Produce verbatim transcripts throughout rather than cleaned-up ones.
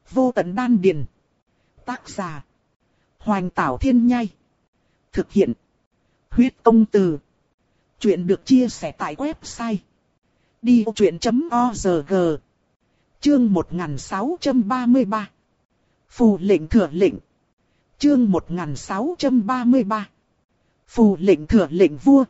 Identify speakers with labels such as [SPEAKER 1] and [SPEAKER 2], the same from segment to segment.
[SPEAKER 1] Vô tận đan điền. Tác giả. Hoành Tảo Thiên Nhai. Thực hiện. Huyết Công Từ. Chuyện được chia sẻ tại website đi vô chuyện chấm org. Chương một nghìn sáu trăm ba mươi ba. Phù lệnh thừa lệnh. Chương một nghìn sáu trăm ba mươi ba. Phù lệnh thừa lệnh vua.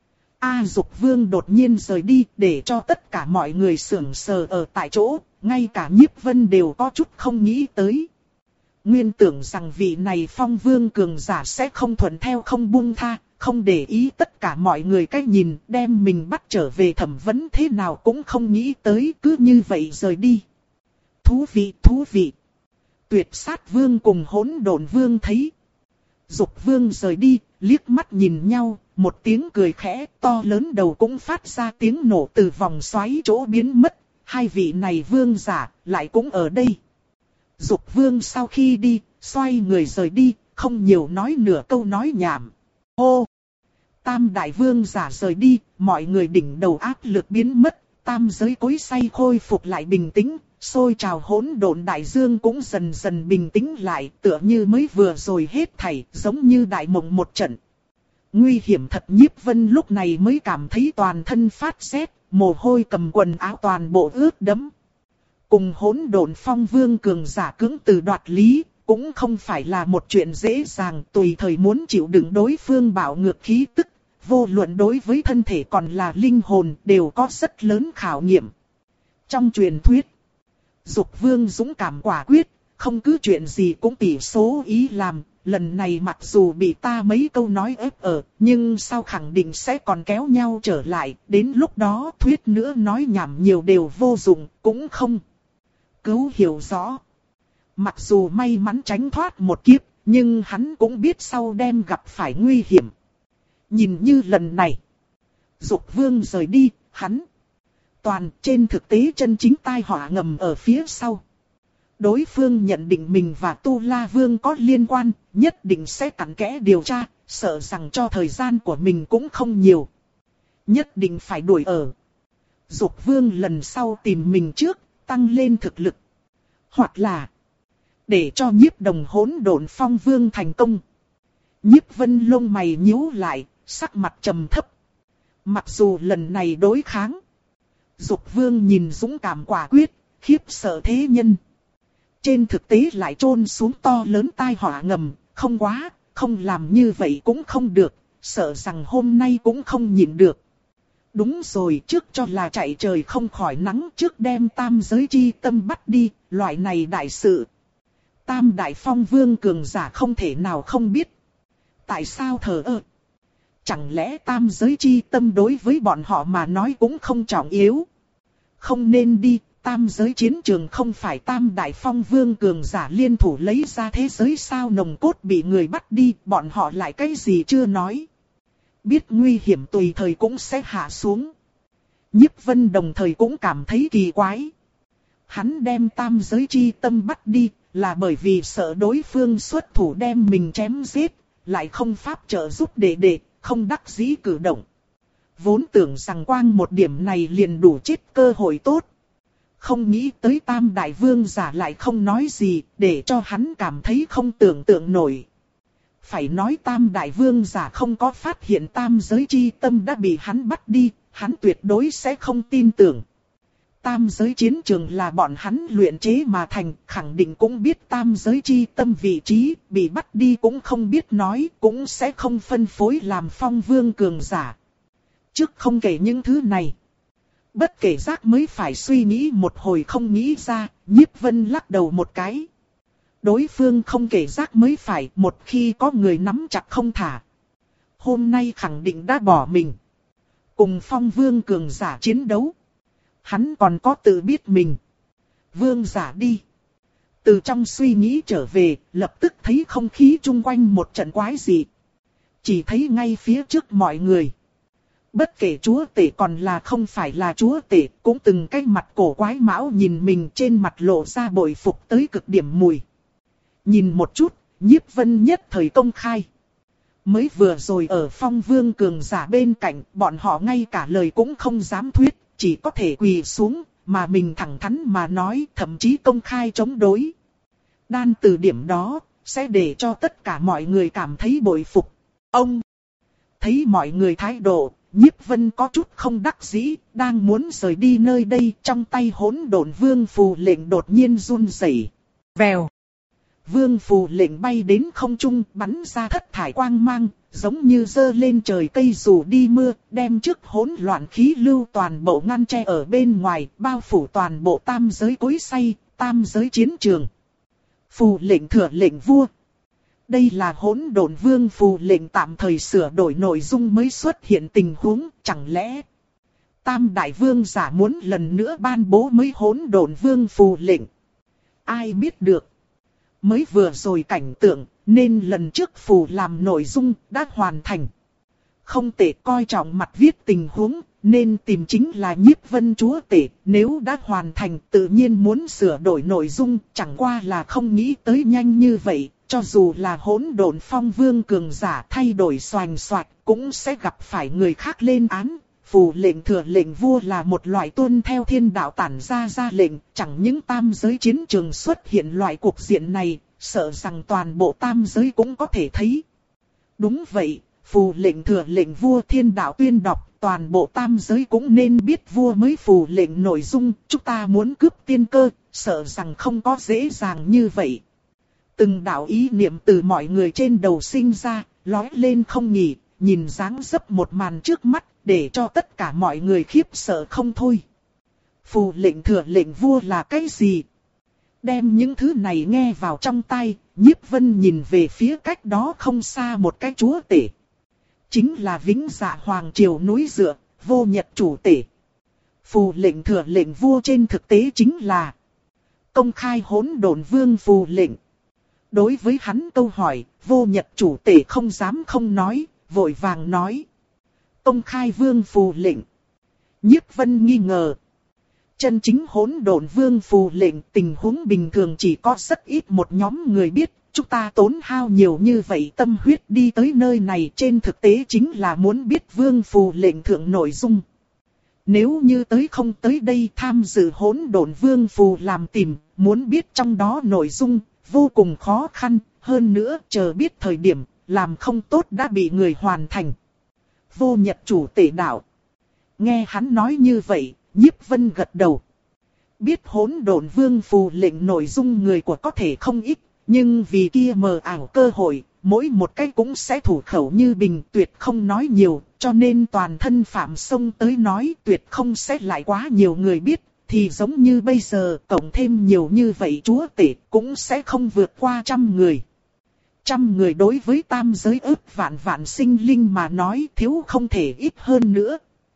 [SPEAKER 1] A Dục Vương đột nhiên rời đi để cho tất cả mọi người sững sờ ở tại chỗ, ngay cả Nhiếp Vân đều có chút không nghĩ tới. Nguyên tưởng rằng vị này Phong Vương cường giả sẽ không thuận theo không buông tha, không để ý tất cả mọi người cách nhìn, đem mình bắt trở về thẩm vấn thế nào cũng không nghĩ tới, cứ như vậy rời đi. Thú vị, thú vị. Tuyệt Sát Vương cùng Hỗn Độn Vương thấy Dục Vương rời đi, liếc mắt nhìn nhau, một tiếng cười khẽ, to lớn đầu cũng phát ra tiếng nổ từ vòng xoáy chỗ biến mất. Hai vị này vương giả lại cũng ở đây. Dục Vương sau khi đi, xoay người rời đi, không nhiều nói nửa câu nói nhảm. Hô! Tam đại vương giả rời đi, mọi người đỉnh đầu áp lực biến mất, tam giới cối xay khôi phục lại bình tĩnh, sôi trào hỗn độn đại dương cũng dần dần bình tĩnh lại, tựa như mới vừa rồi hết thảy, giống như đại mộng một trận. Nguy hiểm thật, Nhiếp Vân lúc này mới cảm thấy toàn thân phát rét, mồ hôi cầm quần áo toàn bộ ướt đẫm. Cùng Hỗn Độn Phong Vương cường giả cưỡng từ đoạt lý, cũng không phải là một chuyện dễ dàng, tùy thời muốn chịu đựng đối phương bạo ngược khí tức, vô luận đối với thân thể còn là linh hồn đều có rất lớn khảo nghiệm. Trong truyền thuyết, Dục Vương dũng cảm quả quyết, không cứ chuyện gì cũng tỉ số ý làm, lần này mặc dù bị ta mấy câu nói ép ở, nhưng sau khẳng định sẽ còn kéo nhau trở lại, đến lúc đó thuyết nữa nói nhảm nhiều đều vô dụng, cũng không cứu hiểu rõ. Mặc dù may mắn tránh thoát một kiếp, nhưng hắn cũng biết sau đem gặp phải nguy hiểm. Nhìn như lần này, Dục Vương rời đi, hắn toàn trên thực tế chân chính tai họa ngầm ở phía sau. Đối phương nhận định mình và Tu La Vương có liên quan, nhất định sẽ cặn kẽ điều tra, sợ rằng cho thời gian của mình cũng không nhiều. Nhất định phải đuổi ở. Dục Vương lần sau tìm mình trước, tăng lên thực lực. Hoặc là để cho Nhiếp Đồng Hỗn Độn Phong Vương thành công. Nhiếp Vân lông mày nhíu lại, sắc mặt trầm thấp. Mặc dù lần này đối kháng, Dục Vương nhìn dũng cảm quả quyết, khiếp sợ thế nhân. Trên thực tế lại trôn xuống to lớn tai họa ngầm, không quá, không làm như vậy cũng không được, sợ rằng hôm nay cũng không nhịn được. Đúng rồi, trước cho là chạy trời không khỏi nắng, trước đem tam giới chi tâm bắt đi, loại này đại sự. Tam đại Phong Vương cường giả không thể nào không biết. Tại sao thờ ơ? Chẳng lẽ tam giới chi tâm đối với bọn họ mà nói cũng không trọng yếu? Không nên đi, tam giới chiến trường không phải tam đại Phong Vương cường giả liên thủ lấy ra thế giới sao nồng cốt bị người bắt đi, bọn họ lại cái gì chưa nói. Biết nguy hiểm tùy thời cũng sẽ hạ xuống. Nhiếp Vân đồng thời cũng cảm thấy kỳ quái. Hắn đem tam giới chi tâm bắt đi, là bởi vì sợ đối phương xuất thủ đem mình chém giết, lại không pháp trợ giúp đệ đệ, không đắc dĩ cử động. Vốn tưởng rằng quang một điểm này liền đủ chết cơ hội tốt. Không nghĩ tới tam đại vương giả lại không nói gì, để cho hắn cảm thấy không tưởng tượng nổi. Phải nói tam đại vương giả không có phát hiện tam giới chi tâm đã bị hắn bắt đi, hắn tuyệt đối sẽ không tin tưởng. Tam giới chiến trường là bọn hắn luyện chế mà thành, khẳng định cũng biết tam giới chi tâm vị trí, bị bắt đi cũng không biết nói, cũng sẽ không phân phối làm Phong Vương cường giả. Trước không kể những thứ này, bất kể giác mới phải suy nghĩ một hồi không nghĩ ra, Nhiếp Vân lắc đầu một cái. Đối phương không kể giác mới phải, một khi có người nắm chặt không thả. Hôm nay khẳng định đã bỏ mình. Cùng Phong Vương cường giả chiến đấu. Hắn còn có tự biết mình. Vương giả đi. Từ trong suy nghĩ trở về, lập tức thấy không khí chung quanh một trận quái dị. Chỉ thấy ngay phía trước mọi người. Bất kể chúa tể còn là không phải là chúa tể, cũng từng cái mặt cổ quái mão nhìn mình, trên mặt lộ ra bội phục tới cực điểm mùi. Nhìn một chút, Nhiếp Vân nhất thời công khai. Mới vừa rồi ở Phong Vương cường giả bên cạnh, bọn họ ngay cả lời cũng không dám thuyết, chỉ có thể quỳ xuống, mà mình thẳng thắn mà nói, thậm chí công khai chống đối. Đan từ điểm đó, sẽ để cho tất cả mọi người cảm thấy bội phục. Ông thấy mọi người thái độ, Nhiếp Vân có chút không đắc dĩ, đang muốn rời đi nơi đây, trong tay hỗn độn vương phù lệnh đột nhiên run rẩy. Vèo. Vương phù lệnh bay đến không trung, bắn ra thất thải quang mang, giống như giơ lên trời cây dù đi mưa, đem trước hỗn loạn khí lưu toàn bộ ngăn che ở bên ngoài, bao phủ toàn bộ tam giới cối xay, tam giới chiến trường. Phù lệnh thừa lệnh vua. Đây là hỗn độn vương phù lệnh tạm thời sửa đổi nội dung mới xuất hiện tình huống, chẳng lẽ Tam đại vương giả muốn lần nữa ban bố mới hỗn độn vương phù lệnh? Ai biết được. Mới vừa rồi cảnh tượng, nên lần trước phù làm nội dung đã hoàn thành. Không tệ, coi trọng mặt viết tình huống, nên tìm chính là Nhiếp Vân chúa tể. Nếu đã hoàn thành tự nhiên muốn sửa đổi nội dung, chẳng qua là không nghĩ tới nhanh như vậy. Cho dù là hỗn độn phong vương cường giả thay đổi xoành xoạch, cũng sẽ gặp phải người khác lên án. Phù lệnh thừa lệnh vua là một loại tuân theo thiên đạo tản ra ra lệnh, chẳng những tam giới chiến trường xuất hiện loại cuộc diện này, sợ rằng toàn bộ tam giới cũng có thể thấy. Đúng vậy, phù lệnh thừa lệnh vua thiên đạo tuyên đọc, toàn bộ tam giới cũng nên biết vua mới phù lệnh nội dung, chúng ta muốn cướp tiên cơ, sợ rằng không có dễ dàng như vậy. Từng đạo ý niệm từ mọi người trên đầu sinh ra, lói lên không nghỉ, nhìn dáng dấp một màn trước mắt, để cho tất cả mọi người khiếp sợ không thôi. Phù lệnh thừa lệnh vua là cái gì? Đem những thứ này nghe vào trong tai, Nhiếp Vân nhìn về phía cách đó không xa một cái chúa tể. Chính là Vĩnh Dạ Hoàng Triều núi dựa, Vô Nhật chủ tể. Phù lệnh thừa lệnh vua trên thực tế chính là công khai hỗn độn vương phù lệnh. Đối với hắn câu hỏi, Vô Nhật chủ tể không dám không nói, vội vàng nói. Công khai vương phù lệnh. Nhiếp Vân nghi ngờ. Chân chính hỗn độn vương phù lệnh tình huống bình thường chỉ có rất ít một nhóm người biết. Chúng ta tốn hao nhiều như vậy tâm huyết đi tới nơi này trên thực tế chính là muốn biết vương phù lệnh thượng nội dung. Nếu như tới không tới đây tham dự hỗn độn vương phù làm tìm, muốn biết trong đó nội dung, vô cùng khó khăn, hơn nữa chờ biết thời điểm, làm không tốt đã bị người hoàn thành. Vô Nhật chủ tể đạo. Nghe hắn nói như vậy, Nhiếp Vân gật đầu. Biết hỗn độn vương phù lệnh nội dung người của có thể không ít, nhưng vì kia mờ ảo cơ hội, mỗi một cái cũng sẽ thủ khẩu như bình tuyệt không nói nhiều, cho nên toàn thân phạm sông tới nói tuyệt không sẽ lại quá nhiều người biết, thì giống như bây giờ cộng thêm nhiều như vậy chúa tể cũng sẽ không vượt qua trăm người. Trăm người đối với tam giới ước vạn vạn sinh linh mà nói thiếu không thể ít hơn nữa.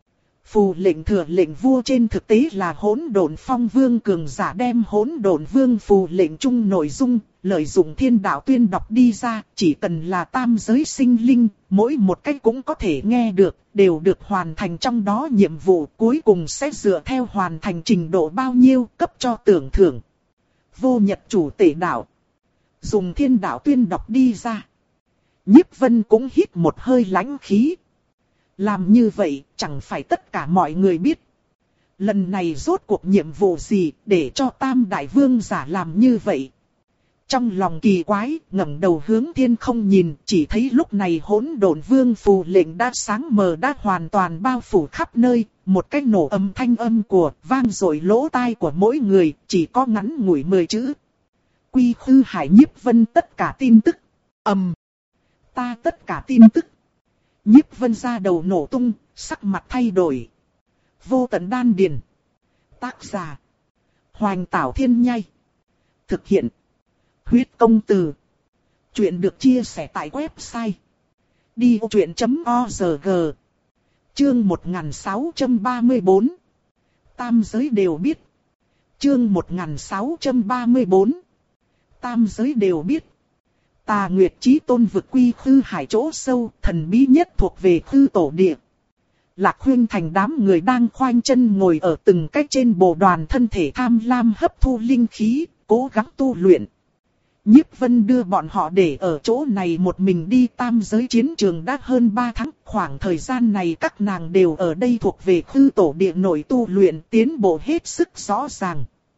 [SPEAKER 1] Phù lệnh thừa lệnh vua trên thực tế là hỗn độn phong vương cường giả đem hỗn độn vương phù lệnh chung nội dung, lợi dụng thiên đạo tuyên đọc đi ra, chỉ cần là tam giới sinh linh, mỗi một cách cũng có thể nghe được, đều được hoàn thành trong đó nhiệm vụ cuối cùng sẽ dựa theo hoàn thành trình độ bao nhiêu cấp cho tưởng thưởng. Vô Nhật chủ tể đạo. Dùng thiên đạo tuyên đọc đi ra. Nhiếp Vân cũng hít một hơi lãnh khí. Làm như vậy chẳng phải tất cả mọi người biết. Lần này rốt cuộc nhiệm vụ gì để cho tam đại vương giả làm như vậy. Trong lòng kỳ quái ngẩng đầu hướng thiên không nhìn, chỉ thấy lúc này hỗn độn vương phù lệnh đã sáng mờ đã hoàn toàn bao phủ khắp nơi. Một cái nổ âm thanh âm của vang dội lỗ tai của mỗi người, chỉ có ngắn ngủi mười chữ. Quy Khư Hải Nhiếp Vân tất cả tin tức. Ầm. Ta tất cả tin tức. Nhiếp Vân ra đầu nổ tung, sắc mặt thay đổi. Vô Tận Đan Điền. Tác giả. Hoành Tảo Thiên Nhai. Thực hiện. Huyết Công Từ. Chuyện được chia sẻ tại website. đi ô chuyện chấm o rờ giê. Chương một nghìn sáu trăm ba mươi bốn. Tam giới đều biết. Chương một nghìn sáu trăm ba mươi bốn. Tam giới đều biết. Tà Nguyệt Chí Tôn vực Quy Khư Hải chỗ sâu, thần bí nhất thuộc về Khư Tổ Địa. Lạc Huyên thành đám người đang khoanh chân ngồi ở từng cách trên bồ đoàn thân thể tham lam hấp thu linh khí, cố gắng tu luyện. Nhiếp Vân đưa bọn họ để ở chỗ này một mình đi tam giới chiến trường đã hơn ba tháng. Khoảng thời gian này các nàng đều ở đây thuộc về Khư Tổ Địa nội tu luyện tiến bộ hết sức rõ ràng.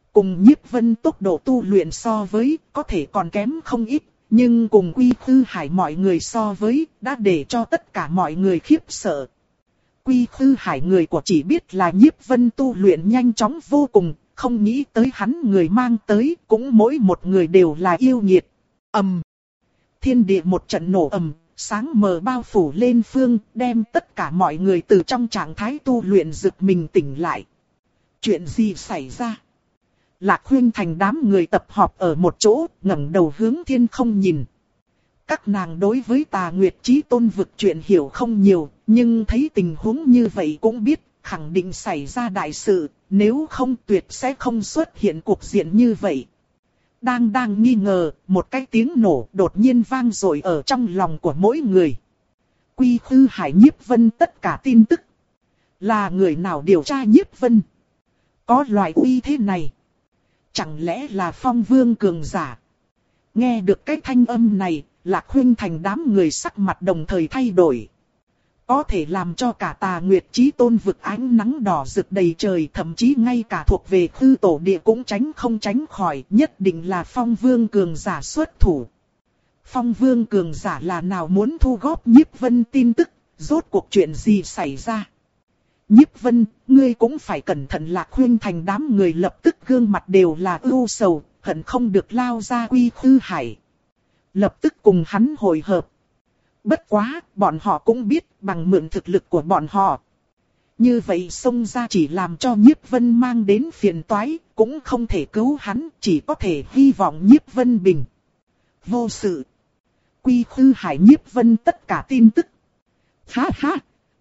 [SPEAKER 1] Cùng Nhiếp Vân tốc độ tu luyện so với, có thể còn kém không ít, nhưng cùng Quy Khư Hải mọi người so với, đã để cho tất cả mọi người khiếp sợ. Quy Khư Hải người của chỉ biết là Nhiếp Vân tu luyện nhanh chóng vô cùng, không nghĩ tới hắn người mang tới, cũng mỗi một người đều là yêu nghiệt. Ầm. Thiên địa một trận nổ ầm, sáng mờ bao phủ lên phương, đem tất cả mọi người từ trong trạng thái tu luyện giật mình tỉnh lại. Chuyện gì xảy ra? Lạc Huyên Thành đám người tập họp ở một chỗ, ngẩng đầu hướng thiên không nhìn. Các nàng đối với Tà Nguyệt Chí Tôn vực chuyện hiểu không nhiều, nhưng thấy tình huống như vậy cũng biết, khẳng định xảy ra đại sự, nếu không tuyệt sẽ không xuất hiện cuộc diện như vậy. Đang đang nghi ngờ, một cái tiếng nổ đột nhiên vang dội ở trong lòng của mỗi người. Quy Khư Hải Nhiếp Vân tất cả tin tức. Là người nào điều tra Nhiếp Vân? Có loại uy thế này. Chẳng lẽ là Phong Vương cường giả? Nghe được cái thanh âm này, Lạc Huyên Thành đám người sắc mặt đồng thời thay đổi. Có thể làm cho cả Tà Nguyệt Chí Tôn vực ánh nắng đỏ rực đầy trời, thậm chí ngay cả thuộc về Khư Tổ Địa cũng tránh không tránh khỏi, nhất định là Phong Vương cường giả xuất thủ. Phong Vương cường giả là nào muốn thu góp Nhiếp Vân tin tức, rốt cuộc chuyện gì xảy ra? Nhiếp Vân, ngươi cũng phải cẩn thận. Lạc Huyên Thành đám người lập tức gương mặt đều là ưu sầu, hận không được lao ra Quy Khư Hải. Lập tức cùng hắn hội hợp. Bất quá, bọn họ cũng biết bằng mượn thực lực của bọn họ. Như vậy xông ra chỉ làm cho Nhiếp Vân mang đến phiền toái, cũng không thể cứu hắn, chỉ có thể hy vọng Nhiếp Vân bình. Vô sự. Quy Khư Hải Nhiếp Vân tất cả tin tức. Ha ha.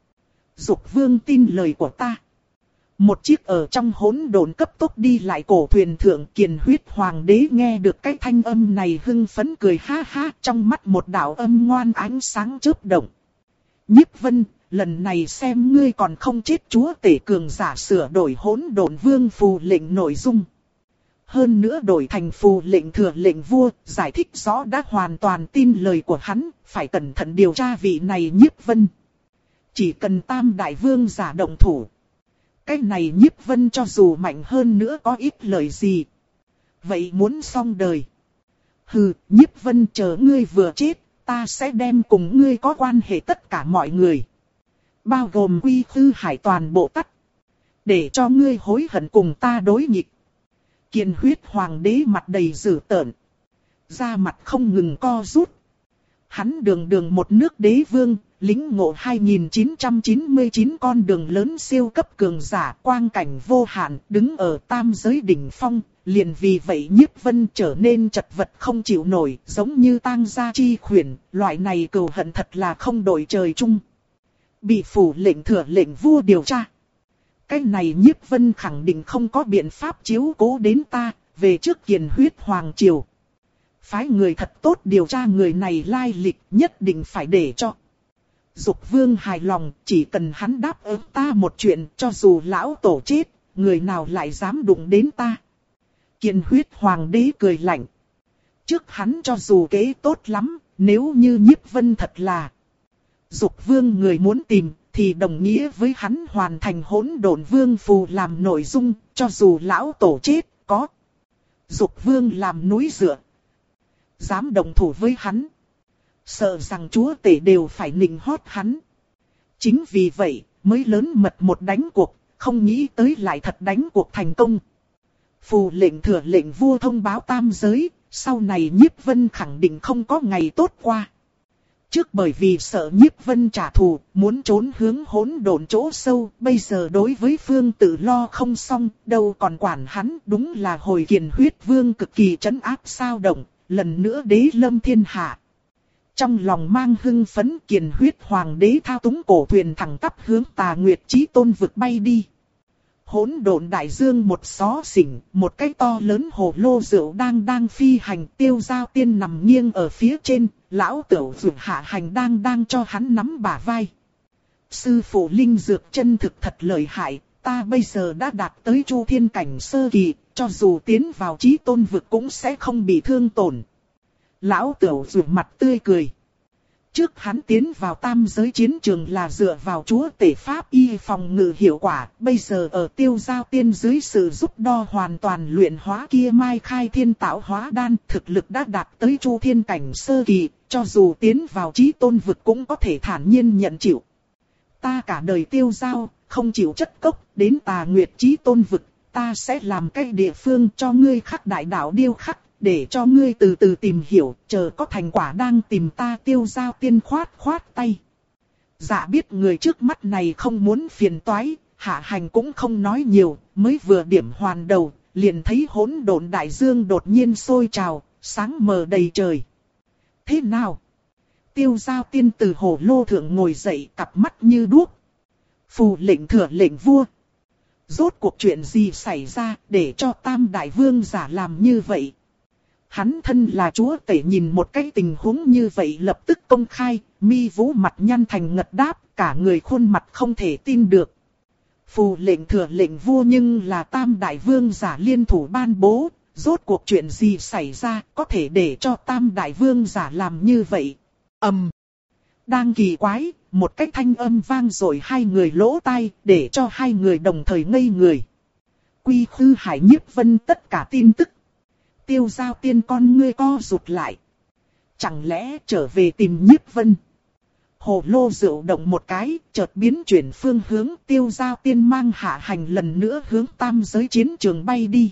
[SPEAKER 1] Dục Vương tin lời của ta. Một chiếc ở trong hỗn độn cấp tốc đi lại cổ thuyền thượng, Kiền Huyết Hoàng đế nghe được cái thanh âm này hưng phấn cười ha ha, trong mắt một đạo âm ngoan ánh sáng chớp động. Nhiếp Vân, lần này xem ngươi còn không chết. Chúa tể cường giả sửa đổi hỗn độn vương phù lệnh nội dung. Hơn nữa đổi thành phù lệnh thừa lệnh vua, giải thích rõ đã hoàn toàn tin lời của hắn, phải cẩn thận điều tra vị này Nhiếp Vân. Chỉ cần Tam Đại Vương giả động thủ. Cái này Nhiếp Vân cho dù mạnh hơn nữa có ít lời gì. Vậy muốn xong đời. Hừ, Nhiếp Vân chờ ngươi vừa chết, ta sẽ đem cùng ngươi có quan hệ tất cả mọi người. Bao gồm Quy Khư Hải toàn bộ tắt. Để cho ngươi hối hận cùng ta đối nghịch. Kiền Huyết Hoàng đế mặt đầy dữ tợn. Da mặt không ngừng co rút. Hắn đường đường một nước đế vương, lĩnh ngộ hai nghìn chín trăm chín mươi chín con đường lớn siêu cấp cường giả, quang cảnh vô hạn, đứng ở tam giới đỉnh phong, liền vì vậy Nhiếp Vân trở nên chật vật không chịu nổi, giống như tang gia chi khuyển, loại này cừu hận thật là không đội trời chung. Bị phủ lệnh thừa lệnh vua điều tra. Cái này Nhiếp Vân khẳng định không có biện pháp chiếu cố đến ta, về trước Kiền Huyết Hoàng triều. Phái người thật tốt điều tra người này lai lịch, nhất định phải để cho Dục Vương hài lòng, chỉ cần hắn đáp ứng ta một chuyện, cho dù lão tổ chết, người nào lại dám đụng đến ta. Kiền Huyết Hoàng đế cười lạnh. Trước hắn cho dù kế tốt lắm, nếu như Nhiếp Vân thật là Dục Vương người muốn tìm, thì đồng nghĩa với hắn hoàn thành hỗn độn vương phù làm nội dung, cho dù lão tổ chết, có Dục Vương làm núi dựa. Dám đồng thủ với hắn. Sợ rằng chúa tể đều phải nịnh hót hắn. Chính vì vậy, mới lớn mật một đánh cuộc, không nghĩ tới lại thật đánh cuộc thành công. Phù lệnh thừa lệnh vua thông báo tam giới, sau này Nhiếp Vân khẳng định không có ngày tốt qua. Trước bởi vì sợ Nhiếp Vân trả thù, muốn trốn hướng hỗn độn chỗ sâu, bây giờ đối với Phương Tử lo không xong, đâu còn quản hắn, đúng là hồi Kiền Huyết Vương cực kỳ trấn áp sao động, lần nữa đế lâm thiên hạ. Trong lòng mang hưng phấn, Kiền Huyết Hoàng đế thao túng cổ thuyền thẳng tắp hướng Tà Nguyệt Chí Tôn vực bay đi. Hỗn độn đại dương một xó xỉnh, một cái to lớn hồ lô rượu đang đang phi hành, Tiêu Giao Tiên nằm nghiêng ở phía trên, lão tửu dược hạ hành đang đang cho hắn nắm bả vai. Sư phụ linh dược chân thực thật lợi hại, ta bây giờ đã đạt tới Chu Thiên cảnh sơ kỳ, cho dù tiến vào Chí Tôn vực cũng sẽ không bị thương tổn. Lão tửu dược mặt tươi cười. Trước hắn tiến vào tam giới chiến trường là dựa vào chúa tể pháp y phòng ngự hiệu quả, bây giờ ở Tiêu Giao Tiên dưới sự giúp đo hoàn toàn luyện hóa kia mai khai thiên tạo hóa đan, thực lực đã đạt tới chu thiên cảnh sơ kỳ, cho dù tiến vào chí tôn vực cũng có thể thản nhiên nhận chịu. Ta cả đời tiêu giao, không chịu chất cốc, đến Tà Nguyệt chí tôn vực, ta sẽ làm cái địa phương cho ngươi khắc đại đạo điêu khắc. Để cho ngươi từ từ tìm hiểu, chờ có thành quả đang tìm ta. Tiêu Giao Tiên khoát khoát tay. Dạ biết người trước mắt này không muốn phiền toái, Hạ Hành cũng không nói nhiều, mới vừa điểm hoàn đầu, liền thấy hỗn độn đại dương đột nhiên sôi trào, sáng mờ đầy trời. Thế nào? Tiêu Giao Tiên từ hồ lô thượng ngồi dậy, cặp mắt như đuốc. Phù lệnh thừa lệnh vua. Rốt cuộc chuyện gì xảy ra để cho Tam Đại Vương giả làm như vậy? Hắn thân là chúa tể, nhìn một cái tình huống như vậy lập tức công khai, mi vũ mặt nhăn thành ngật đáp, cả người khuôn mặt không thể tin được. Phù lệnh thừa lệnh vua nhưng là Tam Đại Vương giả liên thủ ban bố, rốt cuộc chuyện gì xảy ra có thể để cho Tam Đại Vương giả làm như vậy. Ầm. Um. Đang kỳ quái, một cái thanh âm vang rồi hai người lỗ tai, để cho hai người đồng thời ngây người. Quy Khư Hải Nhiếp Vân tất cả tin tức. Tiêu Giao Tiên con ngươi co rụt lại. Chẳng lẽ trở về tìm Nhiếp Vân? Hồ lô rượu động một cái, chợt biến chuyển phương hướng. Tiêu Giao Tiên mang Hạ Hành lần nữa hướng tam giới chiến trường bay đi.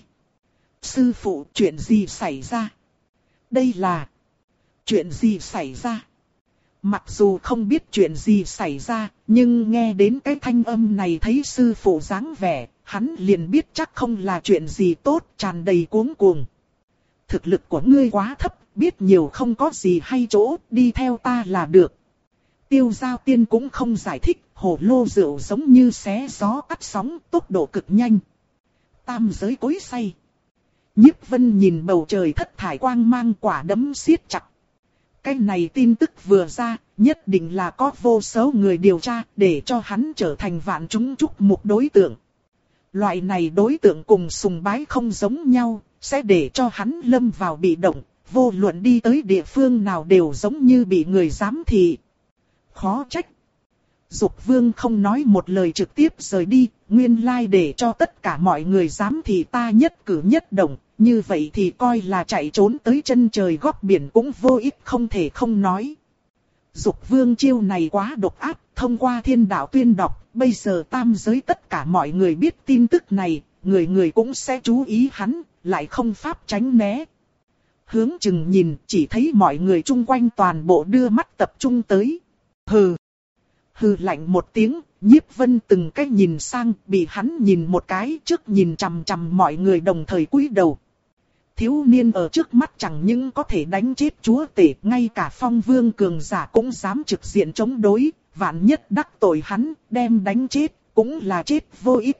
[SPEAKER 1] Sư phụ, chuyện gì xảy ra? Đây là... Chuyện gì xảy ra? Mặc dù không biết chuyện gì xảy ra, nhưng nghe đến cái thanh âm này thấy sư phụ dáng vẻ, hắn liền biết chắc không là chuyện gì tốt, tràn đầy cuống cuồng. Thực lực của ngươi quá thấp, biết nhiều không có gì hay chỗ, đi theo ta là được. Tiêu Giao Tiên cũng không giải thích, hồ lô rượu giống như xé gió cắt sóng, tốc độ cực nhanh. Tam giới cối xay. Nhiếp Vân nhìn bầu trời thất thải quang mang, quả đấm siết chặt. Cái này tin tức vừa ra, nhất định là có vô số người điều tra, để cho hắn trở thành vạn chúng chúc mục đối tượng. Loại này đối tượng cùng sùng bái không giống nhau, sẽ để cho hắn lâm vào bị động, vô luận đi tới địa phương nào đều giống như bị người giám thị. Khó trách. Dục Vương không nói một lời trực tiếp rời đi, nguyên lai để cho tất cả mọi người giám thị ta nhất cử nhất động, như vậy thì coi là chạy trốn tới chân trời góc biển cũng vô ích, không thể không nói. Dục Vương chiêu này quá độc ác, thông qua thiên đạo tuyên đọc, bây giờ tam giới tất cả mọi người biết tin tức này, người người cũng sẽ chú ý hắn, lại không pháp tránh né. Hướng chừng nhìn, chỉ thấy mọi người chung quanh toàn bộ đưa mắt tập trung tới. Hừ. Hừ lạnh một tiếng, Nhiếp Vân từng cái nhìn sang, bị hắn nhìn một cái, trước nhìn chằm chằm mọi người đồng thời cúi đầu. Thiếu niên ở trước mắt chẳng những có thể đánh chết chúa tể, ngay cả phong vương cường giả cũng dám trực diện chống đối, vạn nhất đắc tội hắn, đem đánh chết, cũng là chết vô ích.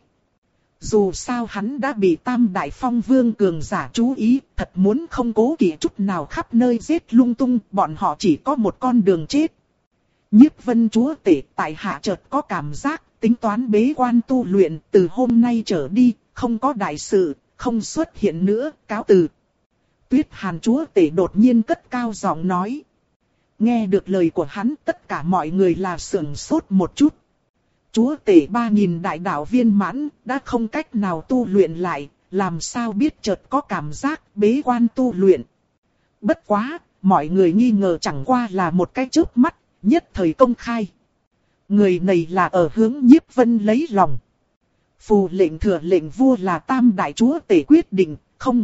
[SPEAKER 1] Dù sao hắn đã bị tam đại phong vương cường giả chú ý, thật muốn không cố kỵ chút nào khắp nơi giết lung tung, bọn họ chỉ có một con đường chết. Nhiếp Vân chúa tể, tại hạ chợt có cảm giác, tính toán bế quan tu luyện, từ hôm nay trở đi, không có đại sự, không xuất hiện nữa, cáo từ. Tuyết Hàn chúa tể đột nhiên cất cao giọng nói. Nghe được lời của hắn, tất cả mọi người là sửng sốt một chút. Chúa tể ba nghìn đại đạo viên mãn, đã không cách nào tu luyện lại, làm sao biết chợt có cảm giác bế quan tu luyện. Bất quá, mọi người nghi ngờ chẳng qua là một cái chớp mắt, nhất thời công khai. Người này là ở hướng Nhiếp Vân lấy lòng. Phù lệnh thừa lệnh vua là tam đại chúa tể quyết định, không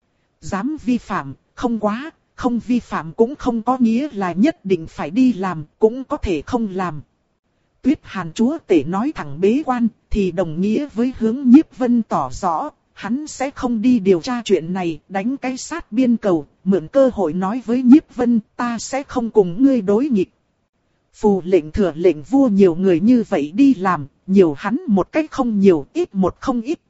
[SPEAKER 1] dám vi phạm, không quá, không vi phạm cũng không có nghĩa là nhất định phải đi làm, cũng có thể không làm. Tuyết Hàn chúa tể nói thẳng bế quan, thì đồng nghĩa với hướng Nhiếp Vân tỏ rõ, hắn sẽ không đi điều tra chuyện này, đánh cái sát biên cầu, mượn cơ hội nói với Nhiếp Vân, ta sẽ không cùng ngươi đối nghịch. Phù lệnh thừa lệnh vua nhiều người như vậy đi làm, nhiều hắn một cách không nhiều, ít một không ít.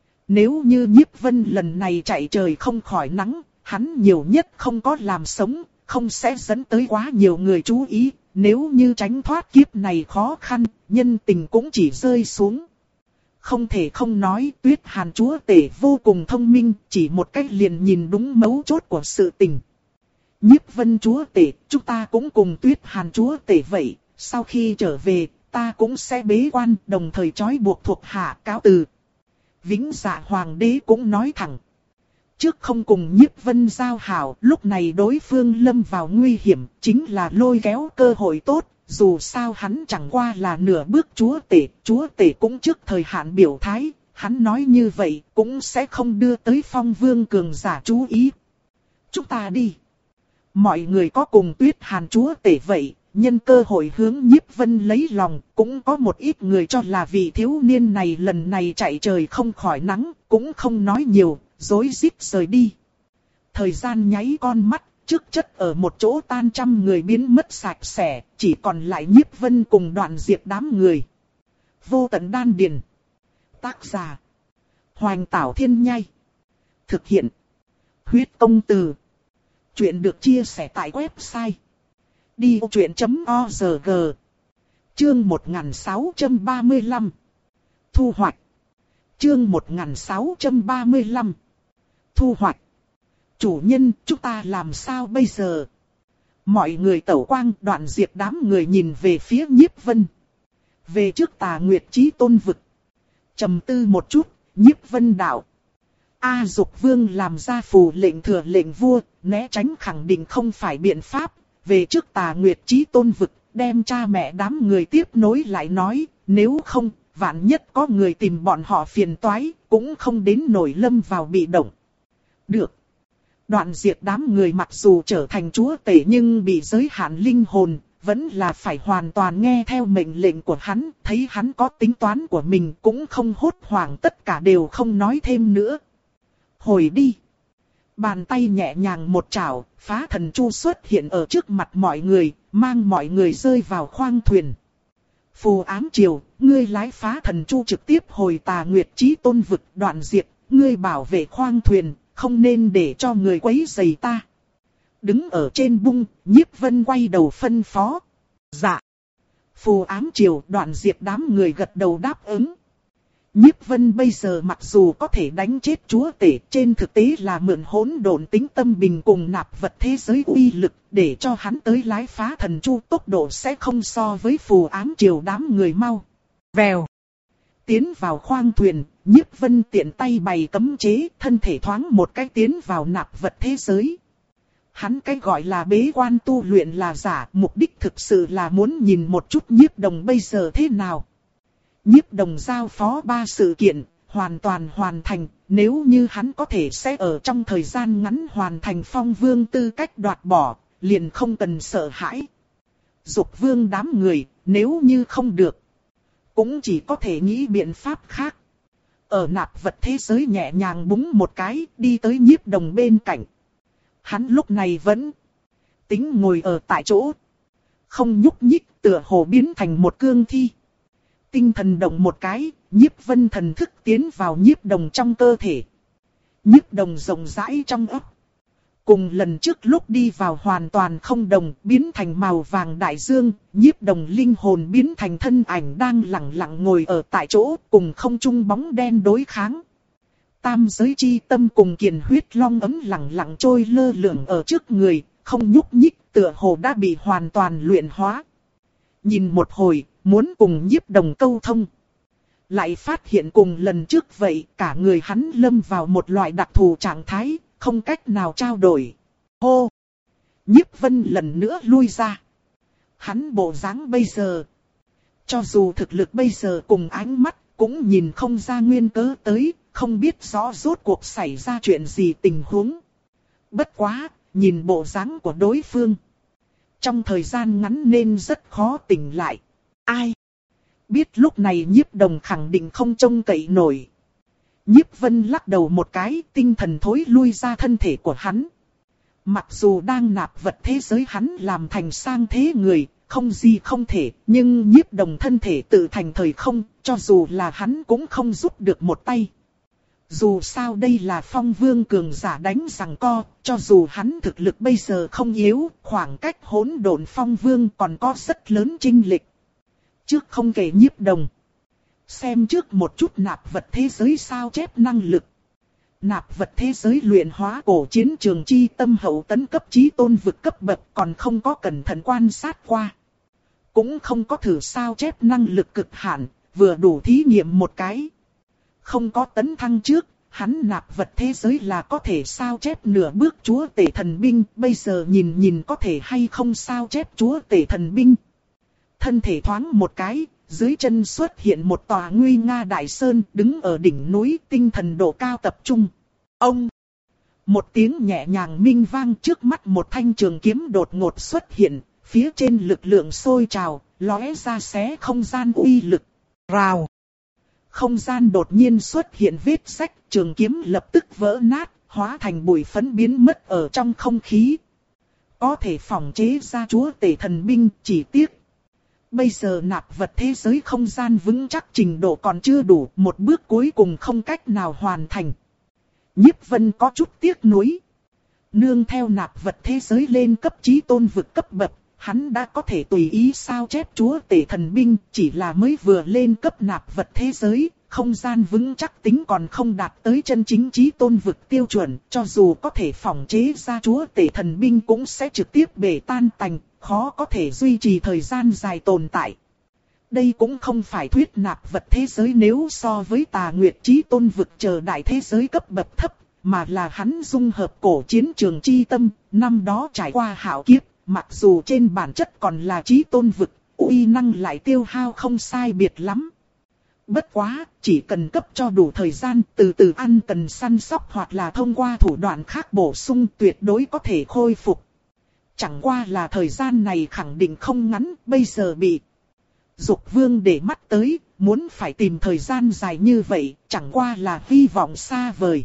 [SPEAKER 1] Nếu như Nhiếp Vân lần này chạy trời không khỏi nắng, hắn nhiều nhất không có làm sống, không sẽ dẫn tới quá nhiều người chú ý. Nếu như tránh thoát kiếp này khó khăn, nhân tình cũng chỉ rơi xuống. Không thể không nói, Tuyết Hàn chúa tể vô cùng thông minh, chỉ một cách liền nhìn đúng mấu chốt của sự tình. Nhiếp Vân chúa tể, chúng ta cũng cùng Tuyết Hàn chúa tể vậy, sau khi trở về, ta cũng sẽ bế quan, đồng thời trói buộc thuộc hạ cáo từ. Vĩnh Dạ Hoàng đế cũng nói thẳng. Trước không cùng Nhiếp Vân giao hảo, lúc này đối phương lâm vào nguy hiểm, chính là lôi kéo cơ hội tốt, dù sao hắn chẳng qua là nửa bước chúa tể, chúa tể cũng trước thời hạn biểu thái, hắn nói như vậy cũng sẽ không đưa tới Phong Vương cường giả chú ý. Chúng ta đi. Mọi người có cùng Tuyết Hàn chúa tể vậy, nhân cơ hội hướng Nhiếp Vân lấy lòng, cũng có một ít người cho là vị thiếu niên này lần này chạy trời không khỏi nắng, cũng không nói nhiều, rối rít rời đi. Thời gian nháy con mắt, trước chất ở một chỗ tan trăm người biến mất sạch sẽ, chỉ còn lại Nhiếp Vân cùng Đoạn Diệp đám người. Vô tận đan điền. Tác giả: Hoành Tảo Thiên Nhai. Thực hiện: Huyết Công Từ. Chuyện được chia sẻ tại website đi ô chuyện chấm org. Chương một nghìn sáu trăm ba mươi lăm. Thu hoạch. Chương một nghìn sáu trăm ba mươi lăm. Thu hoạch. Chủ nhân, chúng ta làm sao bây giờ? Mọi người tẩu quang, Đoạn Diệp đám người nhìn về phía Nhiếp Vân. Về trước Tà Nguyệt Chí Tôn vực. Trầm tư một chút, Nhiếp Vân đạo. A Dục Vương làm ra phù lệnh thừa lệnh vua, né tránh khẳng định không phải biện pháp. Về trước Tà Nguyệt Chí Tôn vực, đem cha mẹ đám người tiếp nối lại nói, nếu không, vạn nhất có người tìm bọn họ phiền toái, cũng không đến nổi lâm vào bị động. Được. Đoạn Diệp đám người mặc dù trở thành chúa tể nhưng bị giới hạn linh hồn, vẫn là phải hoàn toàn nghe theo mệnh lệnh của hắn, thấy hắn có tính toán của mình cũng không hốt hoảng, tất cả đều không nói thêm nữa. Hồi đi. Bàn tay nhẹ nhàng một chảo, phá thần chu xuất hiện ở trước mặt mọi người, mang mọi người rơi vào khoang thuyền. Phù ám triều, ngươi lái phá thần chu trực tiếp hồi Tà Nguyệt Chí Tôn vực. Đoạn Diệp, ngươi bảo vệ khoang thuyền, không nên để cho người quấy rầy ta. Đứng ở trên bung, Nhiếp Vân quay đầu phân phó. Dạ. Phù ám triều, Đoạn Diệp đám người gật đầu đáp ứng. Nhiếp Vân bây giờ mặc dù có thể đánh chết chúa tể, trên thực tế là mượn hỗn độn tính tâm bình cùng nạp vật thế giới uy lực, để cho hắn tới lái phá thần chu tốc độ sẽ không so với phù ám triều đám người mau. Vèo. Tiến vào khoang thuyền, Nhiếp Vân tiện tay bày cấm chế, thân thể thoáng một cái tiến vào nạp vật thế giới. Hắn cái gọi là bế quan tu luyện là giả, mục đích thực sự là muốn nhìn một chút Nhiếp Đồng bây giờ thế nào. Nhiếp Đồng giao phó ba sự kiện, hoàn toàn hoàn thành, nếu như hắn có thể sẽ ở trong thời gian ngắn hoàn thành Phong Vương tư cách đoạt bỏ, liền không cần sợ hãi. Dục Vương đám người, nếu như không được, cũng chỉ có thể nghĩ biện pháp khác. Ở nạp vật thế giới nhẹ nhàng búng một cái, đi tới Nhiếp Đồng bên cạnh. Hắn lúc này vẫn tính ngồi ở tại chỗ, không nhúc nhích, tựa hồ biến thành một cương thi. Tinh thần động một cái, Nhiếp Vân thần thức tiến vào Nhiếp Đồng trong cơ thể. Nhiếp Đồng rộng rãi trong óc. Cùng lần trước lúc đi vào hoàn toàn không đồng, biến thành màu vàng đại dương, Nhiếp Đồng linh hồn biến thành thân ảnh đang lặng lặng ngồi ở tại chỗ, cùng không trung bóng đen đối kháng. Tam giới chi tâm cùng kiền huyết long ấm lặng lặng trôi lơ lửng ở trước người, không nhúc nhích, tựa hồ đã bị hoàn toàn luyện hóa. Nhìn một hồi, muốn cùng Nhiếp Đồng câu thông. Lại phát hiện cùng lần trước vậy, cả người hắn lâm vào một loại đặc thù trạng thái, không cách nào trao đổi. Hô! Nhiếp Vân lần nữa lui ra. Hắn bộ dáng bây giờ, cho dù thực lực bây giờ cùng ánh mắt, cũng nhìn không ra nguyên cớ tới, không biết rõ rốt cuộc xảy ra chuyện gì tình huống. Bất quá, nhìn bộ dáng của đối phương, trong thời gian ngắn nên rất khó tỉnh lại. Ai biết lúc này Nhiếp Đồng khẳng định không trông cậy nổi. Nhiếp Vân lắc đầu một cái, tinh thần thối lui ra thân thể của hắn. Mặc dù đang nạp vật thế giới hắn làm thành sang thế người, không gì không thể, nhưng Nhiếp Đồng thân thể tự thành thời không, cho dù là hắn cũng không giúp được một tay. Dù sao đây là Phong Vương cường giả đánh giằng co, cho dù hắn thực lực bây giờ không yếu, khoảng cách hỗn độn Phong Vương còn có rất lớn chênh lệch. Trước không kể Nhiếp Đồng, xem trước một chút nạp vật thế giới sao chép năng lực. Nạp vật thế giới luyện hóa cổ chiến trường chi tâm hậu tấn cấp chí tôn vực cấp bậc còn không có cẩn thận quan sát qua. Cũng không có thử sao chép năng lực cực hạn, vừa đủ thí nghiệm một cái. Không có tấn thăng trước, hắn nạp vật thế giới là có thể sao chép nửa bước chúa tể thần binh, bây giờ nhìn nhìn có thể hay không sao chép chúa tể thần binh. Thân thể thoáng một cái, dưới chân xuất hiện một tòa nguy nga đại sơn đứng ở đỉnh núi, tinh thần độ cao tập trung. Ông! Một tiếng nhẹ nhàng minh vang, trước mắt một thanh trường kiếm đột ngột xuất hiện, phía trên lực lượng sôi trào, lóe ra xé không gian uy lực. Rào! Không gian đột nhiên xuất hiện vết rách, trường kiếm lập tức vỡ nát, hóa thành bụi phấn biến mất ở trong không khí. Có thể phòng chế ra chúa tể thần binh, chỉ tiếc. Bây giờ nạp vật thế giới không gian vững chắc trình độ còn chưa đủ, một bước cuối cùng không cách nào hoàn thành. Nhiếp Vân có chút tiếc nuối. Nương theo nạp vật thế giới lên cấp chí tôn vực cấp bậc, hắn đã có thể tùy ý sao chép chúa tể thần binh, chỉ là mới vừa lên cấp nạp vật thế giới, không gian vững chắc tính còn không đạt tới chân chính chí tôn vực tiêu chuẩn, cho dù có thể phòng chế ra chúa tể thần binh cũng sẽ trực tiếp bể tan tành, khó có thể duy trì thời gian dài tồn tại. Đây cũng không phải thuyết nạp vật thế giới nếu so với Tà Nguyệt chí tôn vực chờ đại thế giới cấp bậc thấp, mà là hắn dung hợp cổ chiến trường chi tâm, năm đó trải qua hạo kiếp, mặc dù trên bản chất còn là chí tôn vực, uy năng lại tiêu hao không sai biệt lắm. Bất quá, chỉ cần cấp cho đủ thời gian, từ từ ăn cần săn sóc hoặc là thông qua thủ đoạn khác bổ sung tuyệt đối có thể khôi phục. Chẳng qua là thời gian này khẳng định không ngắn, bây giờ bị Dục Vương để mắt tới, muốn phải tìm thời gian dài như vậy, chẳng qua là hy vọng xa vời.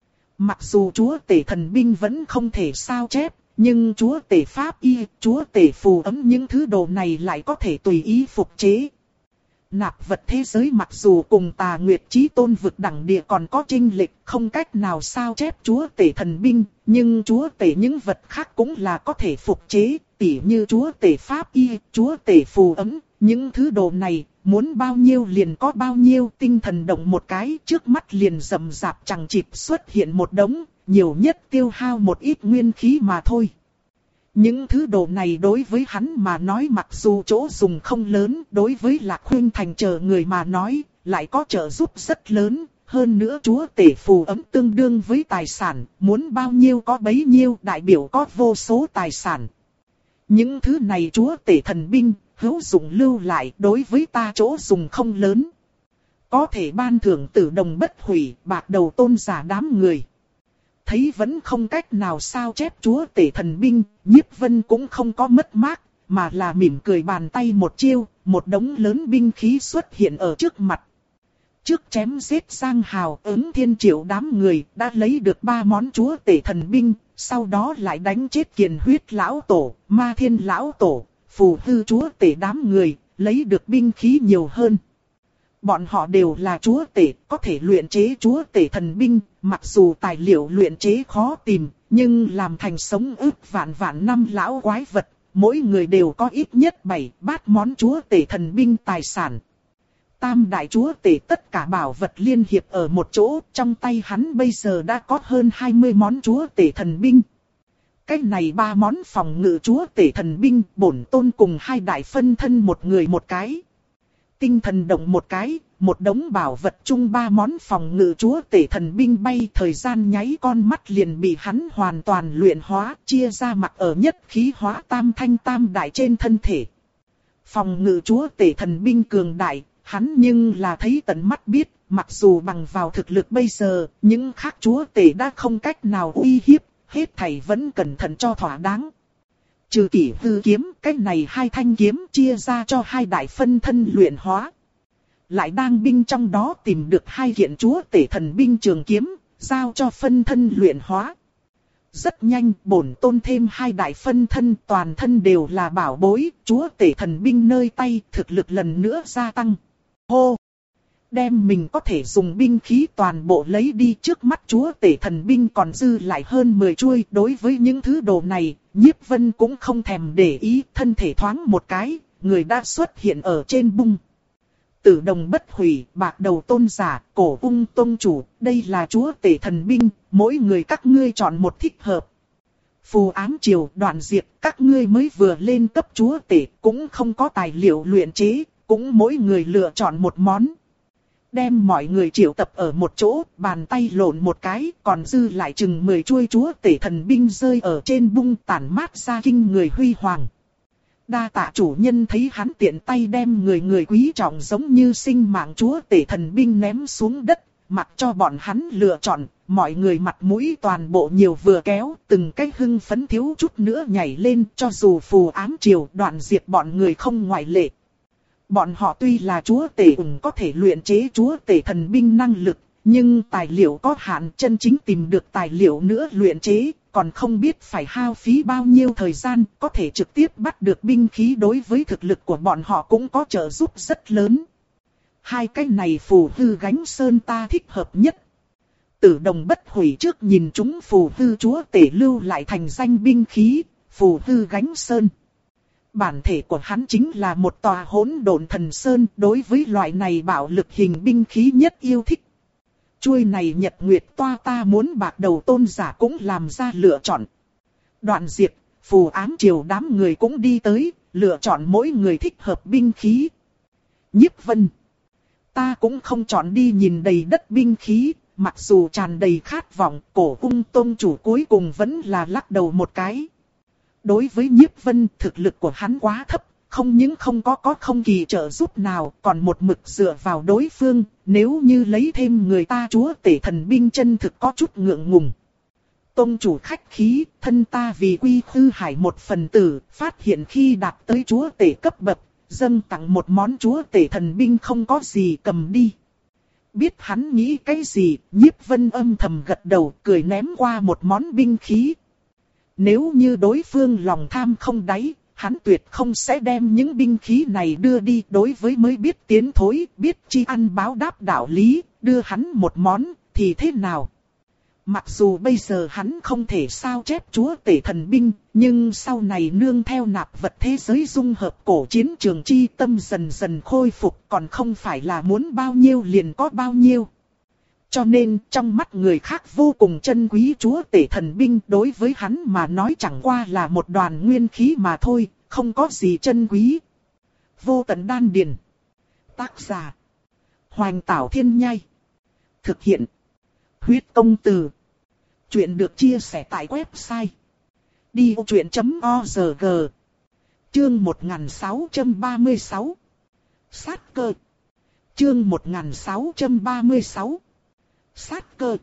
[SPEAKER 1] Mặc dù chúa tể thần binh vẫn không thể sao chép, nhưng chúa tể pháp y, chúa tể phù ấm những thứ đồ này lại có thể tùy ý phục chế. Nạp vật thế giới mặc dù cùng Tà Nguyệt chí tôn vực đẳng địa còn có chênh lệch, không cách nào sao chép chúa tể thần binh, nhưng chúa tể những vật khác cũng là có thể phục chế, tỉ như chúa tể pháp y, chúa tể phù ấm, những thứ đồ này, muốn bao nhiêu liền có bao nhiêu, tinh thần động một cái, trước mắt liền rầm rạp chẳng chịt xuất hiện một đống, nhiều nhất tiêu hao một ít nguyên khí mà thôi. Những thứ đồ này đối với hắn mà nói mặc dù chỗ dùng không lớn, đối với Lạc Huynh Thành chờ người mà nói, lại có trợ giúp rất lớn. Hơn nữa chúa tể phù ấm tương đương với tài sản, muốn bao nhiêu có bấy nhiêu, đại biểu có vô số tài sản. Những thứ này chúa tể thần binh, hữu dụng lưu lại, đối với ta chỗ dùng không lớn. Có thể ban thưởng tử đồng bất hủy, bạc đầu tôn giả đám người. Thấy vẫn không cách nào sao chép chúa tể thần binh, Nhiếp Vân cũng không có mất mát, mà là mỉm cười bàn tay một chiêu, một đống lớn binh khí xuất hiện ở trước mặt. Trước chém giết Giang Hào, Ứng Thiên Triệu đám người, đã lấy được ba món chúa tể thần binh, sau đó lại đánh chết Kiền Huyết lão tổ, Ma Thiên lão tổ, Phù Hư chúa tể đám người, lấy được binh khí nhiều hơn. Bọn họ đều là chúa tể, có thể luyện chế chúa tể thần binh, mặc dù tài liệu luyện chế khó tìm, nhưng làm thành sống ức vạn vạn năm lão quái vật, mỗi người đều có ít nhất bảy bát món chúa tể thần binh tài sản. Tam đại chúa tể tất cả bảo vật liên hiệp ở một chỗ, trong tay hắn bây giờ đã có hơn hai mươi món chúa tể thần binh. Cái này ba món phòng ngự chúa tể thần binh, bổn tôn cùng hai đại phân thân một người một cái. Tinh thần động một cái, một đống bảo vật chung ba món phòng ngự chúa tể thần binh bay, thời gian nháy con mắt liền bị hắn hoàn toàn luyện hóa, chia ra mặc ở nhất khí hóa tam thanh tam đại trên thân thể. Phòng ngự chúa tể thần binh cường đại, hắn nhưng là thấy tận mắt biết, mặc dù bằng vào thực lực bây giờ, những khác chúa tể đã không cách nào uy hiếp, hết thảy vẫn cẩn thận cho thỏa đáng. Trừ Kỷ Hư kiếm, cách này hai thanh kiếm chia ra cho hai đại phân thân luyện hóa. Lại đang binh trong đó tìm được hai kiện chúa tể thần binh trường kiếm, giao cho phân thân luyện hóa. Rất nhanh, bổn tôn thêm hai đại phân thân, toàn thân đều là bảo bối, chúa tể thần binh nơi tay, thực lực lần nữa gia tăng. Hô! Đem mình có thể dùng binh khí toàn bộ lấy đi, trước mắt chúa tể thần binh còn dư lại hơn mười chuôi. Đối với những thứ đồ này, Nhiếp Vân cũng không thèm để ý, thân thể thoáng một cái, người đã xuất hiện ở trên bung. Tử Đồng Bất Hủy, Bạc Đầu Tôn Giả, Cổ Ung Tôn Chủ, đây là chúa tể thần binh, mỗi người các ngươi chọn một thích hợp. Phù Ám Triều, Đoạn Diệp, các ngươi mới vừa lên cấp chúa tể, cũng không có tài liệu luyện chế, cũng mỗi người lựa chọn một món. Đem mọi người triệu tập ở một chỗ, bàn tay lộn một cái, còn dư lại chừng mười chuôi chúa tể thần binh rơi ở trên bung tản mát ra kinh người huy hoàng. Đa tạ chủ nhân thấy hắn tiện tay đem người người quý trọng giống như sinh mạng chúa tể thần binh ném xuống đất, mặc cho bọn hắn lựa chọn, mọi người mặt mũi toàn bộ nhiều vừa kéo, từng cái hưng phấn thiếu chút nữa nhảy lên, cho dù Phù Ám Triều, Đoạn Diệp bọn người không ngoại lệ. Bọn họ tuy là chúa tể ủng có thể luyện chế chúa tể thần binh năng lực, nhưng tài liệu có hạn, chân chính tìm được tài liệu nữa luyện chế, còn không biết phải hao phí bao nhiêu thời gian, có thể trực tiếp bắt được binh khí đối với thực lực của bọn họ cũng có trợ giúp rất lớn. Hai cái này Phù Hư Gánh Sơn ta thích hợp nhất. Tử Đồng Bất Hủy trước nhìn chúng Phù Hư chúa tể lưu lại thành danh binh khí, Phù Hư Gánh Sơn. Bản thể của hắn chính là một tòa hỗn độn thần sơn, đối với loại này bạo lực hình binh khí nhất yêu thích. Chuôi này Nhật Nguyệt toa ta muốn Bạc Đầu Tôn Giả cũng làm ra lựa chọn. Đoạn Diệp, Phù Ám Triều đám người cũng đi tới, lựa chọn mỗi người thích hợp binh khí. Nhiếp Vân, ta cũng không chọn đi nhìn đầy đất binh khí, mặc dù tràn đầy khát vọng, Cổ Ung Tôn Chủ cuối cùng vẫn là lắc đầu một cái. Đối với Nhiếp Vân, thực lực của hắn quá thấp, không những không có có không kỳ trợ giúp nào, còn một mực dựa vào đối phương, nếu như lấy thêm người ta chúa tể thần binh chân thực có chút ngượng ngùng. Tông chủ khách khí, thân ta vì Quy Khư Hải một phần tử, phát hiện khi đạt tới chúa tể cấp bậc, dâng tặng một món chúa tể thần binh không có gì cầm đi. Biết hắn nghĩ cái gì, Nhiếp Vân âm thầm gật đầu, cười ném qua một món binh khí. Nếu như đối phương lòng tham không đáy, hắn tuyệt không sẽ đem những binh khí này đưa đi. Đối với mới biết tiến thối, biết tri ăn báo đáp đạo lý, đưa hắn một món, thì thế nào? Mặc dù bây giờ hắn không thể sao chép chúa tể thần binh, nhưng sau này nương theo nạp vật thế giới dung hợp cổ chiến trường chi tâm dần dần khôi phục, còn không phải là muốn bao nhiêu liền có bao nhiêu. Cho nên trong mắt người khác vô cùng chân quý chúa tể thần binh, đối với hắn mà nói chẳng qua là một đoàn nguyên khí mà thôi, không có gì chân quý. Vô Tận Đan Điền. Tác giả: Hoành Tảo Thiên Nhai. Thực hiện: Huyết Công Từ. Chuyện được chia sẻ tại website đi ô chuyện chấm org. Chương một nghìn sáu trăm ba mươi sáu. Sát cơ. Chương một nghìn sáu trăm ba mươi sáu. Sát cơ.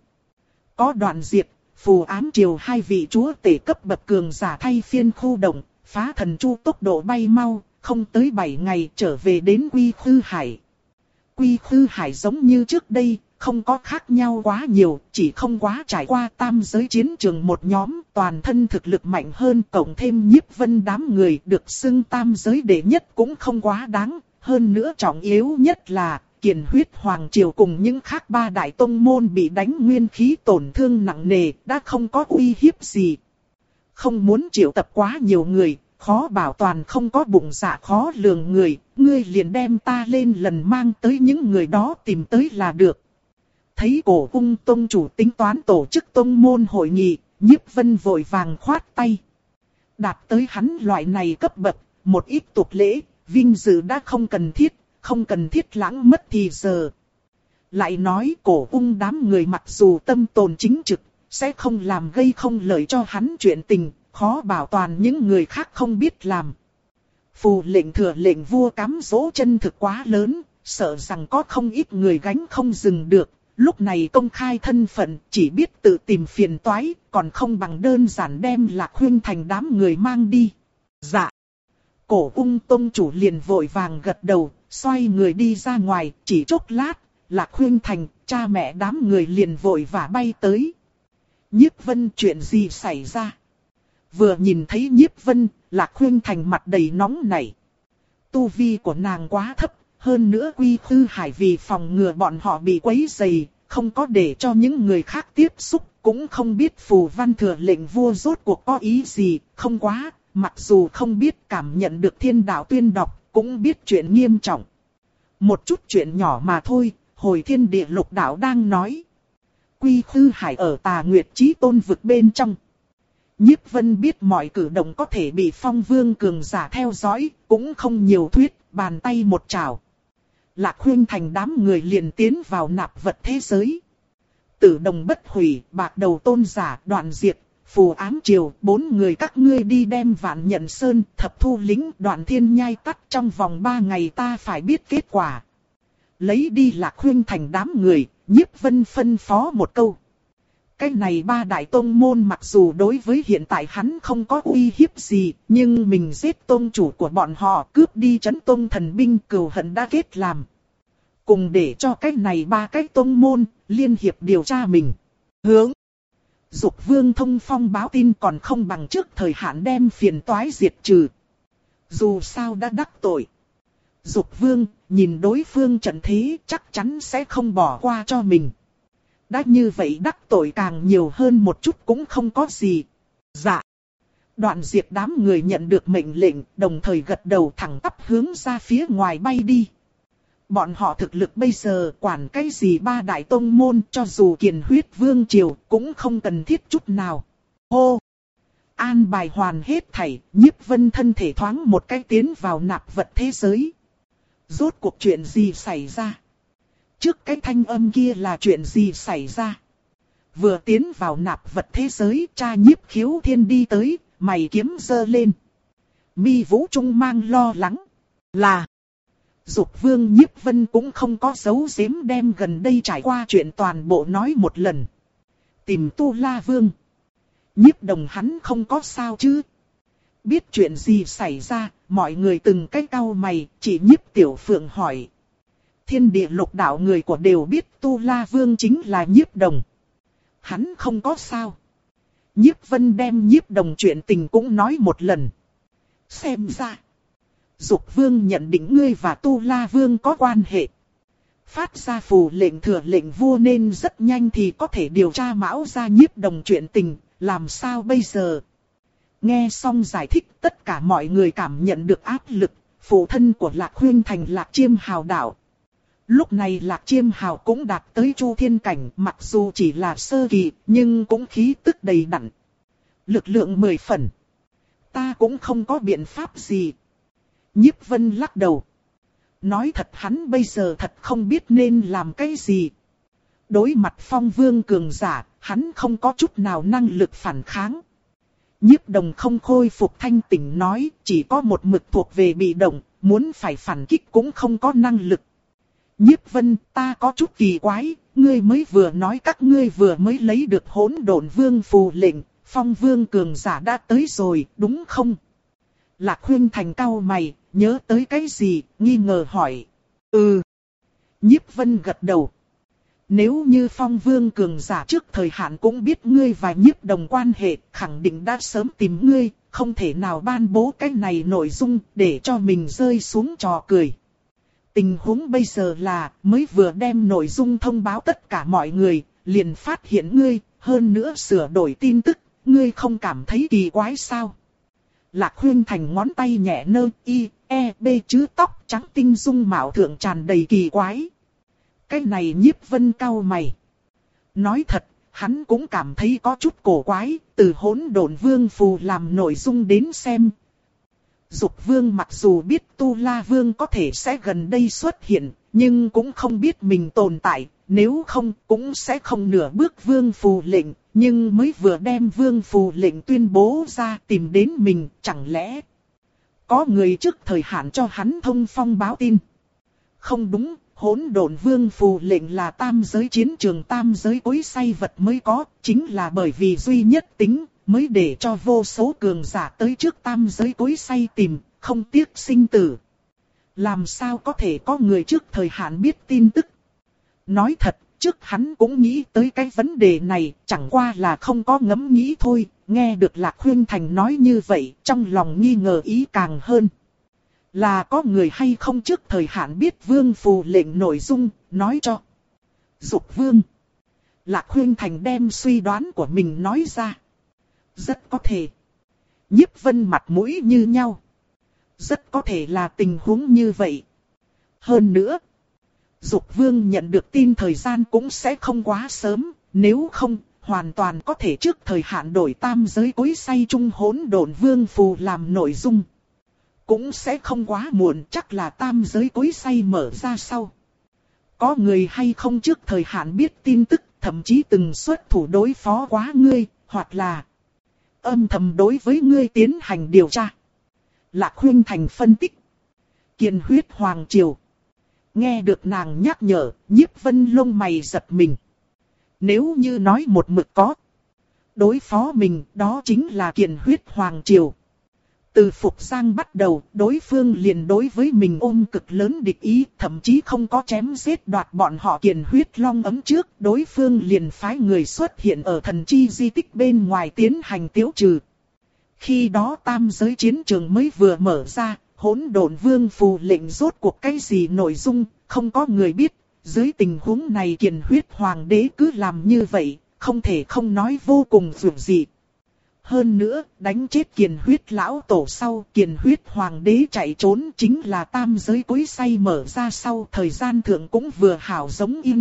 [SPEAKER 1] Có Đoạn Diệp, Phù Ám Triều hai vị chúa tể cấp bậc cường giả thay phiên khu động, phá thần chu tốc độ bay mau, không tới bảy ngày trở về đến Quy Khư Hải. Quy Khư Hải giống như trước đây, không có khác nhau quá nhiều, chỉ không quá trải qua tam giới chiến trường một nhóm, toàn thân thực lực mạnh hơn, cộng thêm Nhiếp Vân đám người được xưng tam giới đệ nhất cũng không quá đáng, hơn nữa trọng yếu nhất là Kiền Huyết Hoàng Triều cùng những khác ba đại tông môn bị đánh nguyên khí tổn thương nặng nề, đã không có uy hiếp gì. Không muốn triệu tập quá nhiều người, khó bảo toàn không có bụng dạ khó lường người, ngươi liền đem ta lên lần mang tới những người đó tìm tới là được. Thấy Cổ Ung tông chủ tính toán tổ chức tông môn hội nghị, Nhiếp Vân vội vàng khoát tay. Đạt tới hắn loại này cấp bậc, một ít tục lễ, vinh dự đã không cần thiết. Không cần thiết lãng mất thì giờ. Lại nói Cổ Ung đám người mặc dù tâm tồn chính trực, sẽ không làm gây không lợi cho hắn chuyện tình, khó bảo toàn những người khác không biết làm. Phù lệnh thừa lệnh vua cám dỗ chân thực quá lớn, sợ rằng có không ít người gánh không dừng được. Lúc này công khai thân phận, chỉ biết tự tìm phiền toái, còn không bằng đơn giản đem Lạc Huyên Thành đám người mang đi. Dạ. Cổ Ung tông chủ liền vội vàng gật đầu, xoay người đi ra ngoài, chỉ chốc lát, Lạc Huyên Thành, cha mẹ đám người liền vội vã bay tới. Nhiếp Vân, chuyện gì xảy ra? Vừa nhìn thấy Nhiếp Vân, Lạc Huyên Thành mặt đầy nóng nảy. Tu vi của nàng quá thấp, hơn nữa Quy Khư Hải vì phòng ngừa bọn họ bị quấy rầy, không có để cho những người khác tiếp xúc, cũng không biết Phù Văn thừa lệnh vua rốt cuộc có ý gì, không quá. Mặc dù không biết cảm nhận được thiên đạo tuyên đọc, cũng biết chuyện nghiêm trọng. Một chút chuyện nhỏ mà thôi, hồi thiên địa lục đạo đang nói. Quy Khư Hải ở Tà Nguyệt Chí Tôn vực bên trong. Nhiếp Vân biết mọi cử động có thể bị Phong Vương cường giả theo dõi, cũng không nhiều thuyết, bàn tay một chảo. Lạc Khuynh Thành đám người liền tiến vào nạp vật thế giới. Tử Đồng Bất Hủy, Bạc Đầu Tôn Giả, Đoạn Diệt, Phù Ám Triều, bốn người các ngươi đi đem Vạn Nhận Sơn, Thập Thu Lĩnh, Đoạn Thiên Nhai tắt trong vòng ba ngày ta phải biết kết quả. Lấy đi Lạc Khuynh Thành đám người, Nhiếp Vân phân phó một câu. Cái này ba đại tông môn mặc dù đối với hiện tại hắn không có uy hiếp gì, nhưng mình giết tông chủ của bọn họ cướp đi trấn tông thần binh cừu hận đã kết làm. Cùng để cho cái này ba cái tông môn liên hiệp điều tra mình. Hướng Dục Vương thông phong báo tin còn không bằng trước thời hạn đem phiền toái diệt trừ. Dù sao đã đắc tội. Dục Vương nhìn đối phương trận thế chắc chắn sẽ không bỏ qua cho mình. Đã như vậy đắc tội càng nhiều hơn một chút cũng không có gì. Dạ. Đoạn Diệt đám người nhận được mệnh lệnh, đồng thời gật đầu thẳng tắp hướng ra phía ngoài bay đi. Bọn họ thực lực bây giờ quản cái gì ba đại tông môn, cho dù Kiền Huyết Vương Triều cũng không cần thiết chút nào. Hô! An bài hoàn hết thảy, Nhiếp Vân thân thể thoáng một cái tiến vào nạp vật thế giới. Rốt cuộc chuyện gì xảy ra? Trước cái thanh âm kia là chuyện gì xảy ra? Vừa tiến vào nạp vật thế giới, cha Nhiếp Khiếu Thiên đi tới, mày kiếm giơ lên. Mi Vũ Trung mang lo lắng. Là... Dục Vương Nhiếp Vân cũng không có giấu giếm đem gần đây trải qua chuyện toàn bộ nói một lần. Tìm Tu La Vương. Nhiếp Đồng hắn không có sao chứ? Biết chuyện gì xảy ra, mọi người từng cái cau mày, chỉ Nhiếp Tiểu Phượng hỏi. Thiên địa lục đạo người của đều biết Tu La Vương chính là Nhiếp Đồng. Hắn không có sao. Nhiếp Vân đem Nhiếp Đồng chuyện tình cũng nói một lần. Xem ra. Dục Vương nhận định ngươi và Tu La Vương có quan hệ. Phát ra phù lệnh thừa lệnh vua nên rất nhanh thì có thể điều tra Mão Gia Nhiếp Đồng chuyện tình, làm sao bây giờ? Nghe xong giải thích tất cả mọi người cảm nhận được áp lực, phụ thân của Lạc Khuynh Thành Lạc Chiêm Hào đạo. Lúc này Lạc Chiêm Hào cũng đạt tới Chu Thiên Cảnh, mặc dù chỉ là sơ kỳ, nhưng cũng khí tức đầy đặn. Lực lượng mười phần. Ta cũng không có biện pháp gì. Nhiếp Vân lắc đầu. Nói thật hắn bây giờ thật không biết nên làm cái gì. Đối mặt Phong Vương cường giả, hắn không có chút nào năng lực phản kháng. Nhiếp Đồng không khôi phục thanh tỉnh nói, chỉ có một mực thuộc về bị động, muốn phải phản kích cũng không có năng lực. Nhiếp Vân, ta có chút kỳ quái, ngươi mới vừa nói các ngươi vừa mới lấy được Hỗn Độn Vương phù lệnh, Phong Vương cường giả đã tới rồi, đúng không? Lạc Khuynh Thành cau mày, nhớ tới cái gì, nghi ngờ hỏi. Ừ. Nhiếp Vân gật đầu. Nếu như Phong Vương cường giả trước thời hạn cũng biết ngươi và Nhiếp Đồng quan hệ, khẳng định đã sớm tìm ngươi, không thể nào ban bố cái này nội dung để cho mình rơi xuống trò cười. Tình huống bây giờ là, mới vừa đem nội dung thông báo tất cả mọi người, liền phát hiện ngươi, hơn nữa sửa đổi tin tức, ngươi không cảm thấy kỳ quái sao? Lạc Khuynh Thành ngón tay nhẹ nơ, y, e, b chứ tóc trắng tinh dung mạo thượng tràn đầy kỳ quái. Cái này Nhiếp Vân cau mày. Nói thật, hắn cũng cảm thấy có chút cổ quái, từ Hỗn Độn Vương phù làm nội dung đến xem. Dục Vương mặc dù biết Tu La Vương có thể sẽ gần đây xuất hiện, nhưng cũng không biết mình tồn tại, nếu không cũng sẽ không nửa bước Vương phù lệnh, nhưng mới vừa đem Vương phù lệnh tuyên bố ra tìm đến mình, chẳng lẽ có người trước thời hạn cho hắn thông phong báo tin? Không đúng, Hỗn Độn Vương phù lệnh là tam giới chiến trường tam giới cối xay vật mới có, chính là bởi vì duy nhất tính, mới để cho vô số cường giả tới trước tam giới cối xay tìm, không tiếc sinh tử. Làm sao có thể có người trước thời hạn biết tin tức? Nói thật, trước hắn cũng nghĩ tới cái vấn đề này, chẳng qua là không có ngẫm nghĩ thôi, nghe được Lạc Khuynh Thành nói như vậy, trong lòng nghi ngờ ý càng hơn. Là có người hay không trước thời hạn biết Vương phù lệnh nội dung, nói cho Dục Vương. Lạc Khuynh Thành đem suy đoán của mình nói ra. Rất có thể. Nhiếp Vân mặt mũi như nhau. Rất có thể là tình huống như vậy. Hơn nữa, Dục Vương nhận được tin thời gian cũng sẽ không quá sớm, nếu không, hoàn toàn có thể trước thời hạn đổi tam giới cối xay chung hỗn độn vương phù làm nội dung. Cũng sẽ không quá muộn, chắc là tam giới cối xay mở ra sau. Có người hay không trước thời hạn biết tin tức, thậm chí từng xuất thủ đối phó quá ngươi, hoặc là âm thầm đối với ngươi tiến hành điều tra. Lạc Huyên Thành phân tích. Kiền huyết hoàng triều. Nghe được nàng nhắc nhở, Nhiếp Vân lông mày giật mình. Nếu như nói một mực có đối phó mình, đó chính là Kiền huyết hoàng triều. Từ Phục Giang bắt đầu, đối phương liền đối với mình ôm cực lớn địch ý, thậm chí không có chém giết đoạt bọn họ Kiền huyết long ấm trước, đối phương liền phái người xuất hiện ở thần chi di tích bên ngoài tiến hành tiêu trừ. Khi đó tam giới chiến trường mới vừa mở ra, hỗn độn vương phù lệnh rốt cuộc cái gì nội dung, không có người biết. Dưới tình huống này Kiền huyết hoàng đế cứ làm như vậy, không thể không nói vô cùng dường dị. Hơn nữa, đánh chết Kiền huyết lão tổ sau, Kiền huyết hoàng đế chạy trốn chính là tam giới cối xay mở ra sau, thời gian thượng cũng vừa hảo giống in.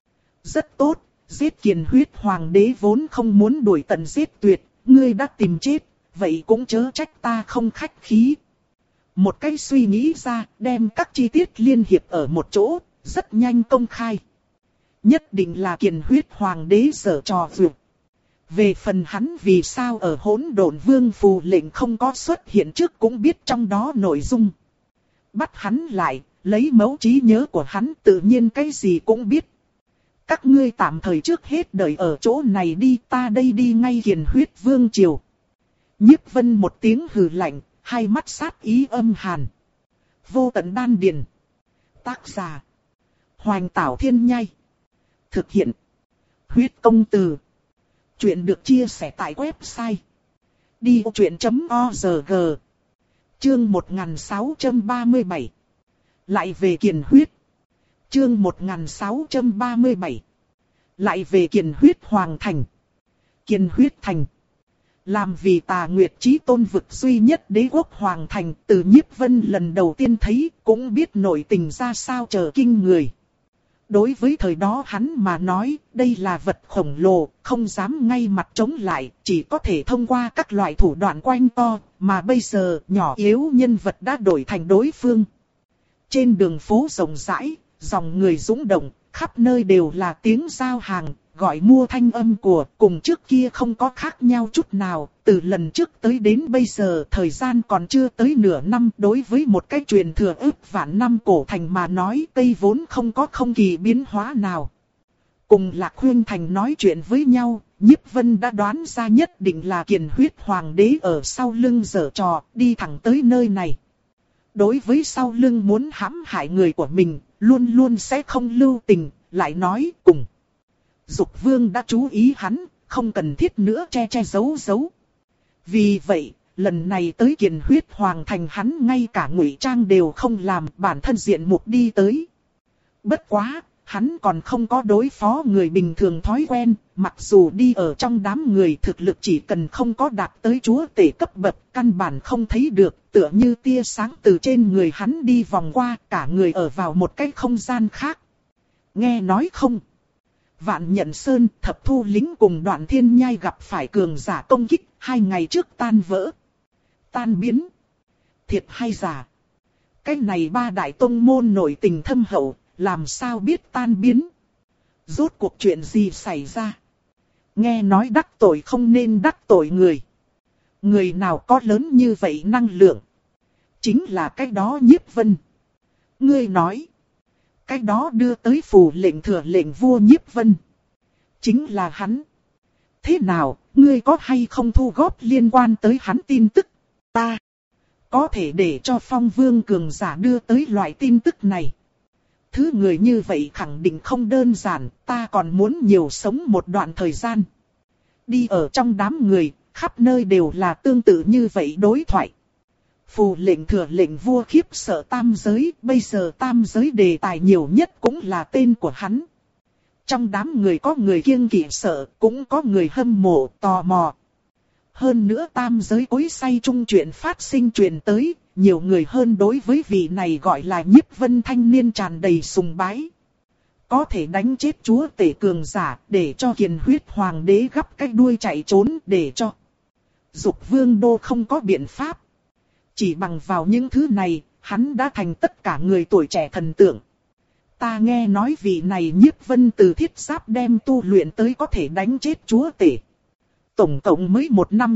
[SPEAKER 1] Rất tốt, giết Kiền huyết hoàng đế vốn không muốn đuổi tận giết tuyệt, ngươi đã tìm chết, vậy cũng chớ trách ta không khách khí. Một cái suy nghĩ ra, đem các chi tiết liên hiệp ở một chỗ, rất nhanh công khai. Nhất định là Kiền huyết hoàng đế giở trò vượt. Về phần hắn vì sao ở hỗn độn vương phù lệnh không có xuất hiện trước cũng biết trong đó nội dung. Bắt hắn lại, lấy mẫu trí nhớ của hắn tự nhiên cái gì cũng biết. Các ngươi tạm thời trước hết đợi ở chỗ này đi, ta đây đi ngay Kiền huyết vương triều. Nhiếp Vân một tiếng hừ lạnh, hai mắt sát ý âm hàn. Vô tận đan điền. Tác giả. Hoành Tảo Thiên Nhai. Thực hiện. Huyết Công Từ. Chuyện được chia sẻ tại website đi ô chuyện chấm org. Chương một nghìn sáu trăm ba mươi bảy. Lại về Kiền huyết. Chương một nghìn sáu trăm ba mươi bảy. Lại về Kiền huyết hoàng thành. Kiền huyết thành. Làm vì Tà Nguyệt Chí Tôn vực duy nhất đế quốc hoàng thành, từ Nhiếp Vân lần đầu tiên thấy cũng biết nội tình ra sao chờ kinh người. Đối với thời đó hắn mà nói, đây là vật khổng lồ, không dám ngay mặt chống lại, chỉ có thể thông qua các loại thủ đoạn quanh to, mà bây giờ nhỏ yếu nhân vật đã đổi thành đối phương. Trên đường phố rộng rãi, dòng người dũng động, khắp nơi đều là tiếng giao hàng, gọi mua thanh âm của, cùng trước kia không có khác nhau chút nào, từ lần trước tới đến bây giờ thời gian còn chưa tới nửa năm, đối với một cái truyền thừa ước vạn năm cổ thành mà nói Tây vốn không có không kỳ biến hóa nào. Cùng Lạc Huyên Thành nói chuyện với nhau, Nhiếp Vân đã đoán ra nhất định là Kiền huyết hoàng đế ở sau lưng giở trò, đi thẳng tới nơi này. Đối với sau lưng muốn hãm hại người của mình, luôn luôn sẽ không lưu tình, lại nói cùng. Dục Vương đã chú ý hắn, không cần thiết nữa che che giấu giấu. Vì vậy, lần này tới Kiền huyết hoàng thành hắn ngay cả ngụy trang đều không làm, bản thân diện mục đi tới. Bất quá, hắn còn không có đối phó người bình thường thói quen, mặc dù đi ở trong đám người thực lực chỉ cần không có đạt tới chúa tể cấp bậc, căn bản không thấy được, tựa như tia sáng từ trên người hắn đi vòng qua, cả người ở vào một cái không gian khác. Nghe nói không? Vạn Nhận Sơn, Thập Thu lính cùng Đoạn Thiên Nhai gặp phải cường giả công kích, hai ngày trước tan vỡ. Tan biến. Thiệt hay giả? Cái này ba đại tông môn nổi tình thâm hậu, làm sao biết tan biến? Rốt cuộc chuyện gì xảy ra? Nghe nói đắc tội không nên đắc tội người. Người nào có lớn như vậy năng lượng? Chính là cái đó Nhiếp Vân. Ngươi nói. Cái đó đưa tới phủ lệnh thừa lệnh vua Nhiếp Vân. Chính là hắn. Thế nào, ngươi có hay không thu góp liên quan tới hắn tin tức? Ta có thể để cho Phong Vương cường giả đưa tới loại tin tức này. Thứ người như vậy khẳng định không đơn giản, ta còn muốn nhiều sống một đoạn thời gian. Đi ở trong đám người, khắp nơi đều là tương tự như vậy đối thoại. Phù lệnh thừa lệnh vua khiếp sợ tam giới, bây giờ tam giới đề tài nhiều nhất cũng là tên của hắn. Trong đám người có người kiêng kỵ sợ, cũng có người hâm mộ, tò mò. Hơn nữa tam giới cối xay chung chuyện phát sinh truyền tới, nhiều người hơn đối với vị này gọi là Nhiếp Vân thanh niên tràn đầy sùng bái. Có thể đánh chết chúa tể cường giả, để cho Kiền Huyết Hoàng đế gắp cái đuôi chạy trốn, để cho Dục Vương Đô không có biện pháp. Chỉ bằng vào những thứ này, hắn đã thành tất cả người tuổi trẻ thần tượng. Ta nghe nói vị này Nhiếp Vân từ thiết giáp đem tu luyện tới có thể đánh chết chúa tể. Tổng cộng mới một năm.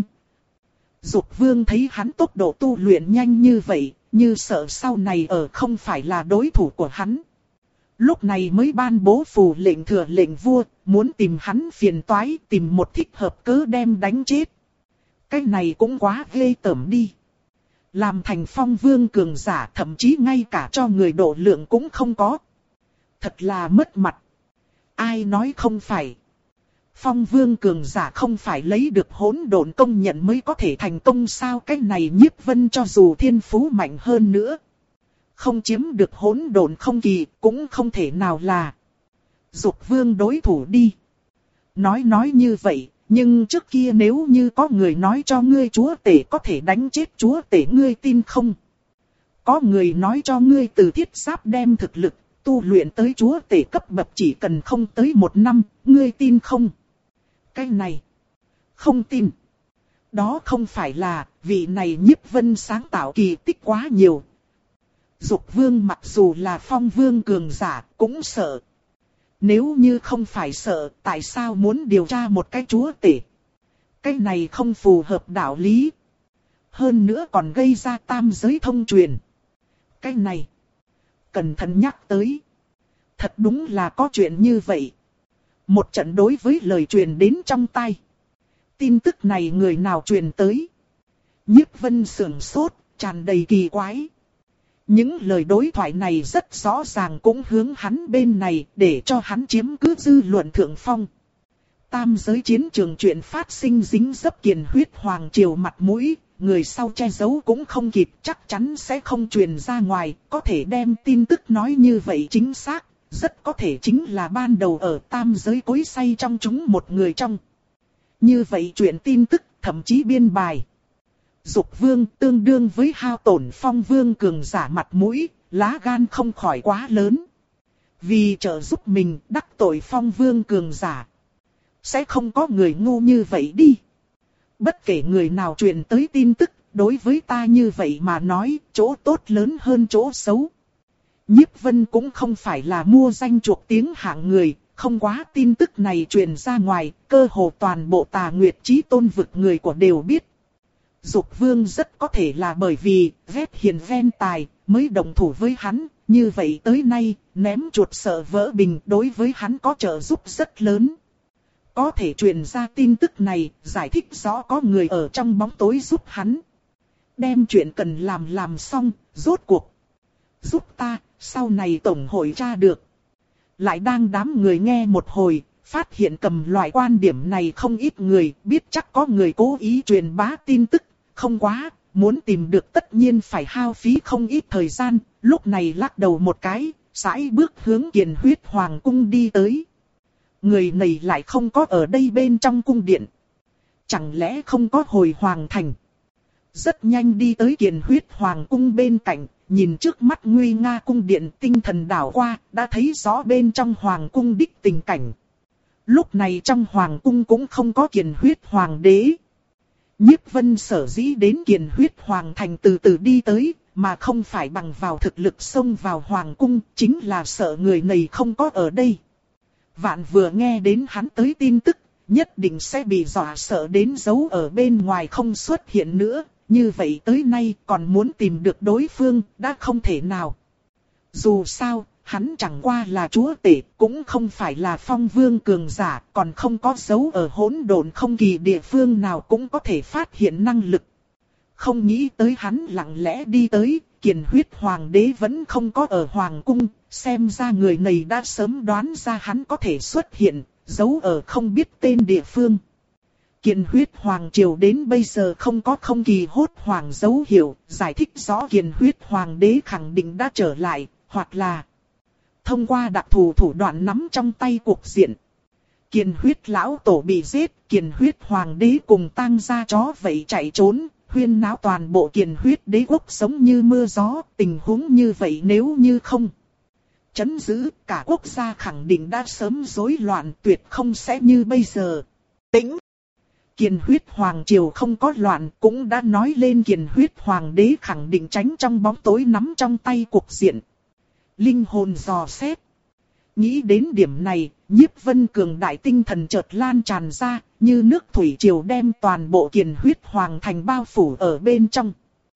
[SPEAKER 1] Dục Vương thấy hắn tốc độ tu luyện nhanh như vậy, như sợ sau này ở không phải là đối thủ của hắn. Lúc này mới ban bố phù lệnh thừa lệnh vua, muốn tìm hắn phiền toái, tìm một thích hợp cớ đem đánh chết. Cái này cũng quá ghê tởm đi. Làm thành Phong Vương cường giả, thậm chí ngay cả cho người độ lượng cũng không có. Thật là mất mặt. Ai nói không phải. Phong Vương cường giả không phải lấy được hỗn độn công nhận mới có thể thành công sao? Cái này Nhiếp Vân cho dù thiên phú mạnh hơn nữa, không chiếm được hỗn độn không kỳ, cũng không thể nào là Dục Vương đối thủ đi. Nói nói như vậy, nhưng trước kia nếu như có người nói cho ngươi chúa tể có thể đánh chết chúa tể, ngươi tin không? Có người nói cho ngươi từ thiết giáp đem thực lực tu luyện tới chúa tể cấp bậc chỉ cần không tới một năm, ngươi tin không? Cái này, không tin. Đó không phải là vị này Nhiếp Vân sáng tạo kỳ tích quá nhiều. Dục Vương mặc dù là Phong Vương cường giả cũng sợ. Nếu như không phải sợ, tại sao muốn điều tra một cái chúa tể? Cái này không phù hợp đạo lý. Hơn nữa còn gây ra tam giới thông truyền. Cái này, cẩn thận nhắc tới. Thật đúng là có chuyện như vậy. Một trận đối với lời truyền đến trong tai. Tin tức này người nào truyền tới? Nhiếp Vân sửng sốt, tràn đầy kỳ quái. Những lời đối thoại này rất rõ ràng cũng hướng hắn bên này, để cho hắn chiếm cứ dư luận thượng phong. Tam giới chiến trường chuyện phát sinh dính dấp Kiền Huyết Hoàng triều mặt mũi, người sau che giấu cũng không kịp, chắc chắn sẽ không truyền ra ngoài, có thể đem tin tức nói như vậy chính xác, rất có thể chính là ban đầu ở tam giới cối xay trong chúng một người trong. Như vậy chuyện tin tức, thậm chí biên bài. Dục Vương tương đương với hao tổn Phong Vương cường giả mặt mũi, lá gan không khỏi quá lớn. Vì trợ giúp mình đắc tội Phong Vương cường giả, sẽ không có người ngu như vậy đi. Bất kể người nào truyền tới tin tức, đối với ta như vậy mà nói, chỗ tốt lớn hơn chỗ xấu. Nhiếp Vân cũng không phải là mua danh chuộc tiếng hạng người, không quá tin tức này truyền ra ngoài, cơ hồ toàn bộ Tà Nguyệt Chí Tôn vực người của đều biết. Dục Vương rất có thể là bởi vì ghét hiền ven tài mới đồng thủ với hắn, như vậy tới nay ném chuột sợ vỡ bình đối với hắn có trợ giúp rất lớn. Có thể truyền ra tin tức này, giải thích rõ có người ở trong bóng tối giúp hắn. Đem chuyện cần làm làm xong, rốt cuộc giúp ta, sau này tổng hội tra được. Lại đang đám người nghe một hồi, phát hiện cầm loại quan điểm này không ít người, biết chắc có người cố ý truyền bá tin tức. Không quá, muốn tìm được tất nhiên phải hao phí không ít thời gian, lúc này lắc đầu một cái, sải bước hướng Kiền Huyết Hoàng cung đi tới. Người này lại không có ở đây bên trong cung điện. Chẳng lẽ không có hồi Hoàng thành? Rất nhanh đi tới Kiền Huyết Hoàng cung bên cạnh, nhìn trước mắt nguy nga cung điện, tinh thần đảo qua, đã thấy rõ bên trong Hoàng cung đích tình cảnh. Lúc này trong Hoàng cung cũng không có Kiền Huyết Hoàng đế. Nhiếp Vân sở dĩ đến Kiền Huyết Hoàng thành từ từ đi tới, mà không phải bằng vào thực lực xông vào Hoàng cung, chính là sợ người này không có ở đây. Vạn vừa nghe đến hắn tới tin tức, nhất định sẽ bị dọa sợ đến giấu ở bên ngoài không xuất hiện nữa, như vậy tới nay còn muốn tìm được đối phương, đã không thể nào. Dù sao, hắn chẳng qua là chúa tể, cũng không phải là Phong Vương cường giả, còn không có dấu ở hỗn độn không kỳ địa phương nào cũng có thể phát hiện năng lực. Không nghĩ tới hắn lặng lẽ đi tới, Kiền Huyết Hoàng đế vẫn không có ở Hoàng cung, xem ra người này đã sớm đoán ra hắn có thể xuất hiện, dấu ở không biết tên địa phương. Kiền Huyết Hoàng triều đến bây giờ không có không kỳ hốt hoàng dấu hiệu, giải thích rõ Kiền Huyết Hoàng đế khẳng định đã trở lại, hoặc là thông qua đặc thù thủ đoạn nắm trong tay cuộc diện. Kiền huyết lão tổ bị giết, kiền huyết hoàng đế cùng tang gia chó vậy chạy trốn, huyên náo toàn bộ kiền huyết đế quốc giống như mưa gió, tình huống như vậy nếu như không trấn giữ, cả quốc gia khẳng định đã sớm rối loạn, tuyệt không sẽ như bây giờ. Tĩnh! Kiền huyết hoàng triều không có loạn, cũng đã nói lên kiền huyết hoàng đế khẳng định tránh trong bóng tối nắm trong tay cuộc diện. Linh hồn dò xét. Nghĩ đến điểm này, Nhiếp Vân cường đại tinh thần chợt lan tràn ra, như nước thủy triều đem toàn bộ kiền huyết hoàng thành bao phủ ở bên trong.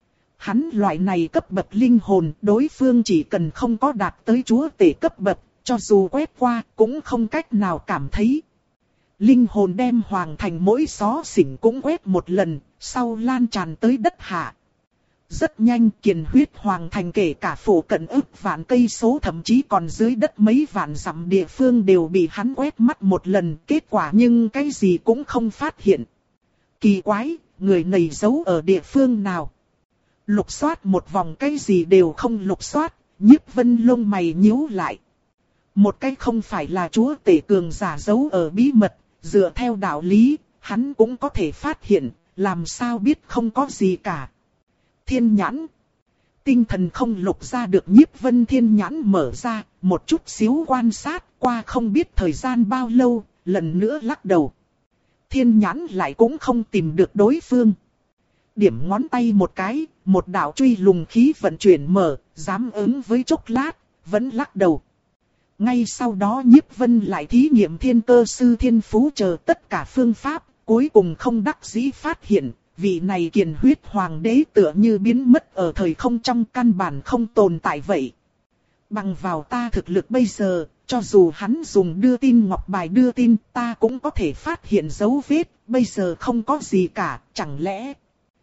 [SPEAKER 1] Hắn loại này cấp bậc linh hồn, đối phương chỉ cần không có đạt tới chúa tể cấp bậc, cho dù quét qua cũng không cách nào cảm thấy. Linh hồn đem hoàng thành mỗi xó xỉnh cũng quét một lần, sau lan tràn tới đất hạ. Rất nhanh kiền huyết hoàng thành kể cả phủ cận ức vạn cây số thậm chí còn dưới đất mấy vạn dặm địa phương đều bị hắn quét mắt một lần, kết quả nhưng cái gì cũng không phát hiện. Kỳ quái, người này giấu ở địa phương nào? Lục soát một vòng cái gì đều không lục soát, Nhiếp Vân lông mày nhíu lại. Một cái không phải là chúa tể cường giả giấu ở bí mật, dựa theo đạo lý, hắn cũng có thể phát hiện, làm sao biết không có gì cả. Thiên nhãn. Tinh thần không lục ra được Nhiếp Vân thiên nhãn mở ra, một chút xíu quan sát, qua không biết thời gian bao lâu, lần nữa lắc đầu. Thiên nhãn lại cũng không tìm được đối phương. Điểm ngón tay một cái, một đạo truy lùng khí vận chuyển mở, dám ứng với chốc lát, vẫn lắc đầu. Ngay sau đó Nhiếp Vân lại thí nghiệm thiên cơ sư thiên phú chờ tất cả phương pháp, cuối cùng không đắc dĩ phát hiện, vị này kiền huyết hoàng đế tựa như biến mất ở thời không trong, căn bản không tồn tại vậy. Bằng vào ta thực lực bây giờ, cho dù hắn dùng đưa tin ngọc bài đưa tin, ta cũng có thể phát hiện dấu vết, bây giờ không có gì cả, chẳng lẽ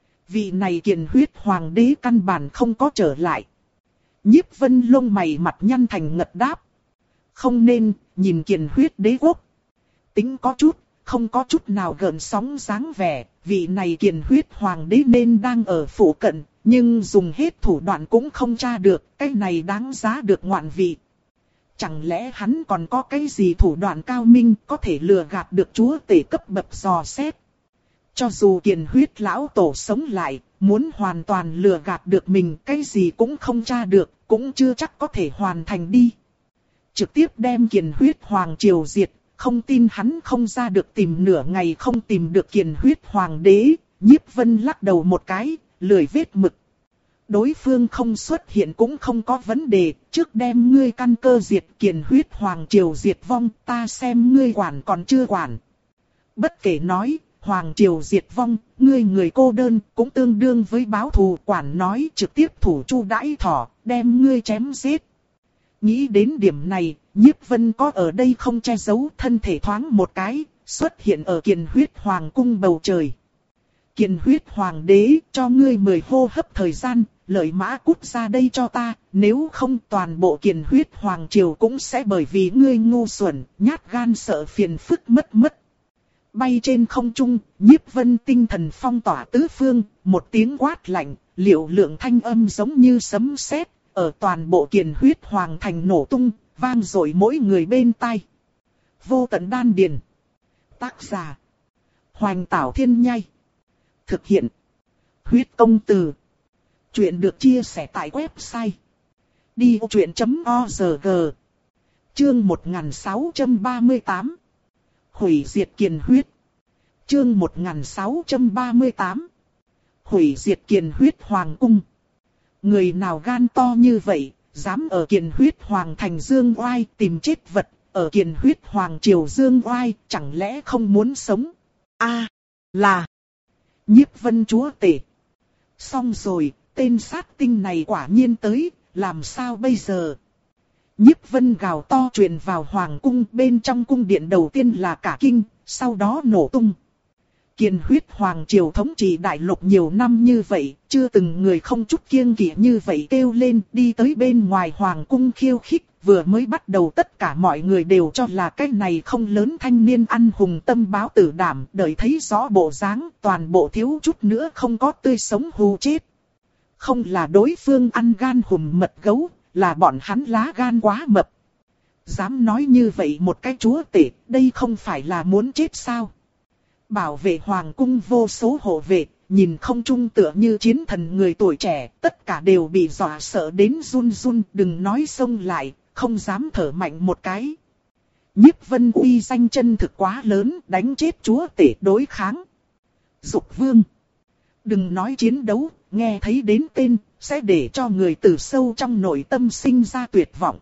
[SPEAKER 1] vị này kiền huyết hoàng đế căn bản không có trở lại. Nhiếp Vân lông mày mặt nhăn thành ngật đáp. Không nên, nhìn kiền huyết đế quốc. Tính có chút, không có chút nào gợn sóng dáng vẻ, vị này kiền huyết hoàng đế nên đang ở phủ cận, nhưng dùng hết thủ đoạn cũng không tra được, cái này đáng giá được ngoạn vị. Chẳng lẽ hắn còn có cái gì thủ đoạn cao minh có thể lừa gạt được chúa tể cấp bậc dò xét? Cho dù kiền huyết lão tổ sống lại, muốn hoàn toàn lừa gạt được mình, cái gì cũng không tra được, cũng chưa chắc có thể hoàn thành đi. Trực tiếp đem kiền huyết hoàng triều diệt, không tin hắn không ra được tìm nửa ngày không tìm được kiền huyết hoàng đế. Nhiếp Vân lắc đầu một cái, lười vết mực. Đối phương không xuất hiện cũng không có vấn đề, trước đem ngươi căn cơ diệt kiền huyết hoàng triều diệt vong, ta xem ngươi quản còn chưa quản. Bất kể nói, hoàng triều diệt vong, ngươi người cô đơn, cũng tương đương với báo thù, quản nói trực tiếp thủ chu đãi thỏ, đem ngươi chém giết. Nghĩ đến điểm này, Nhiếp Vân có ở đây không che giấu, thân thể thoáng một cái, xuất hiện ở kiền huyết hoàng cung bầu trời. Kiền huyết hoàng đế, cho ngươi mười hô hấp thời gian, lợi mã cút ra đây cho ta, nếu không toàn bộ kiền huyết hoàng triều cũng sẽ bởi vì ngươi ngu xuẩn, nhát gan sợ phiền phức mất mất. Bay trên không trung, Nhiếp Vân tinh thần phong tỏa tứ phương, một tiếng quát lạnh, liệu lượng thanh âm giống như sấm sét, ở toàn bộ kiền huyết hoàng thành nổ tung, vang dội mỗi người bên tai. Vô tận đan điền. Tác giả: Hoành Tảo Thiên Nhai. Thực hiện: Huyết Công Từ. Chuyện được chia sẻ tại website đi ô chuyện chấm org. Chương một nghìn sáu trăm ba mươi tám. Hủy diệt kiền huyết. Chương một nghìn sáu trăm ba mươi tám. Hủy diệt kiền huyết hoàng cung. Người nào gan to như vậy, dám ở kiền huyết hoàng thành dương oai tìm chết vật, ở kiền huyết hoàng triều dương oai, chẳng lẽ không muốn sống? A, à, là Nhiếp Vân chúa tể. Xong rồi, tên sát tinh này quả nhiên tới, làm sao bây giờ? Nhiếp Vân gào to truyền vào hoàng cung, bên trong cung điện đầu tiên là cả kinh, sau đó nổ tung. Kiền huyết hoàng triều thống trị đại lục nhiều năm như vậy, chưa từng người không chút kiêng kỵ như vậy kêu lên đi tới bên ngoài hoàng cung khiêu khích. Vừa mới bắt đầu tất cả mọi người đều cho là cái này không lớn thanh niên ăn hùng tâm báo tử đảm, đợi thấy rõ bộ dáng, toàn bộ thiếu chút nữa không có tươi sống hù chết. Không là đối phương ăn gan hùm mật gấu, là bọn hắn lá gan quá mập. Dám nói như vậy một cái chúa tể, đây không phải là muốn chết sao? Bảo vệ hoàng cung vô số hộ vệ, nhìn không trung tựa như chiến thần người tuổi trẻ, tất cả đều bị dọa sợ đến run run, đừng nói xông lại, không dám thở mạnh một cái. Nhiếp Vân uy danh chân thực quá lớn, đánh chết chúa tể đối kháng. Dục vương. Đừng nói chiến đấu, nghe thấy đến tên, sẽ để cho người từ sâu trong nội tâm sinh ra tuyệt vọng.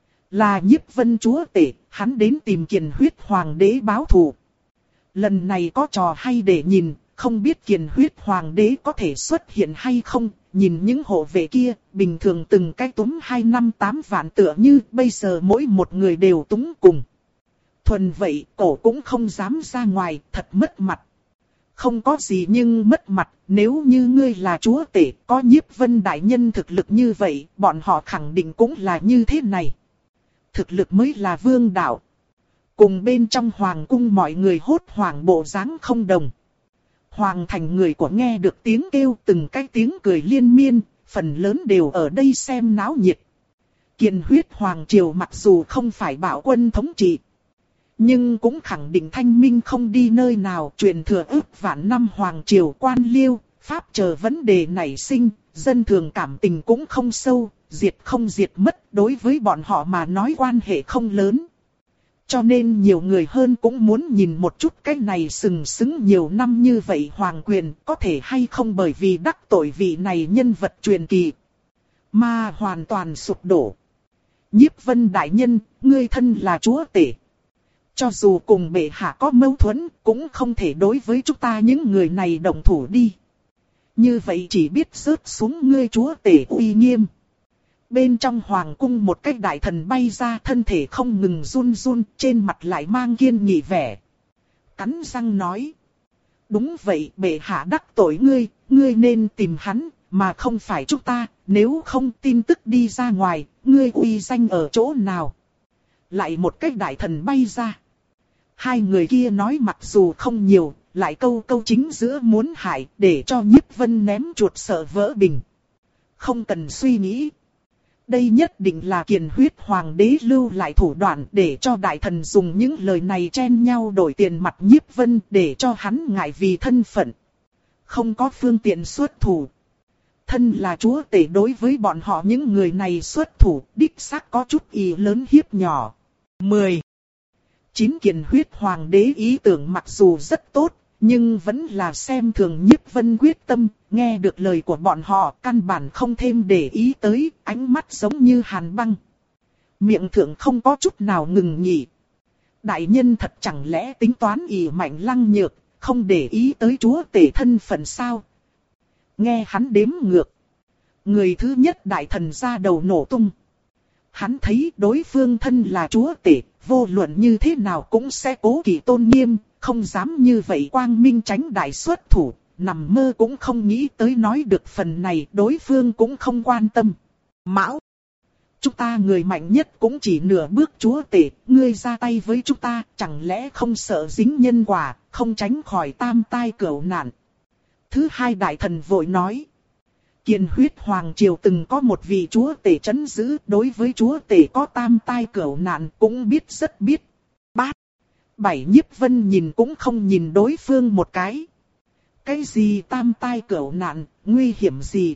[SPEAKER 1] Là Nhiếp Vân chúa tể, hắn đến tìm Kiền Huyết Hoàng đế báo thù. Lần này có trò hay để nhìn, không biết Kiền Huyết Hoàng đế có thể xuất hiện hay không. Nhìn những hộ vệ kia, bình thường từng cái túm hai năm tám vạn tựa như bây giờ mỗi một người đều túm cùng. Thuần vậy, cổ cũng không dám ra ngoài, thật mất mặt. Không có gì nhưng mất mặt, nếu như ngươi là chúa tể, có Nhiếp Vân đại nhân thực lực như vậy, bọn họ khẳng định cũng là như thế này. Thực lực mới là vương đạo. Cùng bên trong hoàng cung mọi người hốt hoảng bộ dáng không đồng. Hoàng thành người của nghe được tiếng kêu từng cái tiếng cười liên miên, phần lớn đều ở đây xem náo nhiệt. Kiền Huyết Hoàng triều mặc dù không phải bảo quân thống trị, nhưng cũng khẳng định thanh minh không đi nơi nào. Truyền thừa ước vạn năm hoàng triều quan liêu, pháp chờ vấn đề nảy sinh, dân thường cảm tình cũng không sâu, diệt không diệt mất, đối với bọn họ mà nói quan hệ không lớn. Cho nên nhiều người hơn cũng muốn nhìn một chút cái này sừng sững nhiều năm như vậy hoàng quyền có thể hay không bởi vì đắc tội vị này nhân vật truyền kỳ mà hoàn toàn sụp đổ. Nhiếp Vân đại nhân, ngươi thân là chúa tể. Cho dù cùng bệ hạ có mâu thuẫn, cũng không thể đối với chúng ta những người này động thủ đi. Như vậy chỉ biết rớt xuống ngươi chúa tể uy nghiêm. Bên trong hoàng cung một cái đại thần bay ra, thân thể không ngừng run run, trên mặt lại mang kiên nghị vẻ. Cắn răng nói. Đúng vậy, bệ hạ đắc tội ngươi, ngươi nên tìm hắn, mà không phải chúng ta, nếu không tin tức đi ra ngoài, ngươi uy danh ở chỗ nào. Lại một cái đại thần bay ra. Hai người kia nói mặc dù không nhiều, lại câu câu chính giữa muốn hại, để cho Nhiếp Vân ném chuột sợ vỡ bình. Không cần suy nghĩ. Đây nhất định là Kiền Huyết Hoàng đế lưu lại thủ đoạn để cho đại thần dùng những lời này chen nhau đổi tiền mặt Nhiếp Vân để cho hắn ngại vì thân phận. Không có phương tiện xuất thủ. Thân là chúa tể đối với bọn họ những người này xuất thủ, đích xác có chút ý lớn hiếp nhỏ. mười. Chín Kiền Huyết Hoàng đế ý tưởng mặc dù rất tốt, nhưng vẫn là xem thường Nhiếp Vân quyết tâm, nghe được lời của bọn họ căn bản không thêm để ý tới, ánh mắt giống như hàn băng. Miệng thượng không có chút nào ngừng nghỉ. Đại nhân thật chẳng lẽ tính toán ỷ mạnh lăng nhược, không để ý tới chúa tể thân phận sao? Nghe hắn đếm ngược. Người thứ nhất đại thần ra đầu nổ tung. Hắn thấy đối phương thân là chúa tể, vô luận như thế nào cũng sẽ cố kỵ tôn nghiêm, không dám như vậy quang minh tránh đại xuất thủ, nằm mơ cũng không nghĩ tới nói được phần này, đối phương cũng không quan tâm. Mão, chúng ta người mạnh nhất cũng chỉ nửa bước chúa tể, ngươi ra tay với chúng ta, chẳng lẽ không sợ dính nhân quả, không tránh khỏi tam tai cửu nạn. Thứ hai đại thần vội nói. Kiền Huyết Hoàng triều từng có một vị chúa tể trấn giữ, đối với chúa tể có tam tai cửu nạn cũng biết rất biết. Bát. Bảy Nhiếp Vân nhìn cũng không nhìn đối phương một cái. Cái gì tam tai cửu nạn, nguy hiểm gì?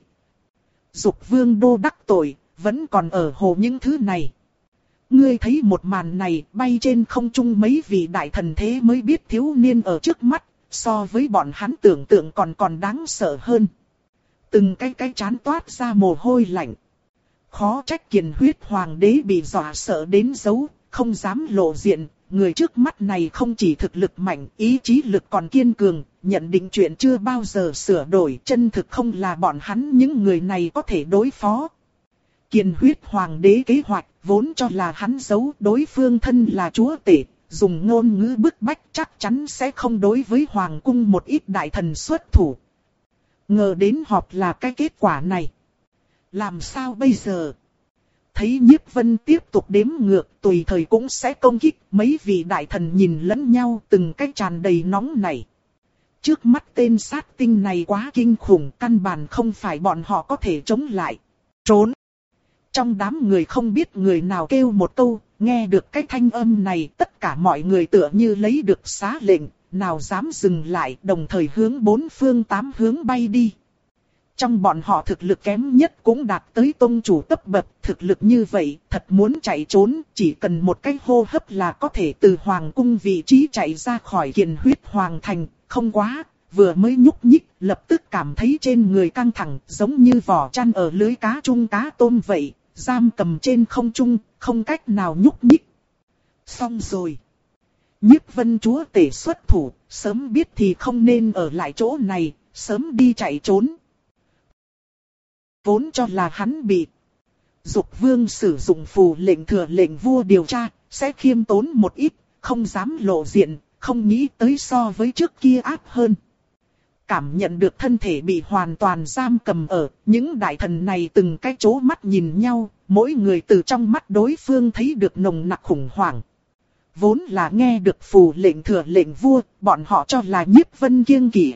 [SPEAKER 1] Dục vương đô đắc tội, vẫn còn ở hồ những thứ này. Ngươi thấy một màn này, bay trên không trung mấy vị đại thần thế mới biết thiếu niên ở trước mắt, so với bọn hắn tưởng tượng còn còn đáng sợ hơn. Từng cái cái chán toát ra mồ hôi lạnh. Khó trách Kiền Huyết Hoàng đế bị dọa sợ đến giấu, không dám lộ diện. Người trước mắt này không chỉ thực lực mạnh, ý chí lực còn kiên cường, nhận định chuyện chưa bao giờ sửa đổi, chân thực không là bọn hắn những người này có thể đối phó. Kiền Huyết Hoàng đế kế hoạch, vốn cho là hắn giấu đối phương thân là chúa tể, dùng ngôn ngữ bức bách chắc chắn sẽ không đối với Hoàng cung một ít đại thần xuất thủ. Ngờ đến họp là cái kết quả này. Làm sao bây giờ? Thấy Nhiếp Vân tiếp tục đếm ngược, tùy thời cũng sẽ công kích, mấy vị đại thần nhìn lẫn nhau từng cái tràn đầy nóng nảy. Trước mắt tên sát tinh này quá kinh khủng, căn bản không phải bọn họ có thể chống lại. Trốn! Trong đám người không biết người nào kêu một câu, Nghe được cái thanh âm này, tất cả mọi người tựa như lấy được xá lệnh, nào dám dừng lại, đồng thời hướng bốn phương tám hướng bay đi. Trong bọn họ thực lực kém nhất cũng đạt tới tông chủ cấp bậc, thực lực như vậy, thật muốn chạy trốn, chỉ cần một cái hô hấp là có thể từ hoàng cung vị trí chạy ra khỏi Kiền Huyết Hoàng thành, không quá, vừa mới nhúc nhích, lập tức cảm thấy trên người căng thẳng, giống như vỏ chăn ở lưới cá chung cá tôm vậy, giam cầm trên không trung, không cách nào nhúc nhích. Xong rồi. Nhiếp Vân chúa tể xuất thủ, sớm biết thì không nên ở lại chỗ này, sớm đi chạy trốn. Vốn cho là hắn bị Dục Vương sử dụng phù lệnh thừa lệnh vua điều tra, sẽ khiêm tốn một ít, không dám lộ diện, không nghĩ tới so với trước kia ác hơn. Cảm nhận được thân thể bị hoàn toàn giam cầm ở, những đại thần này từng cái chố mắt nhìn nhau, mỗi người từ trong mắt đối phương thấy được nồng nặc khủng hoảng. Vốn là nghe được phù lệnh thừa lệnh vua, bọn họ cho là Nhiếp Vân kiêng kỵ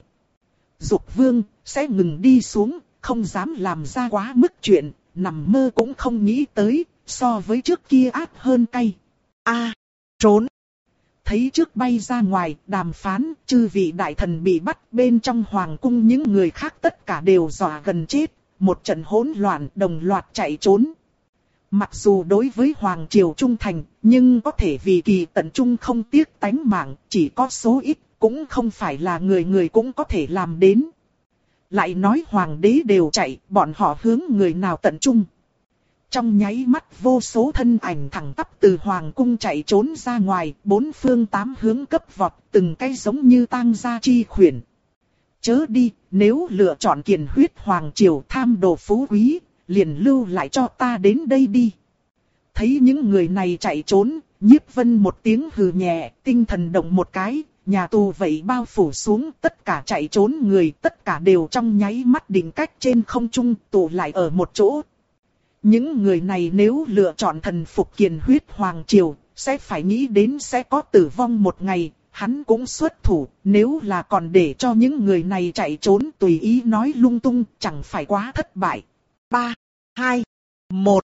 [SPEAKER 1] Dục Vương sẽ ngừng đi xuống, không dám làm ra quá mức chuyện, nằm mơ cũng không nghĩ tới, so với trước kia ác hơn cay. A, trốn. Thấy trước bay ra ngoài, đàm phán, chư vị đại thần bị bắt, bên trong hoàng cung những người khác tất cả đều dọa gần chết, một trận hỗn loạn, đồng loạt chạy trốn. Mặc dù đối với hoàng triều trung thành, nhưng có thể vì kỳ tận trung không tiếc tánh mạng, chỉ có số ít, cũng không phải là người người cũng có thể làm đến. Lại nói hoàng đế đều chạy, bọn họ hướng người nào tận trung. Trong nháy mắt vô số thân ảnh thẳng tắp từ hoàng cung chạy trốn ra ngoài, bốn phương tám hướng cấp vọt, từng cái giống như tang gia chi khuyển. Chớ đi, nếu lựa chọn Kiền Huyết Hoàng triều tham đồ phú quý, liền lưu lại cho ta đến đây đi. Thấy những người này chạy trốn, Nhiếp Vân một tiếng hừ nhẹ, tinh thần động một cái, nhà tù vậy bao phủ xuống, tất cả chạy trốn người, tất cả đều trong nháy mắt định cách trên không trung, tụ lại ở một chỗ. Những người này nếu lựa chọn thần phục Kiền Huyết Hoàng triều, sẽ phải nghĩ đến sẽ có tử vong một ngày, hắn cũng xuất thủ, nếu là còn để cho những người này chạy trốn tùy ý nói lung tung, chẳng phải quá thất bại. ba, hai, một.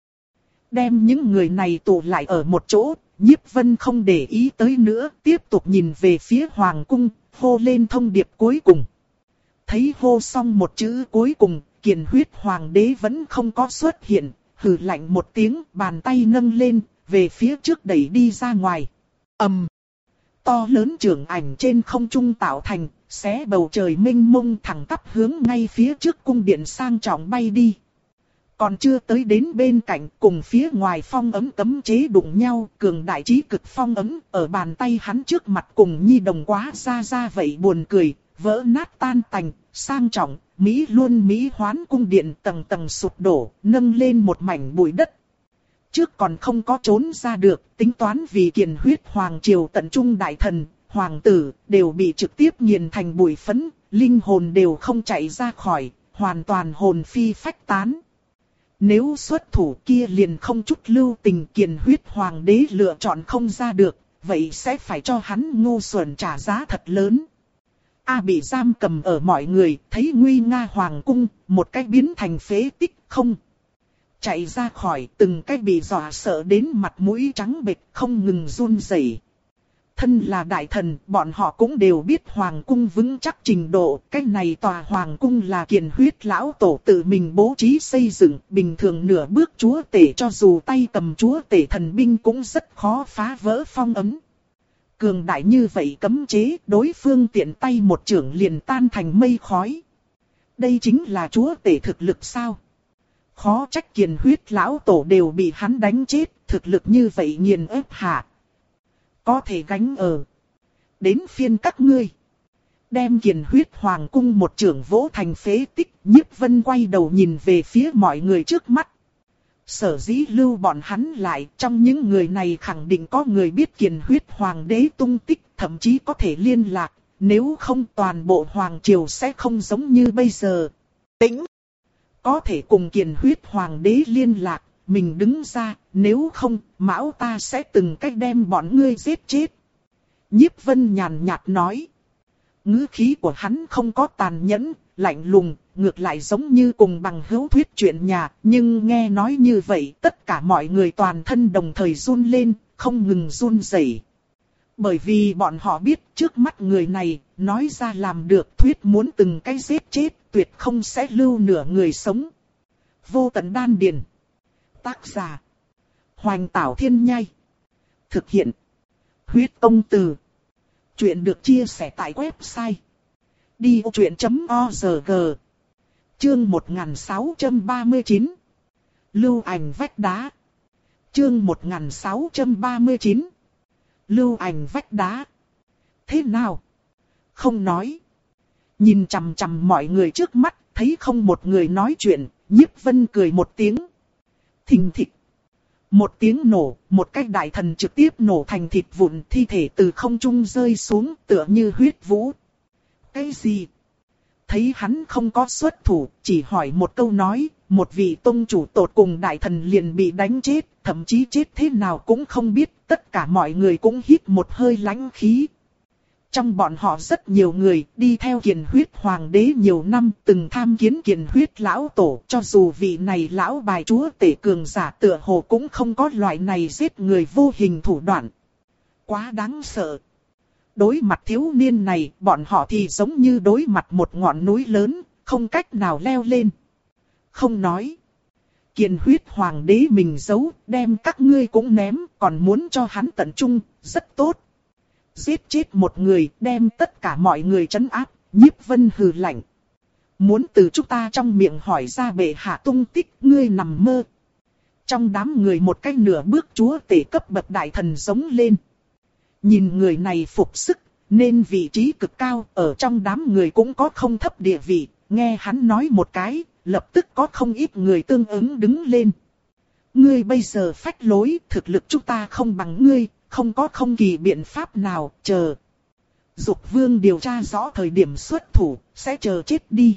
[SPEAKER 1] Đem những người này tụ lại ở một chỗ, Nhiếp Vân không để ý tới nữa, tiếp tục nhìn về phía hoàng cung, hô lên thông điệp cuối cùng. Thấy hô xong một chữ cuối cùng, Kiền Huyết Hoàng đế vẫn không có xuất hiện, hừ lạnh một tiếng, bàn tay nâng lên, về phía trước đẩy đi ra ngoài. ầm, um, to lớn trường ảnh trên không trung tạo thành, xé bầu trời mênh mông thẳng tắp hướng ngay phía trước cung điện sang trọng bay đi. Còn chưa tới đến bên cạnh, cùng phía ngoài phong ấm cấm chế đụng nhau, cường đại chí cực phong ấm, ở bàn tay hắn trước mặt cùng nhi đồng quá ra ra vậy buồn cười, vỡ nát tan tành, sang trọng, Mỹ luôn Mỹ hoán cung điện tầng tầng sụp đổ, nâng lên một mảnh bụi đất. Trước còn không có trốn ra được, tính toán vì Kiền Huyết Hoàng triều tận trung đại thần, hoàng tử, đều bị trực tiếp nghiền thành bụi phấn, linh hồn đều không chạy ra khỏi, hoàn toàn hồn phi phách tán. Nếu xuất thủ kia liền không chút lưu tình, Kiền Huyết Hoàng đế lựa chọn không ra được, vậy sẽ phải cho hắn ngu xuẩn trả giá thật lớn. A bị giam cầm ở mọi người, thấy nguy nga hoàng cung, một cái biến thành phế tích không. Chạy ra khỏi, từng cái bị dọa sợ đến mặt mũi trắng bệch, không ngừng run rẩy. Thân là đại thần, bọn họ cũng đều biết hoàng cung vững chắc trình độ, cái này tòa hoàng cung là Kiền Huyết lão tổ tự mình bố trí xây dựng, bình thường nửa bước chúa tể cho dù tay cầm chúa tể thần binh cũng rất khó phá vỡ phong ấn. Cường đại như vậy cấm chế, đối phương tiện tay một chưởng liền tan thành mây khói. Đây chính là chúa tể thực lực sao? Khó trách Kiền Huyết lão tổ đều bị hắn đánh chết, thực lực như vậy nghiền ép hạ. Có thể gánh ở. Đến phiên các ngươi. Đem Kiền Huyết Hoàng cung một chưởng vỗ thành phế tích, Nhiếp Vân quay đầu nhìn về phía mọi người trước mắt. Sở dĩ lưu bọn hắn lại, trong những người này khẳng định có người biết Kiền Huyết Hoàng đế tung tích, thậm chí có thể liên lạc, nếu không toàn bộ Hoàng triều sẽ không giống như bây giờ. Tĩnh! Có thể cùng Kiền Huyết Hoàng đế liên lạc, mình đứng ra, nếu không, Mão ta sẽ từng cách đem bọn ngươi giết chết. Nhiếp Vân nhàn nhạt nói. Ngữ khí của hắn không có tàn nhẫn, lạnh lùng, ngược lại giống như cùng bằng hữu thuyết chuyện nhà, nhưng nghe nói như vậy tất cả mọi người toàn thân đồng thời run lên, không ngừng run rẩy. Bởi vì bọn họ biết trước mắt người này, nói ra làm được thuyết muốn từng cái giết chết, tuyệt không sẽ lưu nửa người sống. Vô tận đan điền. Tác giả. Hoành Tảo Thiên Nhai. Thực hiện. Huyết Công Từ. Chuyện được chia sẻ tại website đi vô chuyện chấm org. Chương một nghìn sáu trăm ba mươi chín. Lưu ảnh vách đá. Chương một nghìn sáu trăm ba mươi chín. Lưu ảnh vách đá. Thế nào? Không nói. Nhìn chằm chằm mọi người trước mắt, thấy không một người nói chuyện, Nhiếp Vân cười một tiếng. Thình thịch. Một tiếng nổ, một cái đại thần trực tiếp nổ thành thịt vụn, thi thể từ không trung rơi xuống tựa như huyết vũ. Cái gì? Thấy hắn không có xuất thủ, chỉ hỏi một câu nói, một vị tông chủ tột cùng đại thần liền bị đánh chết, thậm chí chết thế nào cũng không biết, tất cả mọi người cũng hít một hơi lãnh khí. Trong bọn họ rất nhiều người đi theo Kiền Huyết Hoàng đế nhiều năm, từng tham kiến Kiền Huyết lão tổ, cho dù vị này lão bài chúa tể cường giả tựa hồ cũng không có loại này giết người vô hình thủ đoạn. Quá đáng sợ. Đối mặt thiếu niên này, bọn họ thì giống như đối mặt một ngọn núi lớn, không cách nào leo lên. Không nói. Kiền Huyết Hoàng đế mình giấu, đem các ngươi cũng ném, còn muốn cho hắn tận trung, rất tốt. Giết chết một người, đem tất cả mọi người trấn áp, Nhiếp Vân hừ lạnh. Muốn từ chúng ta trong miệng hỏi ra bệ hạ tung tích, ngươi nằm mơ. Trong đám người một cái nửa bước chúa tể cấp bậc đại thần giống lên. Nhìn người này phục sức, nên vị trí cực cao, ở trong đám người cũng có không thấp địa vị, nghe hắn nói một cái, lập tức có không ít người tương ứng đứng lên. Ngươi bây giờ phách lối, thực lực chúng ta không bằng ngươi, không có không kỳ biện pháp nào, chờ. Dục Vương điều tra rõ thời điểm xuất thủ, sẽ chờ chết đi.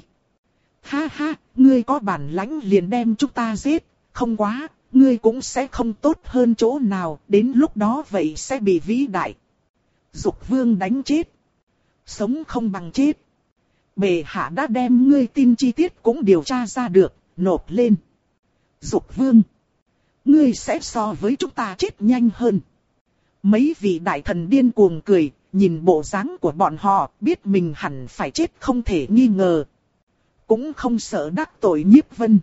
[SPEAKER 1] Ha ha, ngươi có bản lãnh liền đem chúng ta giết, không quá, ngươi cũng sẽ không tốt hơn chỗ nào, đến lúc đó vậy sẽ bị vĩ đại. Dục Vương đánh chết. Sống không bằng chết. Bệ hạ đã đem ngươi tin chi tiết cũng điều tra ra được, nộp lên. Dục Vương. Ngươi sẽ so với chúng ta chết nhanh hơn. Mấy vị đại thần điên cuồng cười, nhìn bộ dáng của bọn họ, biết mình hẳn phải chết không thể nghi ngờ. Cũng không sợ đắc tội Nhiếp Vân.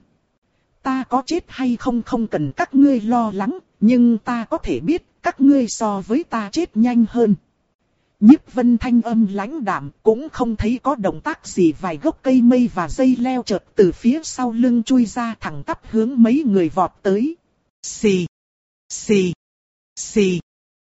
[SPEAKER 1] Ta có chết hay không không cần các ngươi lo lắng, nhưng ta có thể biết các ngươi so với ta chết nhanh hơn. Nhiếp Vân thanh âm lãnh đạm, cũng không thấy có động tác gì, vài gốc cây mây và dây leo chợt từ phía sau lưng chui ra thẳng tắp hướng mấy người vọt tới. Xì, xì, xì.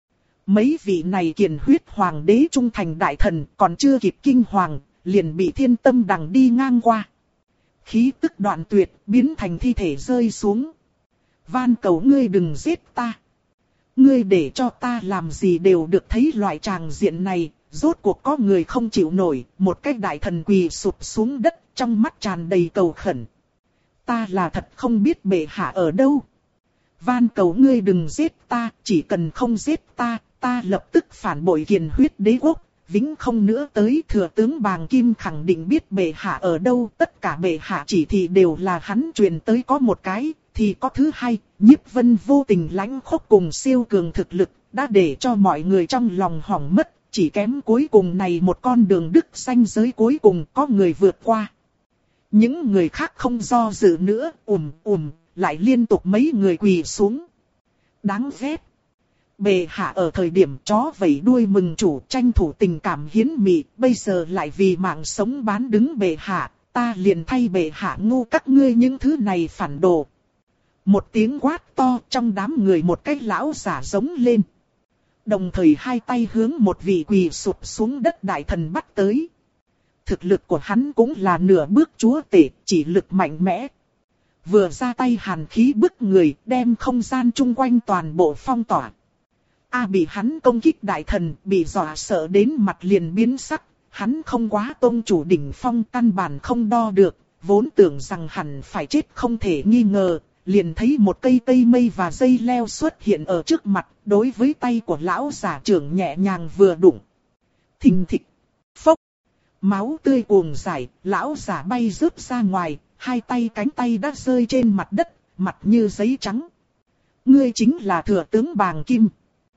[SPEAKER 1] Mấy vị này Kiền Huyết Hoàng đế trung thành đại thần còn chưa kịp kinh hoàng, liền bị Thiên Tâm Đằng đi ngang qua. Khí tức đoạn tuyệt, biến thành thi thể rơi xuống. Van cầu ngươi đừng giết ta. Ngươi để cho ta làm gì đều được, thấy loại tràng diện này, rốt cuộc có người không chịu nổi, một cái đại thần quỳ sụp xuống đất, trong mắt tràn đầy cầu khẩn. Ta là thật không biết bệ hạ ở đâu. Van cầu ngươi đừng giết ta, chỉ cần không giết ta, ta lập tức phản bội Kiền Huyết đế quốc, vĩnh không nữa tới. Thừa tướng Bàng Kim khẳng định biết bệ hạ ở đâu, tất cả bệ hạ chỉ thị đều là hắn truyền tới, có một cái, thì có thứ hai. Nhiếp Vân vô tình lãnh khốc cùng siêu cường thực lực, đã để cho mọi người trong lòng hỏng mất, chỉ kém cuối cùng này một con đường đức ranh giới cuối cùng có người vượt qua. Những người khác không do dự nữa, ùm ùm, lại liên tục mấy người quỳ xuống. Đáng ghét. Bệ hạ ở thời điểm chó vẫy đuôi mừng chủ, tranh thủ tình cảm hiến mị, bây giờ lại vì mạng sống bán đứng bệ hạ, ta liền thay bệ hạ ngu các ngươi những thứ này phản đồ. Một tiếng quát to, trong đám người một cái lão giả giống lên. Đồng thời hai tay hướng một vị quỳ sụp xuống đất đại thần bắt tới. Thực lực của hắn cũng là nửa bước chúa tể, chỉ lực mạnh mẽ. Vừa ra tay hàn khí bức người, đem không gian chung quanh toàn bộ phong tỏa. A bị hắn công kích đại thần, bị dọa sợ đến mặt liền biến sắc. Hắn không quá tôn chủ đỉnh phong, căn bản không đo được, vốn tưởng rằng hẳn phải chết không thể nghi ngờ. Liền thấy một cây cây mây và dây leo xuất hiện ở trước mặt, đối với tay của lão giả trưởng nhẹ nhàng vừa đụng. Thình thịch, phốc. Máu tươi cuồng rải, lão giả bay rớt ra ngoài, hai tay cánh tay đã rơi trên mặt đất, mặt như giấy trắng. Ngươi chính là thừa tướng Bàng Kim.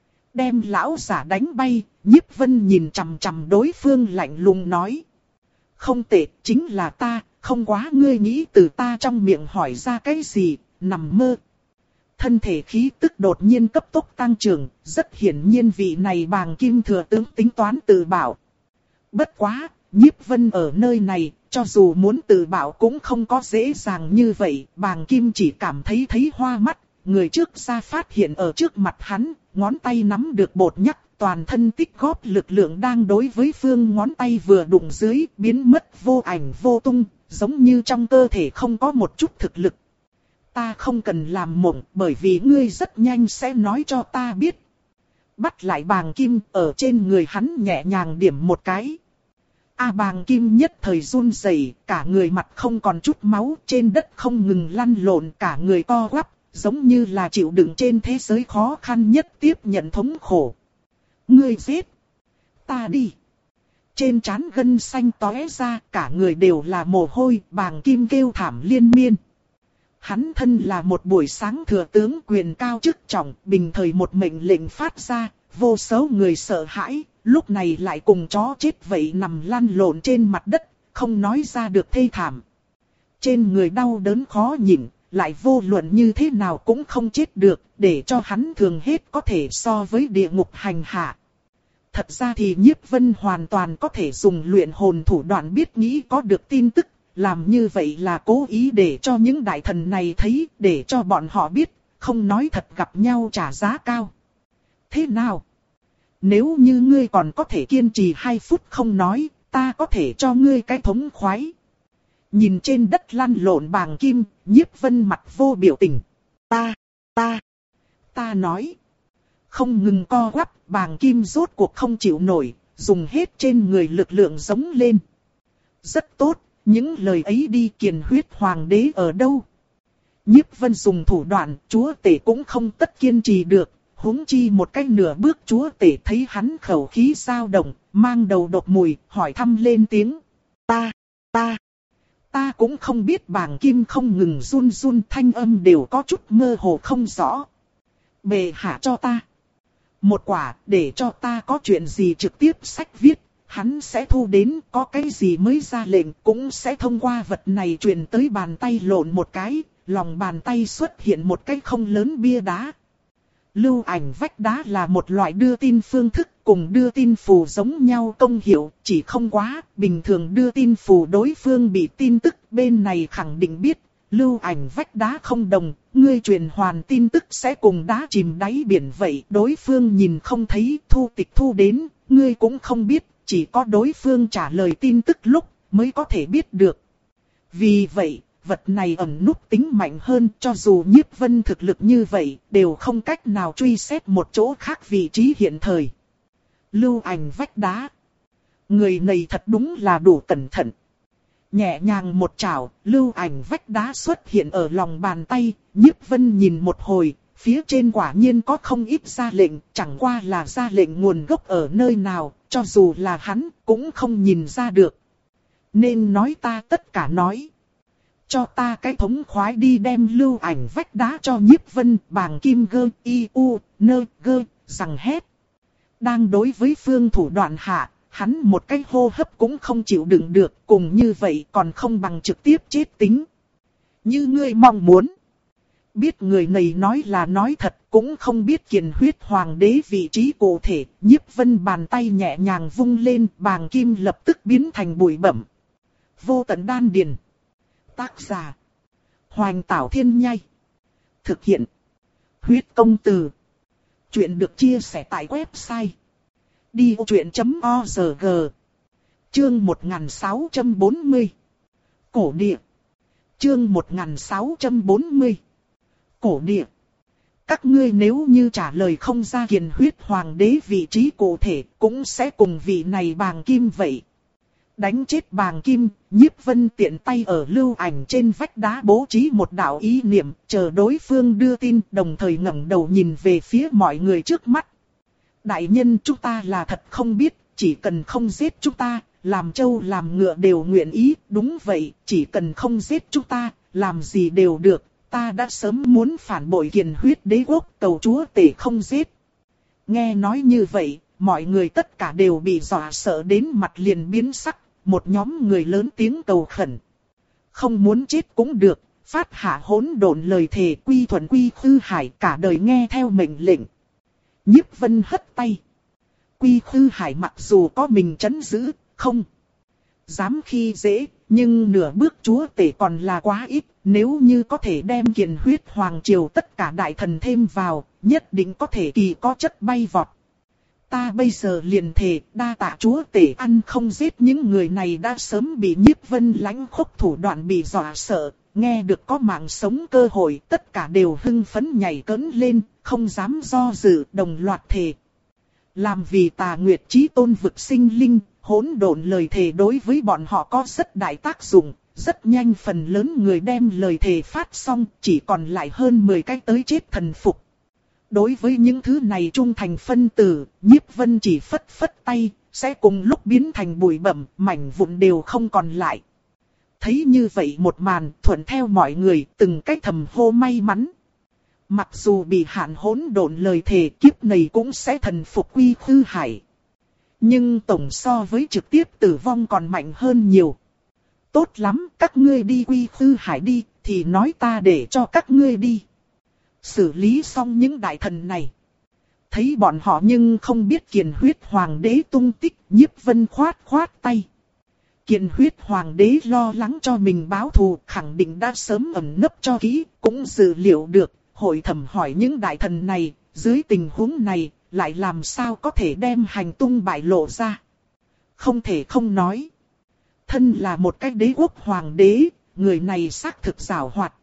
[SPEAKER 1] Đem lão giả đánh bay, Nhiếp Vân nhìn chằm chằm đối phương lạnh lùng nói. Không tệ, chính là ta, không quá ngươi nghĩ từ ta trong miệng hỏi ra cái gì, nằm mơ. Thân thể khí tức đột nhiên cấp tốc tăng trưởng, rất hiển nhiên vị này Bàng Kim thừa tướng tính toán tự bảo. Bất quá, Nhiếp Vân ở nơi này, cho dù muốn tự bảo cũng không có dễ dàng như vậy, Bàng Kim chỉ cảm thấy thấy hoa mắt, người trước ra phát hiện ở trước mặt hắn, ngón tay nắm được bột nhắc, toàn thân tích góp lực lượng đang đối với phương ngón tay vừa đụng dưới, biến mất vô ảnh vô tung, giống như trong cơ thể không có một chút thực lực. Ta không cần làm mộng, bởi vì ngươi rất nhanh sẽ nói cho ta biết. Bắt lại Bàng Kim, ở trên người hắn nhẹ nhàng điểm một cái. A à, Bàng Kim nhất thời run rẩy, cả người mặt không còn chút máu, trên đất không ngừng lăn lộn, cả người co quắp, giống như là chịu đựng trên thế giới khó khăn nhất tiếp nhận thống khổ. Ngươi giết ta đi. Trên trán gân xanh tóe ra, cả người đều là mồ hôi, Bàng Kim kêu thảm liên miên. Hắn thân là một buổi sáng thừa tướng quyền cao chức trọng, bình thời một mệnh lệnh phát ra, vô số người sợ hãi, lúc này lại cùng chó chết vậy nằm lăn lộn trên mặt đất, không nói ra được thê thảm. Trên người đau đớn khó nhịn, lại vô luận như thế nào cũng không chết được, để cho hắn thường hết có thể so với địa ngục hành hạ. Thật ra thì Nhiếp Vân hoàn toàn có thể dùng luyện hồn thủ đoạn biết nghĩ có được tin tức, làm như vậy là cố ý để cho những đại thần này thấy, để cho bọn họ biết, không nói thật gặp nhau trả giá cao. Thế nào? Nếu như ngươi còn có thể kiên trì hai phút không nói, ta có thể cho ngươi cái thống khoái. Nhìn trên đất lăn lộn Bàng Kim, Nhiếp Vân mặt vô biểu tình. Ta, ta, ta nói. Không ngừng co quắp, Bàng Kim rốt cuộc không chịu nổi, dùng hết trên người lực lượng giống lên. Rất tốt, những lời ấy đi, Kiền Huyết Hoàng đế ở đâu? Nhiếp Vân dùng thủ đoạn, chúa tể cũng không tất kiên trì được. Huống chi một cách nửa bước chúa tể thấy hắn khẩu khí dao động, mang đầu độc mùi, hỏi thăm lên tiếng. Ta, ta, ta cũng không biết. Bàng Kim không ngừng run run, thanh âm đều có chút mơ hồ không rõ. Bệ hạ cho ta một quả, để cho ta có chuyện gì trực tiếp sách viết, hắn sẽ thu đến, có cái gì mới ra lệnh cũng sẽ thông qua vật này truyền tới bàn tay lộn một cái, lòng bàn tay xuất hiện một cái không lớn bia đá. Lưu ảnh vách đá là một loại đưa tin phương thức, cùng đưa tin phù giống nhau công hiệu, chỉ không quá, bình thường đưa tin phù đối phương bị tin tức, bên này khẳng định biết, lưu ảnh vách đá không đồng, ngươi truyền hoàn tin tức sẽ cùng đá chìm đáy biển vậy, đối phương nhìn không thấy, thu tịch thu đến, ngươi cũng không biết, chỉ có đối phương trả lời tin tức lúc, mới có thể biết được. Vì vậy, vật này ẩn núp tính mạnh hơn, cho dù Nhiếp Vân thực lực như vậy, đều không cách nào truy xét một chỗ khác vị trí hiện thời. Lưu ảnh vách đá. Người này thật đúng là đủ cẩn thận. Nhẹ nhàng một chảo, lưu ảnh vách đá xuất hiện ở lòng bàn tay, Nhiếp Vân nhìn một hồi, phía trên quả nhiên có không ít ra lệnh, chẳng qua là ra lệnh nguồn gốc ở nơi nào, cho dù là hắn, cũng không nhìn ra được. Nên nói ta tất cả nói. Cho ta cái thống khoái đi, đem lưu ảnh vách đá cho Nhiếp Vân. Bàng Kim gơ y u nơ gơ rằng hét. Đang đối với phương thủ đoạn hạ, hắn một cái hô hấp cũng không chịu đựng được, cùng như vậy còn không bằng trực tiếp chết tính. Như ngươi mong muốn. Biết người này nói là nói thật, cũng không biết Kiền Huyết Hoàng đế vị trí cụ thể, Nhiếp Vân bàn tay nhẹ nhàng vung lên, Bàng Kim lập tức biến thành bụi bặm. Vô tận đan điền. Tác giả Hoành Tảo Thiên Nhai. Thực hiện Huyết Công Từ. Chuyện được chia sẻ tại website đi ô chuyện chấm org. Chương một nghìn sáu trăm bốn mươi. Cổ địa. Chương một nghìn sáu trăm bốn mươi. Cổ địa. Các ngươi nếu như trả lời không ra Kiền Huyết Hoàng đế vị trí cụ thể, cũng sẽ cùng vị này Bàng Kim vậy. Đánh chết Bàng Kim, Nhiếp Vân tiện tay ở lưu ảnh trên vách đá bố trí một đạo ý niệm, chờ đối phương đưa tin, đồng thời ngẩng đầu nhìn về phía mọi người trước mắt. Đại nhân, chúng ta là thật không biết, chỉ cần không giết chúng ta, làm trâu làm ngựa đều nguyện ý, đúng vậy, chỉ cần không giết chúng ta, làm gì đều được, ta đã sớm muốn phản bội Kiền Huyết Đế quốc, cầu chúa tể không giết. Nghe nói như vậy, mọi người tất cả đều bị dọa sợ đến mặt liền biến sắc, một nhóm người lớn tiếng cầu khẩn. Không muốn chết cũng được, phát hạ hỗn độn lời thề quy thuần quy khư hải cả đời nghe theo mệnh lệnh. Nhiếp Vân hất tay. Quy khư hải mặc dù có mình trấn giữ, không dám khi dễ, nhưng nửa bước chúa tể còn là quá ít, nếu như có thể đem Kiền Huyết Hoàng Triều tất cả đại thần thêm vào, nhất định có thể kỳ có chất bay vọt. Ta bây giờ liền thề, đa tạ chúa tể ăn không giết những người này đã sớm bị Nhiếp Vân lãnh khốc thủ đoạn bị dọa sợ, nghe được có mạng sống cơ hội, tất cả đều hưng phấn nhảy cẫng lên, không dám do dự, đồng loạt thề. Làm vì Tà Nguyệt Chí Tôn vực sinh linh, hỗn độn lời thề đối với bọn họ có rất đại tác dụng, rất nhanh phần lớn người đem lời thề phát xong, chỉ còn lại hơn mười cái tới chết thần phục. Đối với những thứ này trung thành phân tử, Nhiếp Vân chỉ phất phất tay, sẽ cùng lúc biến thành bụi bặm, mảnh vụn đều không còn lại. Thấy như vậy một màn, thuận theo mọi người, từng cái thầm hô may mắn. Mặc dù bị hạn hỗn độn lời thề, kiếp này cũng sẽ thần phục quy khư hải. Nhưng tổng so với trực tiếp tử vong còn mạnh hơn nhiều. Tốt lắm, các ngươi đi quy khư hải đi, thì nói ta để cho các ngươi đi. Xử lý xong những đại thần này. Thấy bọn họ nhưng không biết Kiền Huyết Hoàng đế tung tích, Nhiếp Vân khoát khoát tay. Kiền Huyết Hoàng đế lo lắng cho mình báo thù, khẳng định đã sớm ẩn nấp cho kỹ, cũng dự liệu được, hội thẩm hỏi những đại thần này, dưới tình huống này, lại làm sao có thể đem hành tung bại lộ ra. Không thể không nói. Thân là một cái đế quốc hoàng đế, người này xác thực giàu hoạt.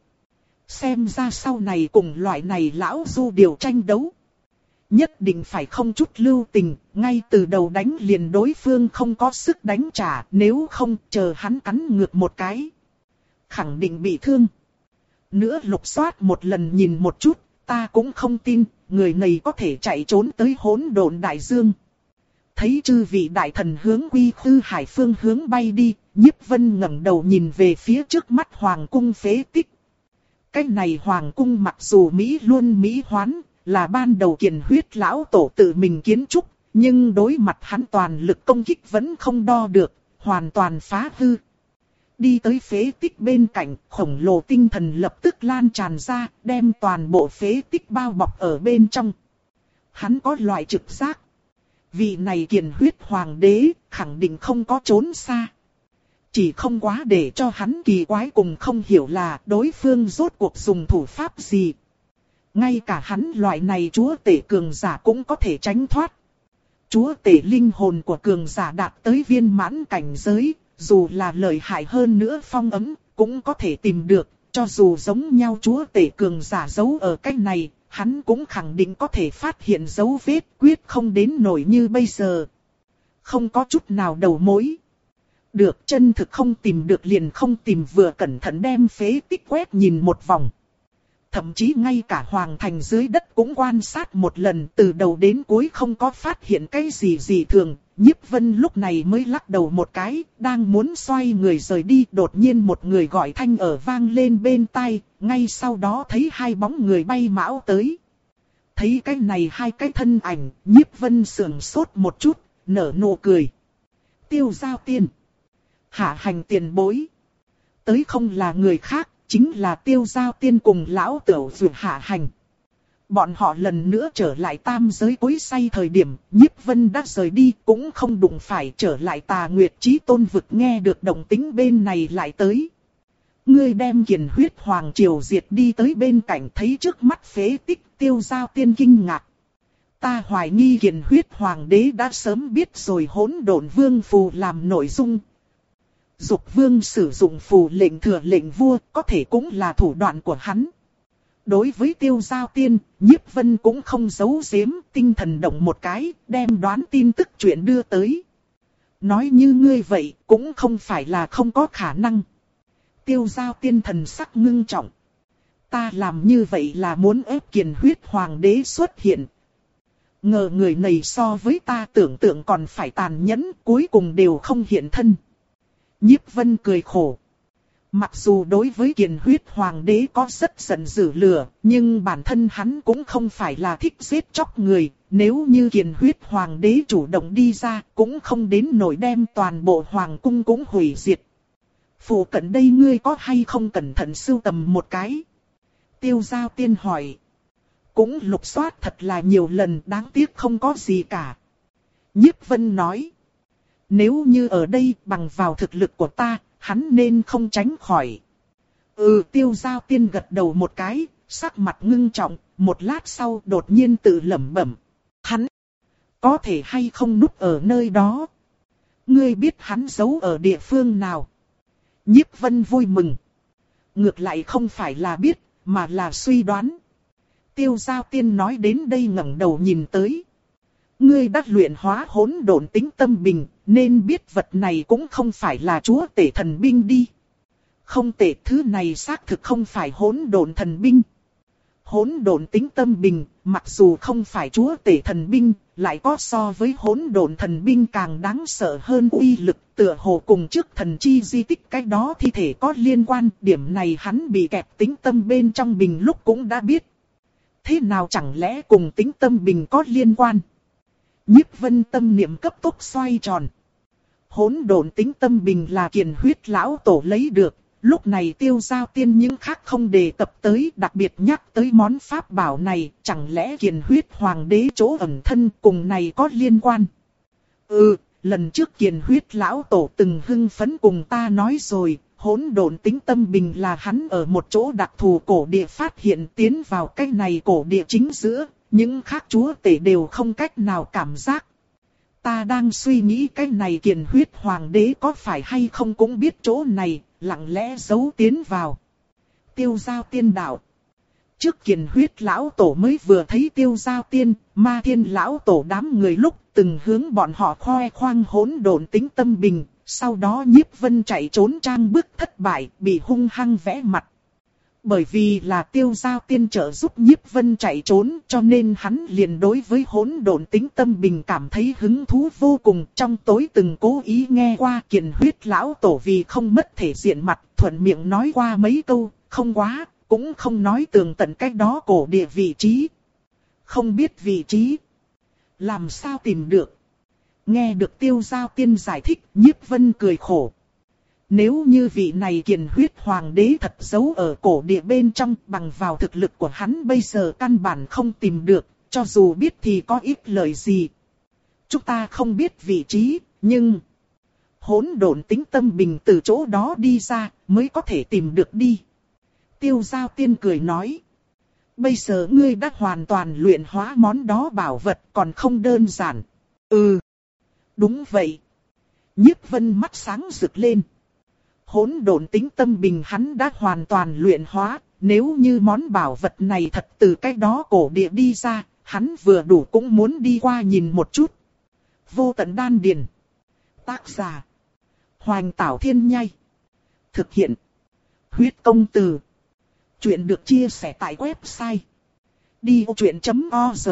[SPEAKER 1] Xem ra sau này cùng loại này lão du điều tranh đấu. Nhất định phải không chút lưu tình, ngay từ đầu đánh liền đối phương không có sức đánh trả, nếu không chờ hắn cắn ngược một cái. Khẳng định bị thương. Nữa lục soát một lần nhìn một chút, ta cũng không tin, người này có thể chạy trốn tới hỗn độn đại dương. Thấy chư vị đại thần hướng quy khư hải phương hướng bay đi, Nhiếp Vân ngẩng đầu nhìn về phía trước mắt hoàng cung phế tích. Cái này hoàng cung mặc dù Mỹ luôn Mỹ hoán, là ban đầu Kiền Huyết lão tổ tự mình kiến trúc, nhưng đối mặt hắn toàn lực công kích vẫn không đo được, hoàn toàn phá hư. Đi tới phế tích bên cạnh, khổng lồ tinh thần lập tức lan tràn ra, đem toàn bộ phế tích bao bọc ở bên trong. Hắn có loại trực giác. Vị này Kiền Huyết Hoàng đế, khẳng định không có trốn xa. Chỉ không quá để cho hắn kỳ quái cùng không hiểu là đối phương rốt cuộc dùng thủ pháp gì. Ngay cả hắn loại này chúa tể cường giả cũng có thể tránh thoát. Chúa tể linh hồn của cường giả đạt tới viên mãn cảnh giới, dù là lợi hại hơn nữa phong ấm, cũng có thể tìm được. Cho dù giống nhau chúa tể cường giả giấu ở cách này, hắn cũng khẳng định có thể phát hiện dấu vết, quyết không đến nổi như bây giờ. Không có chút nào đầu mối. Được, chân thực không tìm được liền không tìm, vừa cẩn thận đem phế tích quét nhìn một vòng. Thậm chí ngay cả hoàng thành dưới đất cũng quan sát một lần, từ đầu đến cuối không có phát hiện cái gì gì thường. Nhiếp Vân lúc này mới lắc đầu một cái, đang muốn xoay người rời đi, đột nhiên một người gọi thanh ở vang lên bên tai, ngay sau đó thấy hai bóng người bay mão tới. Thấy cái này hai cái thân ảnh, Nhiếp Vân sườn sốt một chút, nở nụ cười. Tiêu Giao Tiên, Hạ Hành tiền bối. Tới không là người khác, chính là Tiêu Giao Tiên cùng lão tửu dược Hạ Hành. Bọn họ lần nữa trở lại tam giới cối say thời điểm, Nhiếp Vân đã rời đi, cũng không đụng phải trở lại Tà Nguyệt Chí Tôn vực, nghe được động tĩnh bên này lại tới. Ngươi đem Kiền Huyết Hoàng Triều diệt đi tới bên cạnh, thấy trước mắt phế tích, Tiêu Giao Tiên kinh ngạc. Ta hoài nghi Kiền Huyết Hoàng đế đã sớm biết rồi hỗn độn vương phù làm nội dung. Dục vương sử dụng phù lệnh thừa lệnh vua, có thể cũng là thủ đoạn của hắn. Đối với Tiêu Giao Tiên, Nhiếp Vân cũng không giấu giếm, tinh thần động một cái, đem đoán tin tức chuyện đưa tới. Nói như ngươi vậy, cũng không phải là không có khả năng. Tiêu Giao Tiên thần sắc ngưng trọng. Ta làm như vậy là muốn ép Kiền Huyết Hoàng đế xuất hiện. Ngờ người này so với ta tưởng tượng còn phải tàn nhẫn, cuối cùng đều không hiện thân. Nhiếp Vân cười khổ. Mặc dù đối với Kiền Huyết Hoàng đế có rất giận dữ lửa, nhưng bản thân hắn cũng không phải là thích giết chóc người. Nếu như Kiền Huyết Hoàng đế chủ động đi ra, cũng không đến nỗi đem toàn bộ hoàng cung cũng hủy diệt. Phụ cận đây ngươi có hay không cẩn thận sưu tầm một cái? Tiêu Giao Tiên hỏi. Cũng lục soát thật là nhiều lần, đáng tiếc không có gì cả. Nhiếp Vân nói. Nếu như ở đây bằng vào thực lực của ta, hắn nên không tránh khỏi. Ừ, Tiêu Giao Tiên gật đầu một cái, sắc mặt ngưng trọng, một lát sau đột nhiên tự lẩm bẩm. Hắn có thể hay không núp ở nơi đó? Ngươi biết hắn giấu ở địa phương nào? Nhiếp Vân vui mừng. Ngược lại không phải là biết, mà là suy đoán. Tiêu Giao Tiên nói đến đây ngẩng đầu nhìn tới. Ngươi đã luyện hóa hỗn độn tính tâm bình, nên biết vật này cũng không phải là chúa tể thần binh đi. Không tệ, thứ này xác thực không phải hỗn độn thần binh. Hỗn độn tính tâm bình, mặc dù không phải chúa tể thần binh, lại có so với hỗn độn thần binh càng đáng sợ hơn uy lực, tựa hồ cùng trước thần chi di tích cái đó thi thể có liên quan. Điểm này hắn bị kẹp tính tâm bên trong bình lúc cũng đã biết. Thế nào chẳng lẽ cùng tính tâm bình có liên quan? Nhiếp Vân tâm niệm cấp tốc xoay tròn. Hỗn độn tính tâm bình là Kiền Huyết lão tổ lấy được. Lúc này Tiêu Giao Tiên những khác không đề cập tới, đặc biệt nhắc tới món pháp bảo này, chẳng lẽ Kiền Huyết Hoàng đế chỗ ẩn thân cùng này có liên quan? Ừ, lần trước Kiền Huyết lão tổ từng hưng phấn cùng ta nói rồi, hỗn độn tính tâm bình là hắn ở một chỗ đặc thù cổ địa phát hiện, tiến vào cái này cổ địa chính giữa, những khác chúa tể đều không cách nào cảm giác. Ta đang suy nghĩ cái này Kiền Huyết Hoàng đế có phải hay không cũng biết chỗ này, lặng lẽ giấu tiến vào. Tiêu Giao Tiên đạo. Trước Kiền Huyết lão tổ mới vừa thấy Tiêu Giao Tiên, Ma Thiên lão tổ đám người lúc từng hướng bọn họ khoe khoang hỗn độn tính tâm bình, sau đó Nhiếp Vân chạy trốn trang bức thất bại, bị hung hăng vẽ mặt. Bởi vì là Tiêu Giao Tiên trợ giúp Nhiếp Vân chạy trốn, cho nên hắn liền đối với hỗn độn tính tâm bình cảm thấy hứng thú vô cùng. Trong tối từng cố ý nghe qua Kiền Huyết lão tổ vì không mất thể diện mặt, thuận miệng nói qua mấy câu, không quá, cũng không nói tường tận cách đó cổ địa vị trí. Không biết vị trí, làm sao tìm được? Nghe được Tiêu Giao Tiên giải thích, Nhiếp Vân cười khổ. Nếu như vị này Kiền Huyết Hoàng đế thật giấu ở cổ địa bên trong, bằng vào thực lực của hắn bây giờ căn bản không tìm được, cho dù biết thì có ích lợi gì. Chúng ta không biết vị trí, nhưng hỗn độn tính tâm bình từ chỗ đó đi ra, mới có thể tìm được đi. Tiêu Giao Tiên cười nói. Bây giờ ngươi đã hoàn toàn luyện hóa món đó bảo vật, còn không đơn giản. Ừ, đúng vậy. Nhiếp Vân mắt sáng rực lên. Hỗn độn tính tâm bình hắn đã hoàn toàn luyện hóa, nếu như món bảo vật này thật từ cái đó cổ địa đi ra, hắn vừa đủ cũng muốn đi qua nhìn một chút. Vô Tận Đan Điền. Tác giả Hoành Tảo Thiên Nhai. Thực hiện Huyết Công Từ. Chuyện được chia sẻ tại website đi ô chuyện chấm org.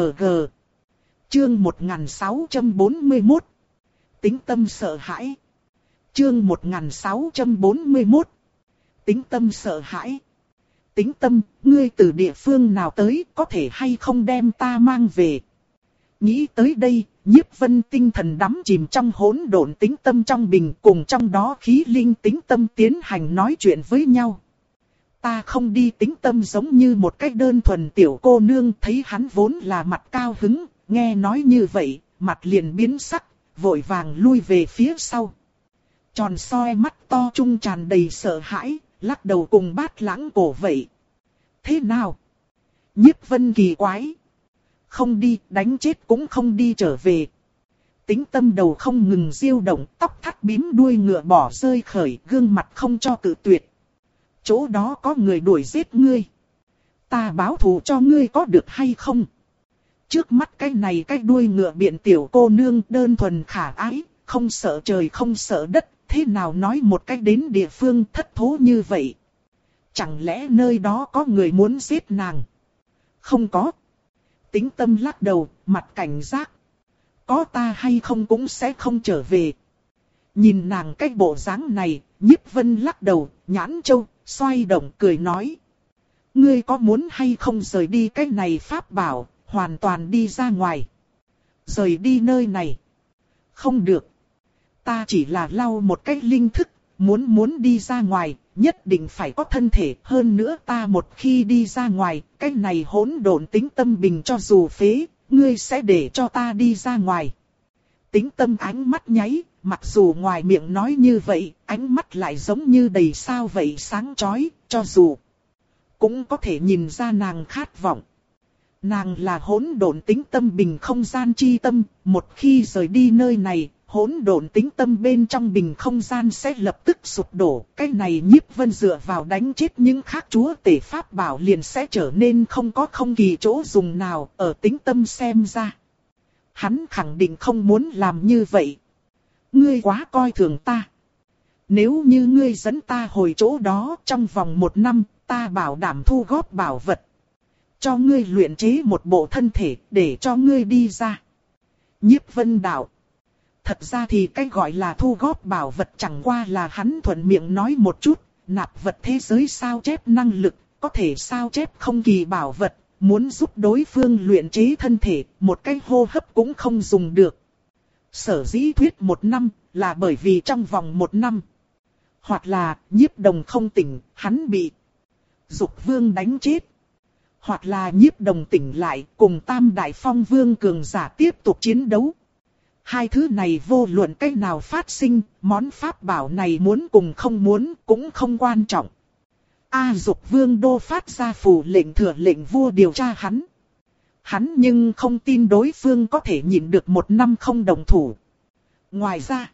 [SPEAKER 1] Chương một nghìn sáu trăm bốn mươi mốt. Tính tâm sợ hãi. Chương một nghìn sáu trăm bốn mươi mốt. Tính tâm sợ hãi. Tính tâm, ngươi từ địa phương nào tới, có thể hay không đem ta mang về? Nghĩ tới đây, Nhiếp Vân tinh thần đắm chìm trong hỗn độn tính tâm trong bình, cùng trong đó khí linh tính tâm tiến hành nói chuyện với nhau. Ta không đi tính tâm giống như một cách đơn thuần tiểu cô nương, thấy hắn vốn là mặt cao hứng, nghe nói như vậy, mặt liền biến sắc, vội vàng lui về phía sau. Tròn soi mắt to trung tràn đầy sợ hãi, lắc đầu cùng Bát Lãng cổ vậy. Thế nào? Nhiếp Vân kỳ quái. Không đi, đánh chết cũng không đi trở về. Tính tâm đầu không ngừng diêu động, tóc thắt bím đuôi ngựa bỏ rơi khởi, gương mặt không cho cự tuyệt. Chỗ đó có người đuổi giết ngươi. Ta báo thù cho ngươi có được hay không? Trước mắt cái này cái đuôi ngựa biện tiểu cô nương đơn thuần khả ái, không sợ trời không sợ đất, thế nào nói một cách đến địa phương thất thố như vậy? Chẳng lẽ nơi đó có người muốn giết nàng? Không có. Tĩnh Tâm lắc đầu, mặt cảnh giác. Có ta hay không cũng sẽ không trở về. Nhìn nàng cái bộ dáng này, Nhiếp Vân lắc đầu, nhãn châu, xoay động cười nói. Ngươi có muốn hay không rời đi cái này pháp bảo, hoàn toàn đi ra ngoài. Rời đi nơi này. Không được. Ta chỉ là lau một cái linh thức, muốn muốn đi ra ngoài, nhất định phải có thân thể. Hơn nữa ta một khi đi ra ngoài, cái này hỗn độn Tĩnh Tâm bình cho dù phế, ngươi sẽ để cho ta đi ra ngoài. Tĩnh Tâm ánh mắt nháy, mặc dù ngoài miệng nói như vậy, ánh mắt lại giống như đầy sao vậy sáng chói, cho dù cũng có thể nhìn ra nàng khát vọng. Nàng là hỗn độn Tĩnh Tâm bình không gian chi tâm, một khi rời đi nơi này, hỗn độn Tĩnh Tâm bên trong bình không gian sẽ lập tức sụp đổ. Cái này Nhiếp Vân dựa vào đánh chết những khác chúa tể pháp bảo liền sẽ trở nên không có không kỳ chỗ dùng nào ở Tĩnh Tâm xem ra. Hắn khẳng định không muốn làm như vậy. Ngươi quá coi thường ta. Nếu như ngươi dẫn ta hồi chỗ đó trong vòng một năm, ta bảo đảm thu góp bảo vật. Cho ngươi luyện chế một bộ thân thể để cho ngươi đi ra. Nhiếp Vân đạo. Thật ra thì cái gọi là thu góp bảo vật chẳng qua là hắn thuận miệng nói một chút. Nạp vật thế giới sao chép năng lực, có thể sao chép không kỳ bảo vật. Muốn giúp đối phương luyện chế thân thể, một cái hô hấp cũng không dùng được. Sở dĩ thuyết một năm, là bởi vì trong vòng một năm. Hoặc là, Nhiếp Đồng không tỉnh, hắn bị Dục Vương đánh chết. Hoặc là Nhiếp Đồng tỉnh lại, cùng Tam Đại Phong Vương cường giả tiếp tục chiến đấu. Hai thứ này vô luận cách nào phát sinh, món pháp bảo này muốn cùng không muốn, cũng không quan trọng. A Dục Vương đô phát ra phù lệnh thừa lệnh vua điều tra hắn. Hắn nhưng không tin đối phương có thể nhịn được một năm không đồng thủ. Ngoài ra,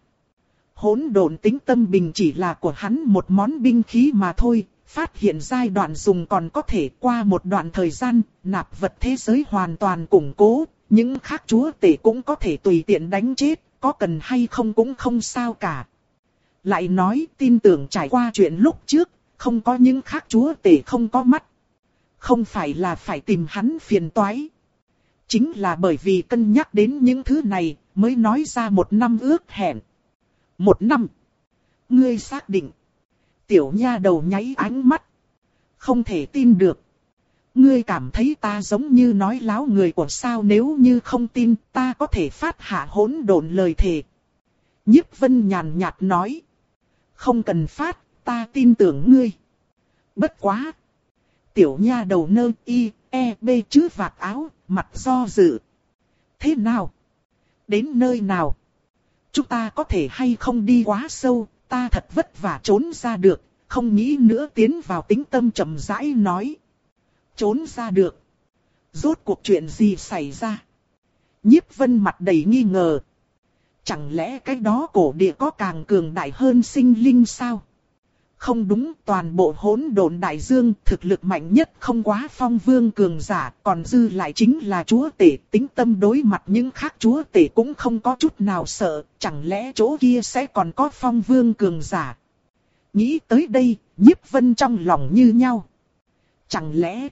[SPEAKER 1] hỗn độn Tĩnh Tâm bình chỉ là của hắn một món binh khí mà thôi. Phát hiện giai đoạn dùng còn có thể qua một đoạn thời gian, nạp vật thế giới hoàn toàn củng cố. Những khác chúa tể cũng có thể tùy tiện đánh chết, có cần hay không cũng không sao cả. Lại nói tin tưởng trải qua chuyện lúc trước, không có những khác chúa tể không có mắt. Không phải là phải tìm hắn phiền toái. Chính là bởi vì cân nhắc đến những thứ này, mới nói ra một năm ước hẹn. Một năm. Ngươi xác định. Tiểu nha đầu nháy ánh mắt. Không thể tin được. Ngươi cảm thấy ta giống như nói láo người của sao, nếu như không tin ta có thể phát hạ hỗn độn lời thề. Nhiếp Vân nhàn nhạt nói. Không cần phát, ta tin tưởng ngươi. Bất quá. Tiểu nha đầu nơ y, e, b chứ vạt áo, mặt do dự. Thế nào? Đến nơi nào? Chúng ta có thể hay không đi quá sâu, ta thật vất vả trốn ra được, không nghĩ nữa tiến vào Tĩnh Tâm chậm rãi nói. Trốn ra được? Rốt cuộc chuyện gì xảy ra? Nhiếp Vân mặt đầy nghi ngờ. Chẳng lẽ cái đó cổ địa có càng cường đại hơn sinh linh sao? Không đúng, toàn bộ hỗn độn đại dương thực lực mạnh nhất không quá Phong Vương cường giả, còn dư lại chính là chúa tể. Tĩnh Tâm đối mặt những khác chúa tể cũng không có chút nào sợ, chẳng lẽ chỗ kia sẽ còn có Phong Vương cường giả? Nghĩ tới đây, Nhiếp Vân trong lòng như nhau. Chẳng lẽ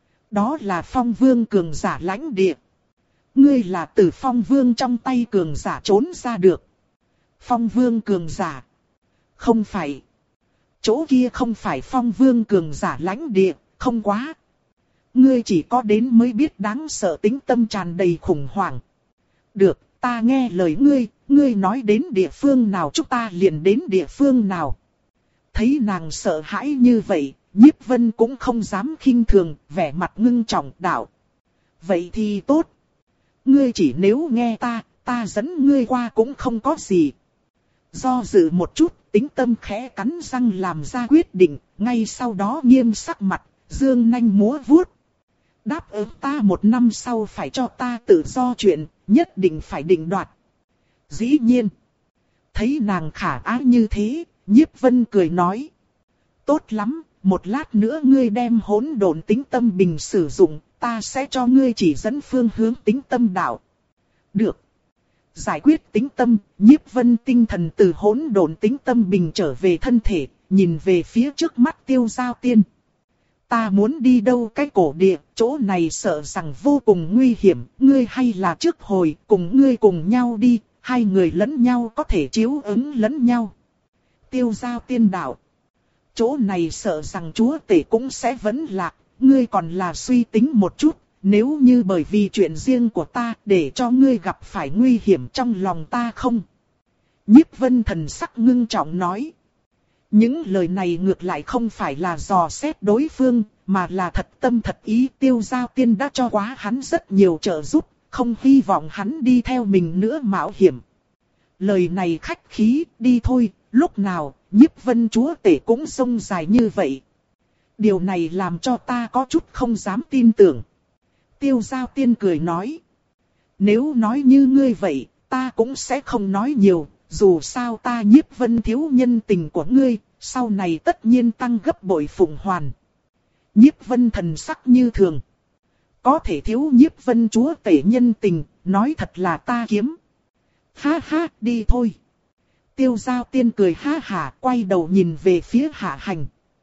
[SPEAKER 1] đó là Phong Vương cường giả lãnh địa? Ngươi là từ Phong Vương trong tay cường giả trốn ra được. Phong Vương cường giả? Không phải. Chỗ kia không phải Phong Vương cường giả lãnh địa, không quá. Ngươi chỉ có đến mới biết đáng sợ. Tĩnh Tâm tràn đầy khủng hoảng. Được, ta nghe lời ngươi, ngươi nói đến địa phương nào chúng ta liền đến địa phương nào. Thấy nàng sợ hãi như vậy, Nhiếp Vân cũng không dám khinh thường, vẻ mặt ngưng trọng đạo. Vậy thì tốt. Ngươi chỉ nếu nghe ta, ta dẫn ngươi qua cũng không có gì. Do dự một chút, Tĩnh Tâm khẽ cắn răng làm ra quyết định, ngay sau đó nghiêm sắc mặt, dương nanh múa vuốt. Đáp ứng ta một năm sau phải cho ta tự do chuyện, nhất định phải định đoạt. Dĩ nhiên. Thấy nàng khả ái như thế, Nhiếp Vân cười nói. Tốt lắm, một lát nữa ngươi đem hỗn độn Tĩnh Tâm bình sử dụng, ta sẽ cho ngươi chỉ dẫn phương hướng Tĩnh Tâm đạo. Được. Giải quyết Tĩnh Tâm, Nhiếp Vân tinh thần từ hỗn độn Tĩnh Tâm bình trở về thân thể, nhìn về phía trước mắt Tiêu Giao Tiên. ta muốn đi đâu cái cổ địa, chỗ này sợ rằng vô cùng nguy hiểm, ngươi hay là trước hồi cùng ngươi cùng nhau đi, hai người lẫn nhau có thể chiếu ứng lẫn nhau. Tiêu Giao Tiên đạo. Chỗ này sợ rằng chúa tể cũng sẽ vẫn lạc, ngươi còn là suy tính một chút, nếu như bởi vì chuyện riêng của ta để cho ngươi gặp phải nguy hiểm trong lòng ta không. Nhiếp Vân thần sắc ngưng trọng nói. Những lời này ngược lại không phải là dò xét đối phương, mà là thật tâm thật ý. Tiêu Giao Tiên đã cho quá hắn rất nhiều trợ giúp, không hy vọng hắn đi theo mình nữa mạo hiểm. Lời này khách khí, đi thôi, lúc nào, Nhiếp Vân chúa tể cũng sông dài như vậy. Điều này làm cho ta có chút không dám tin tưởng. Tiêu Giao Tiên cười nói. Nếu nói như ngươi vậy, ta cũng sẽ không nói nhiều, dù sao ta Nhiếp Vân thiếu nhân tình của ngươi, sau này tất nhiên tăng gấp bội phụng hoàn. Nhiếp Vân thần sắc như thường. Có thể thiếu Nhiếp Vân chúa tể nhân tình, nói thật là ta kiếm. Ha ha, đi thôi. Tiêu Giao Tiên cười ha hả, quay đầu nhìn về phía Hạ Hành.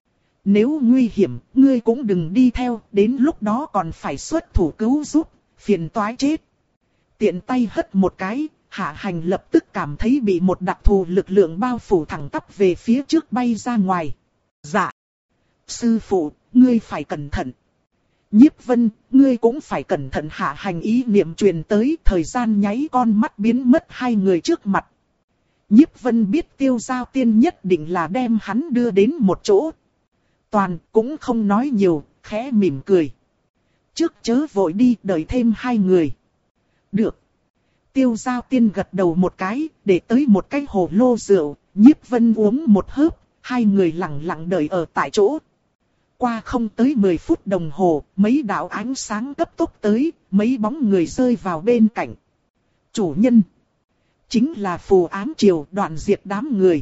[SPEAKER 1] Nếu nguy hiểm, ngươi cũng đừng đi theo, đến lúc đó còn phải xuất thủ cứu giúp, phiền toái chết. Tiện tay hất một cái, Hạ Hành lập tức cảm thấy bị một đặc thù lực lượng bao phủ thẳng tắp về phía trước bay ra ngoài. Dạ. Sư phụ, ngươi phải cẩn thận. Nhiếp Vân, ngươi cũng phải cẩn thận. Hạ Hành ý niệm truyền tới, thời gian nháy con mắt biến mất hai người trước mặt. Nhiếp Vân biết Tiêu Giao Tiên nhất định là đem hắn đưa đến một chỗ. Toàn cũng không nói nhiều, khẽ mỉm cười. Trước chớ vội đi, đợi thêm hai người. Được. Tiêu Giao Tiên gật đầu một cái, để tới một cái hồ lô rượu, Nhiếp Vân uống một hớp, hai người lặng lặng đợi ở tại chỗ. Qua không tới mười phút đồng hồ, mấy đạo ánh sáng cấp tốc tới, mấy bóng người rơi vào bên cạnh. Chủ nhân. Chính là Phù Ám Triều Đoạn Diệp đám người.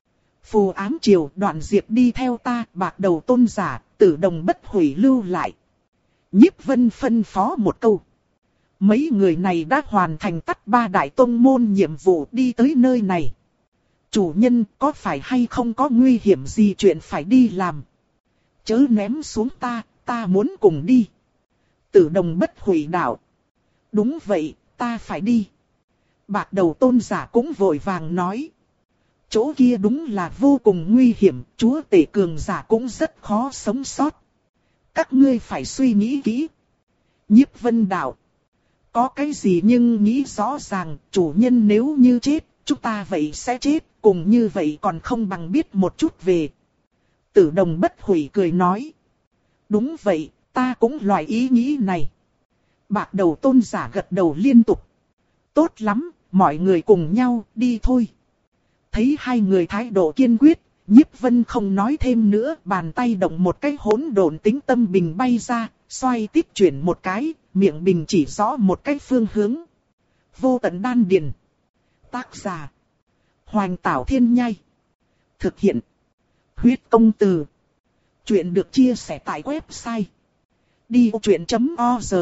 [SPEAKER 1] Phù Ám Triều Đoạn Diệp đi theo ta, Bạc Đầu tôn giả, Tử Đồng bất hủy lưu lại. Nhiếp Vân phân phó một câu. Mấy người này đã hoàn thành tắt ba đại tông môn nhiệm vụ đi tới nơi này. Chủ nhân có phải hay không có nguy hiểm gì chuyện phải đi làm? Chớ ném xuống ta, ta muốn cùng đi. Tử Đồng bất hủy đạo. Đúng vậy, ta phải đi. Bạc Đầu tôn giả cũng vội vàng nói. Chỗ kia đúng là vô cùng nguy hiểm, chúa tể cường giả cũng rất khó sống sót. Các ngươi phải suy nghĩ kỹ. Nhiếp Vân đạo. Có cái gì nhưng nghĩ rõ ràng, chủ nhân nếu như chết, chúng ta vậy sẽ chết, cùng như vậy còn không bằng biết một chút về. Tử Đồng bất hủy cười nói. Đúng vậy, ta cũng loại ý nghĩ này. Bạc Đầu tôn giả gật đầu liên tục. Tốt lắm, mọi người cùng nhau, đi thôi. Thấy hai người thái độ kiên quyết, Nhiếp Vân không nói thêm nữa, bàn tay động một cái hỗn độn tính tâm bình bay ra, xoay tiếp chuyển một cái, miệng bình chỉ rõ một cái phương hướng. Vô Tận Đan Điền. Tác giả. Hoành Tảo Thiên Nhai. Thực hiện. Huyết Công Từ. Chuyện được chia sẻ tại website đi vô chuyện chấm org.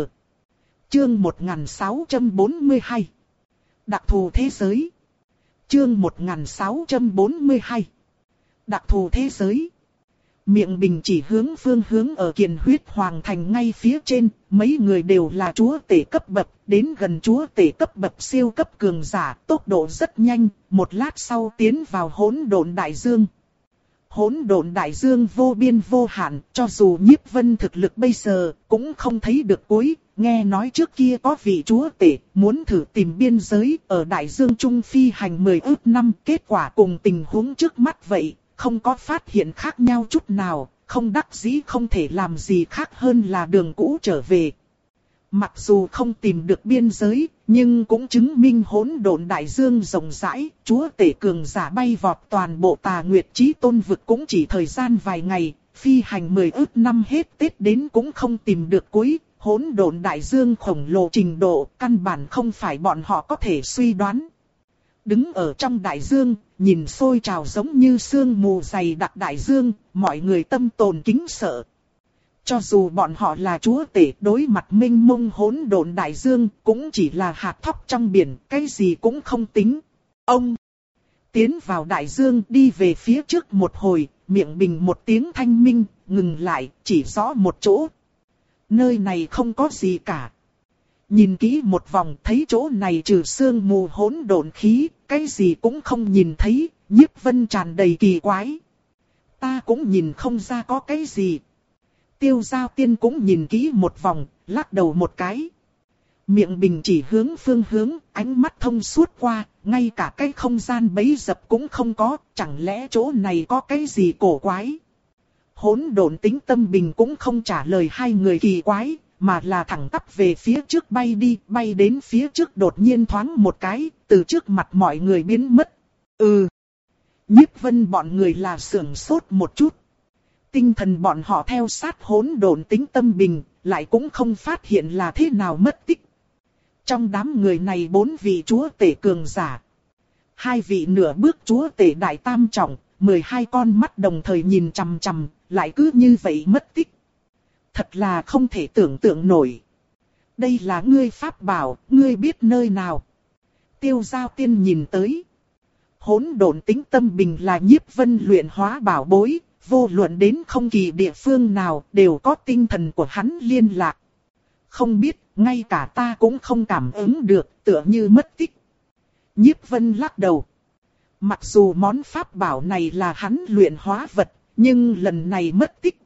[SPEAKER 1] Chương một nghìn sáu trăm bốn mươi hai. Đặc thù thế giới. Chương một nghìn sáu trăm bốn mươi hai. Đặc thù thế giới. Miệng bình chỉ hướng phương hướng ở Kiền Huyết Hoàng Thành ngay phía trên, mấy người đều là chúa tể cấp bậc, đến gần chúa tể cấp bậc siêu cấp cường giả, tốc độ rất nhanh, một lát sau tiến vào hỗn độn đại dương. Hỗn độn đại dương vô biên vô hạn, cho dù Nhiếp Vân thực lực bây giờ cũng không thấy được cuối. Nghe nói trước kia có vị chúa tể muốn thử tìm biên giới ở đại dương Trung phi hành mười ước năm, kết quả cùng tình huống trước mắt vậy, không có phát hiện khác nhau chút nào, không đắc dĩ không thể làm gì khác hơn là đường cũ trở về. Mặc dù không tìm được biên giới, nhưng cũng chứng minh hỗn độn đại dương rộng rãi, chúa tể cường giả bay vọt toàn bộ Tà Nguyệt Chí Tôn vực cũng chỉ thời gian vài ngày, phi hành mười ước năm hết Tết đến cũng không tìm được cuối. Hỗn độn đại dương khổng lồ trình độ, căn bản không phải bọn họ có thể suy đoán. Đứng ở trong đại dương, nhìn sôi trào giống như sương mù dày đặc đại dương, mọi người tâm tồn kính sợ. Cho dù bọn họ là chúa tể đối mặt mênh mông hỗn độn đại dương, cũng chỉ là hạt thóc trong biển, cái gì cũng không tính. Ông tiến vào đại dương đi về phía trước một hồi, miệng bình một tiếng thanh minh, ngừng lại, chỉ rõ một chỗ. Nơi này không có gì cả. Nhìn kỹ một vòng thấy chỗ này trừ sương mù hỗn độn khí, cái gì cũng không nhìn thấy, Nhiếp Vân tràn đầy kỳ quái. Ta cũng nhìn không ra có cái gì. Tiêu Giao Tiên cũng nhìn kỹ một vòng, lắc đầu một cái. Miệng bình chỉ hướng phương hướng, ánh mắt thông suốt qua, ngay cả cái không gian bấy dập cũng không có, chẳng lẽ chỗ này có cái gì cổ quái. Hỗn độn Tĩnh Tâm Bình cũng không trả lời hai người kỳ quái, mà là thẳng tắp về phía trước bay đi, bay đến phía trước đột nhiên thoáng một cái, từ trước mặt mọi người biến mất. Ừ. Nhiếp Vân bọn người là sưởng sốt một chút. Tinh thần bọn họ theo sát hỗn độn Tĩnh Tâm Bình, lại cũng không phát hiện là thế nào mất tích. Trong đám người này bốn vị chúa tể cường giả. Hai vị nửa bước chúa tể đại tam trọng, mười hai con mắt đồng thời nhìn chằm chằm, lại cứ như vậy mất tích. Thật là không thể tưởng tượng nổi. Đây là ngươi pháp bảo, ngươi biết nơi nào. Tiêu Giao Tiên nhìn tới. Hỗn độn Tĩnh Tâm Bình là Nhiếp Vân luyện hóa bảo bối, vô luận đến không kỳ địa phương nào đều có tinh thần của hắn liên lạc. Không biết, ngay cả ta cũng không cảm ứng được, tựa như mất tích. Nhiếp Vân lắc đầu. Mặc dù món pháp bảo này là hắn luyện hóa vật, nhưng lần này mất tích.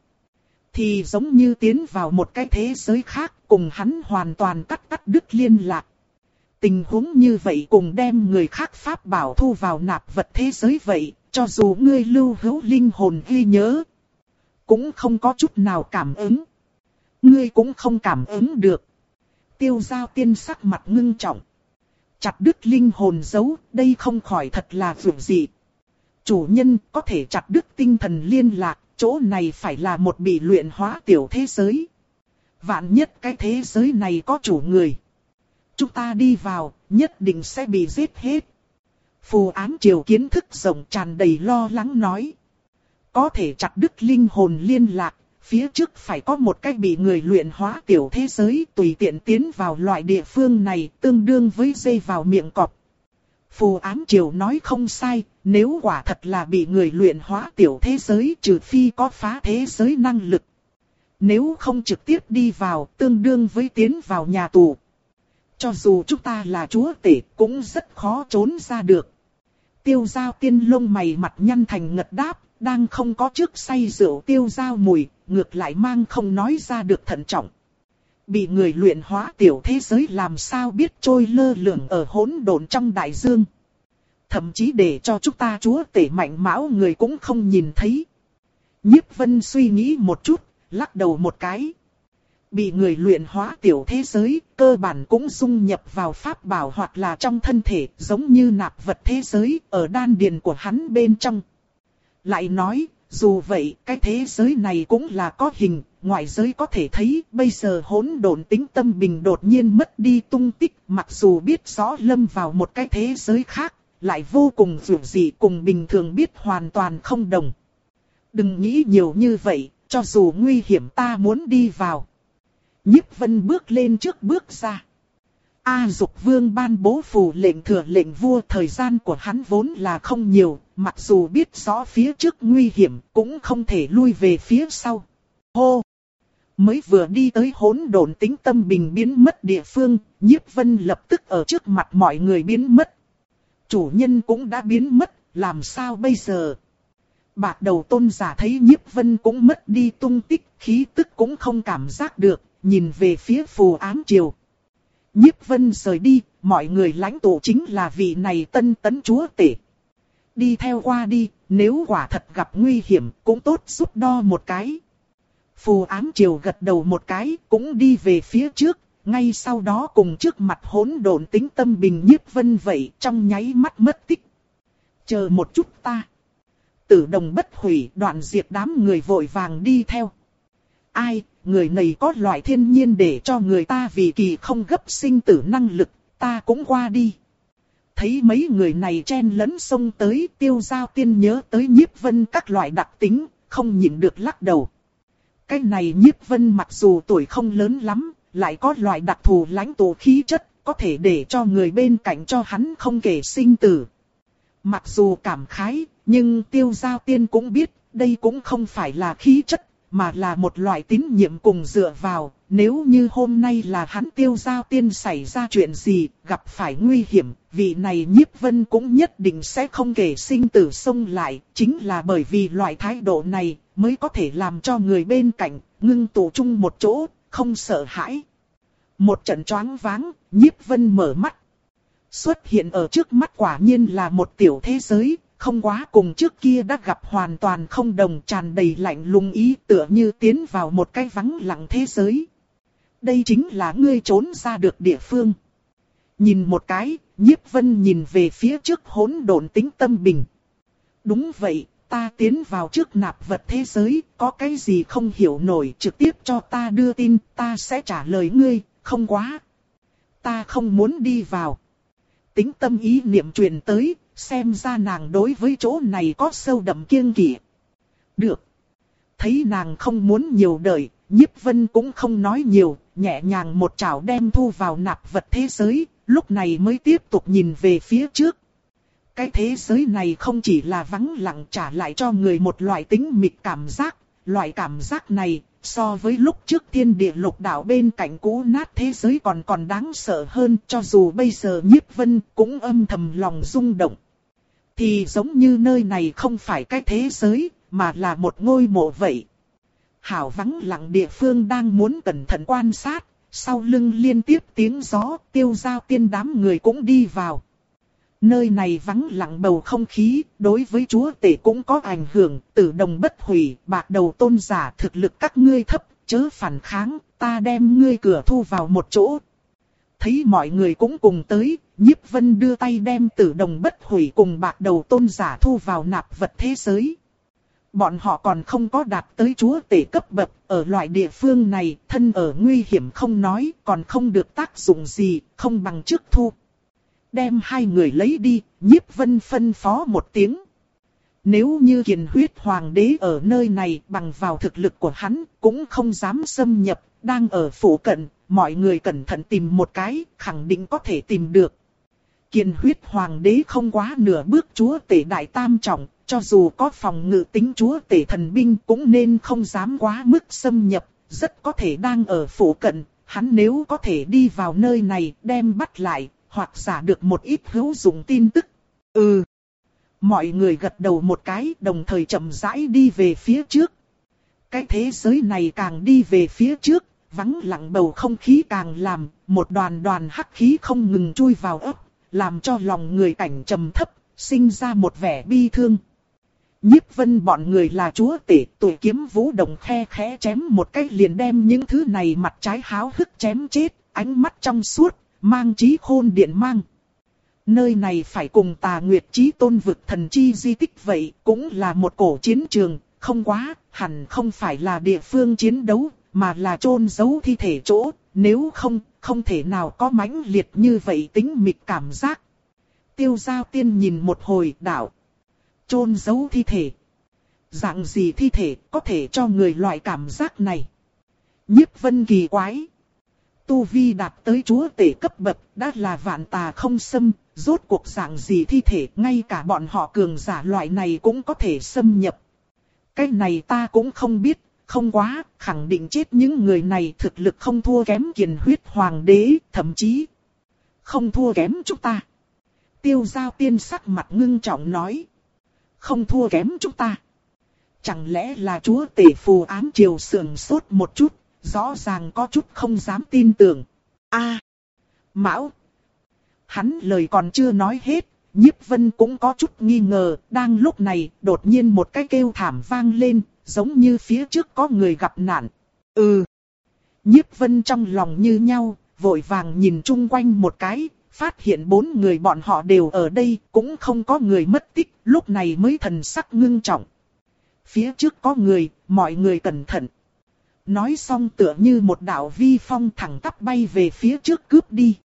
[SPEAKER 1] Thì giống như tiến vào một cái thế giới khác, cùng hắn hoàn toàn cắt cắt đứt liên lạc. Tình huống như vậy cùng đem người khác pháp bảo thu vào nạp vật thế giới vậy, cho dù ngươi lưu hữu linh hồn ghi nhớ, cũng không có chút nào cảm ứng. Ngươi cũng không cảm ứng được. Tiêu Giao Tiên sắc mặt ngưng trọng. Chặt đứt linh hồn giấu, đây không khỏi thật là vượt dị. Chủ nhân có thể chặt đứt tinh thần liên lạc, chỗ này phải là một bị luyện hóa tiểu thế giới. Vạn nhất cái thế giới này có chủ người. Chúng ta đi vào, nhất định sẽ bị giết hết. Phù Ám Triều kiến thức rộng tràn đầy lo lắng nói. Có thể chặt đứt linh hồn liên lạc, phía trước phải có một cái bị người luyện hóa tiểu thế giới tùy tiện tiến vào loại địa phương này tương đương với dây vào miệng cọp. Phù Ám Triều nói không sai, nếu quả thật là bị người luyện hóa tiểu thế giới trừ phi có phá thế giới năng lực. Nếu không trực tiếp đi vào tương đương với tiến vào nhà tù. Cho dù chúng ta là chúa tể cũng rất khó trốn ra được. Tiêu Giao Tiên lông mày mặt nhăn thành ngật đáp, đang không có trước say rượu tiêu dao mùi, ngược lại mang không nói ra được thận trọng. Bị người luyện hóa tiểu thế giới làm sao biết trôi lơ lửng ở hỗn độn trong đại dương. Thậm chí để cho chúng ta chúa tể mạnh mão người cũng không nhìn thấy. Nhiếp Vân suy nghĩ một chút, lắc đầu một cái. Bị người luyện hóa tiểu thế giới, cơ bản cũng dung nhập vào pháp bảo hoặc là trong thân thể, giống như nạp vật thế giới, ở đan điền của hắn bên trong. Lại nói, dù vậy, cái thế giới này cũng là có hình, ngoại giới có thể thấy, bây giờ hỗn độn Tĩnh Tâm Bình đột nhiên mất đi tung tích, mặc dù biết rõ lâm vào một cái thế giới khác, lại vô cùng dữ dị cùng bình thường biết hoàn toàn không đồng. Đừng nghĩ nhiều như vậy, cho dù nguy hiểm ta muốn đi vào. Nhiếp Vân bước lên trước bước ra. A Dục Vương ban bố phù lệnh thừa lệnh vua, thời gian của hắn vốn là không nhiều, mặc dù biết rõ phía trước nguy hiểm cũng không thể lui về phía sau. Hô! Mới vừa đi tới hỗn độn Tĩnh Tâm Bình biến mất địa phương, Nhiếp Vân lập tức ở trước mặt mọi người biến mất. Chủ nhân cũng đã biến mất, làm sao bây giờ? Bạc đầu tôn giả thấy Nhiếp Vân cũng mất đi tung tích, khí tức cũng không cảm giác được, nhìn về phía Phù Ám Triều. Nhiếp Vân rời đi, mọi người lãnh tụ chính là vị này tân tấn chúa tể. Đi theo qua đi, nếu quả thật gặp nguy hiểm cũng tốt giúp đo một cái. Phù Ám Triều gật đầu một cái, cũng đi về phía trước, ngay sau đó cùng trước mặt hỗn độn Tĩnh Tâm Bình Nhiếp Vân vậy trong nháy mắt mất tích. Chờ một chút ta. Tử Đồng Bất Hủy Đoạn Diệt đám người vội vàng đi theo. Ai, người này có loại thiên nhiên để cho người ta vì kỳ không gấp sinh tử năng lực, ta cũng qua đi. Thấy mấy người này chen lấn xông tới, Tiêu Giao Tiên nhớ tới Nhiếp Vân các loại đặc tính, không nhịn được lắc đầu. Cái này Nhiếp Vân mặc dù tuổi không lớn lắm, lại có loại đặc thù lãnh tụ khí chất, có thể để cho người bên cạnh cho hắn không kể sinh tử. Mặc dù cảm khái, nhưng Tiêu Giao Tiên cũng biết, đây cũng không phải là khí chất, mà là một loại tín nhiệm cùng dựa vào. Nếu như hôm nay là hắn Tiêu Giao Tiên xảy ra chuyện gì, gặp phải nguy hiểm, vị này Nhiếp Vân cũng nhất định sẽ không kể sinh tử xông lại. Chính là bởi vì loại thái độ này mới có thể làm cho người bên cạnh ngưng tụ chung một chỗ, không sợ hãi. Một trận choáng váng, Nhiếp Vân mở mắt. Xuất hiện ở trước mắt quả nhiên là một tiểu thế giới, không quá cùng trước kia đã gặp hoàn toàn không đồng, tràn đầy lạnh lùng ý, tựa như tiến vào một cái vắng lặng thế giới. Đây chính là ngươi trốn ra được địa phương. Nhìn một cái, Nhiếp Vân nhìn về phía trước hỗn độn tĩnh tâm bình. Đúng vậy, ta tiến vào trước nạp vật thế giới, có cái gì không hiểu nổi trực tiếp cho ta đưa tin, ta sẽ trả lời ngươi, không quá. Ta không muốn đi vào. Tĩnh tâm ý niệm truyền tới, xem ra nàng đối với chỗ này có sâu đậm kiêng kỵ. Được. Thấy nàng không muốn nhiều đợi, Nhiếp Vân cũng không nói nhiều, nhẹ nhàng một chảo đem thu vào nạp vật thế giới, lúc này mới tiếp tục nhìn về phía trước. Cái thế giới này không chỉ là vắng lặng, trả lại cho người một loại tĩnh mịch cảm giác, loại cảm giác này so với lúc trước thiên địa lục đạo bên cạnh cũ nát thế giới còn còn đáng sợ hơn, cho dù bây giờ Nhiếp Vân cũng âm thầm lòng rung động. Thì giống như nơi này không phải cái thế giới, mà là một ngôi mộ vậy. Hảo vắng lặng địa phương đang muốn cẩn thận quan sát, sau lưng liên tiếp tiếng gió, Tiêu Giao Tiên đám người cũng đi vào. Nơi này vắng lặng bầu không khí, đối với chúa tể cũng có ảnh hưởng, tử đồng bất hủy, bạc đầu tôn giả thực lực các ngươi thấp, chớ phản kháng, ta đem ngươi cửa thu vào một chỗ. Thấy mọi người cũng cùng tới, Nhiếp Vân đưa tay đem tử đồng bất hủy cùng bạc đầu tôn giả thu vào nạp vật thế giới. Bọn họ còn không có đạt tới chúa tể cấp bậc, ở loại địa phương này, thân ở nguy hiểm không nói, còn không được tác dụng gì, không bằng trước thu. Đem hai người lấy đi, Nhiếp Vân phân phó một tiếng. Nếu như Kiền Huyết Hoàng đế ở nơi này bằng vào thực lực của hắn, cũng không dám xâm nhập, đang ở phủ cận, mọi người cẩn thận tìm một cái, khẳng định có thể tìm được. Kiền Huyết Hoàng đế không quá nửa bước chúa tể đại tam trọng, cho dù có phòng ngự tính chúa tể thần binh cũng nên không dám quá mức xâm nhập, rất có thể đang ở phủ cận, hắn nếu có thể đi vào nơi này đem bắt lại, hoặc giả được một ít hữu dụng tin tức. Ừ. Mọi người gật đầu một cái, đồng thời chậm rãi đi về phía trước. Cái thế giới này càng đi về phía trước, vắng lặng bầu không khí càng làm, một đoàn đoàn hắc khí không ngừng chui vào ấp, làm cho lòng người cảnh trầm thấp, sinh ra một vẻ bi thương. Nhiếp Vân bọn người là chúa tể, tuổi kiếm vũ động khe khẽ chém một cái liền đem những thứ này mặt trái háo hức chém chết, ánh mắt trong suốt, mang trí khôn điện mang. Nơi này phải cùng Tà Nguyệt Chí Tôn vực thần chi di tích vậy, cũng là một cổ chiến trường, không quá, hẳn không phải là địa phương chiến đấu, mà là chôn giấu thi thể chỗ, nếu không, không thể nào có mãnh liệt như vậy tính mịch cảm giác. Tiêu Giao Tiên nhìn một hồi đạo. Chôn giấu thi thể. Dạng gì thi thể có thể cho người loại cảm giác này? Nhiếp Vân kỳ quái. Tu vi đạt tới chúa tể cấp bậc đã là vạn tà không xâm, rốt cuộc dạng gì thi thể ngay cả bọn họ cường giả loại này cũng có thể xâm nhập. Cái này ta cũng không biết, không quá, khẳng định chết những người này thực lực không thua kém Kiền Huyết Hoàng đế, thậm chí không thua kém chúng ta. Tiêu Giao Tiên sắc mặt ngưng trọng nói. Không thua kém chúng ta. Chẳng lẽ là chúa tể phù ám triều sườn sốt một chút, rõ ràng có chút không dám tin tưởng. A, à, Mão. Hắn lời còn chưa nói hết, Nhiếp Vân cũng có chút nghi ngờ, đang lúc này, đột nhiên một cái kêu thảm vang lên, giống như phía trước có người gặp nạn. Ừ. Nhiếp Vân trong lòng như nhau, vội vàng nhìn chung quanh một cái, phát hiện bốn người bọn họ đều ở đây, cũng không có người mất tích, lúc này mới thần sắc ngưng trọng. Phía trước có người, mọi người cẩn thận. Nói xong tựa như một đạo vi phong thẳng tắp bay về phía trước cướp đi.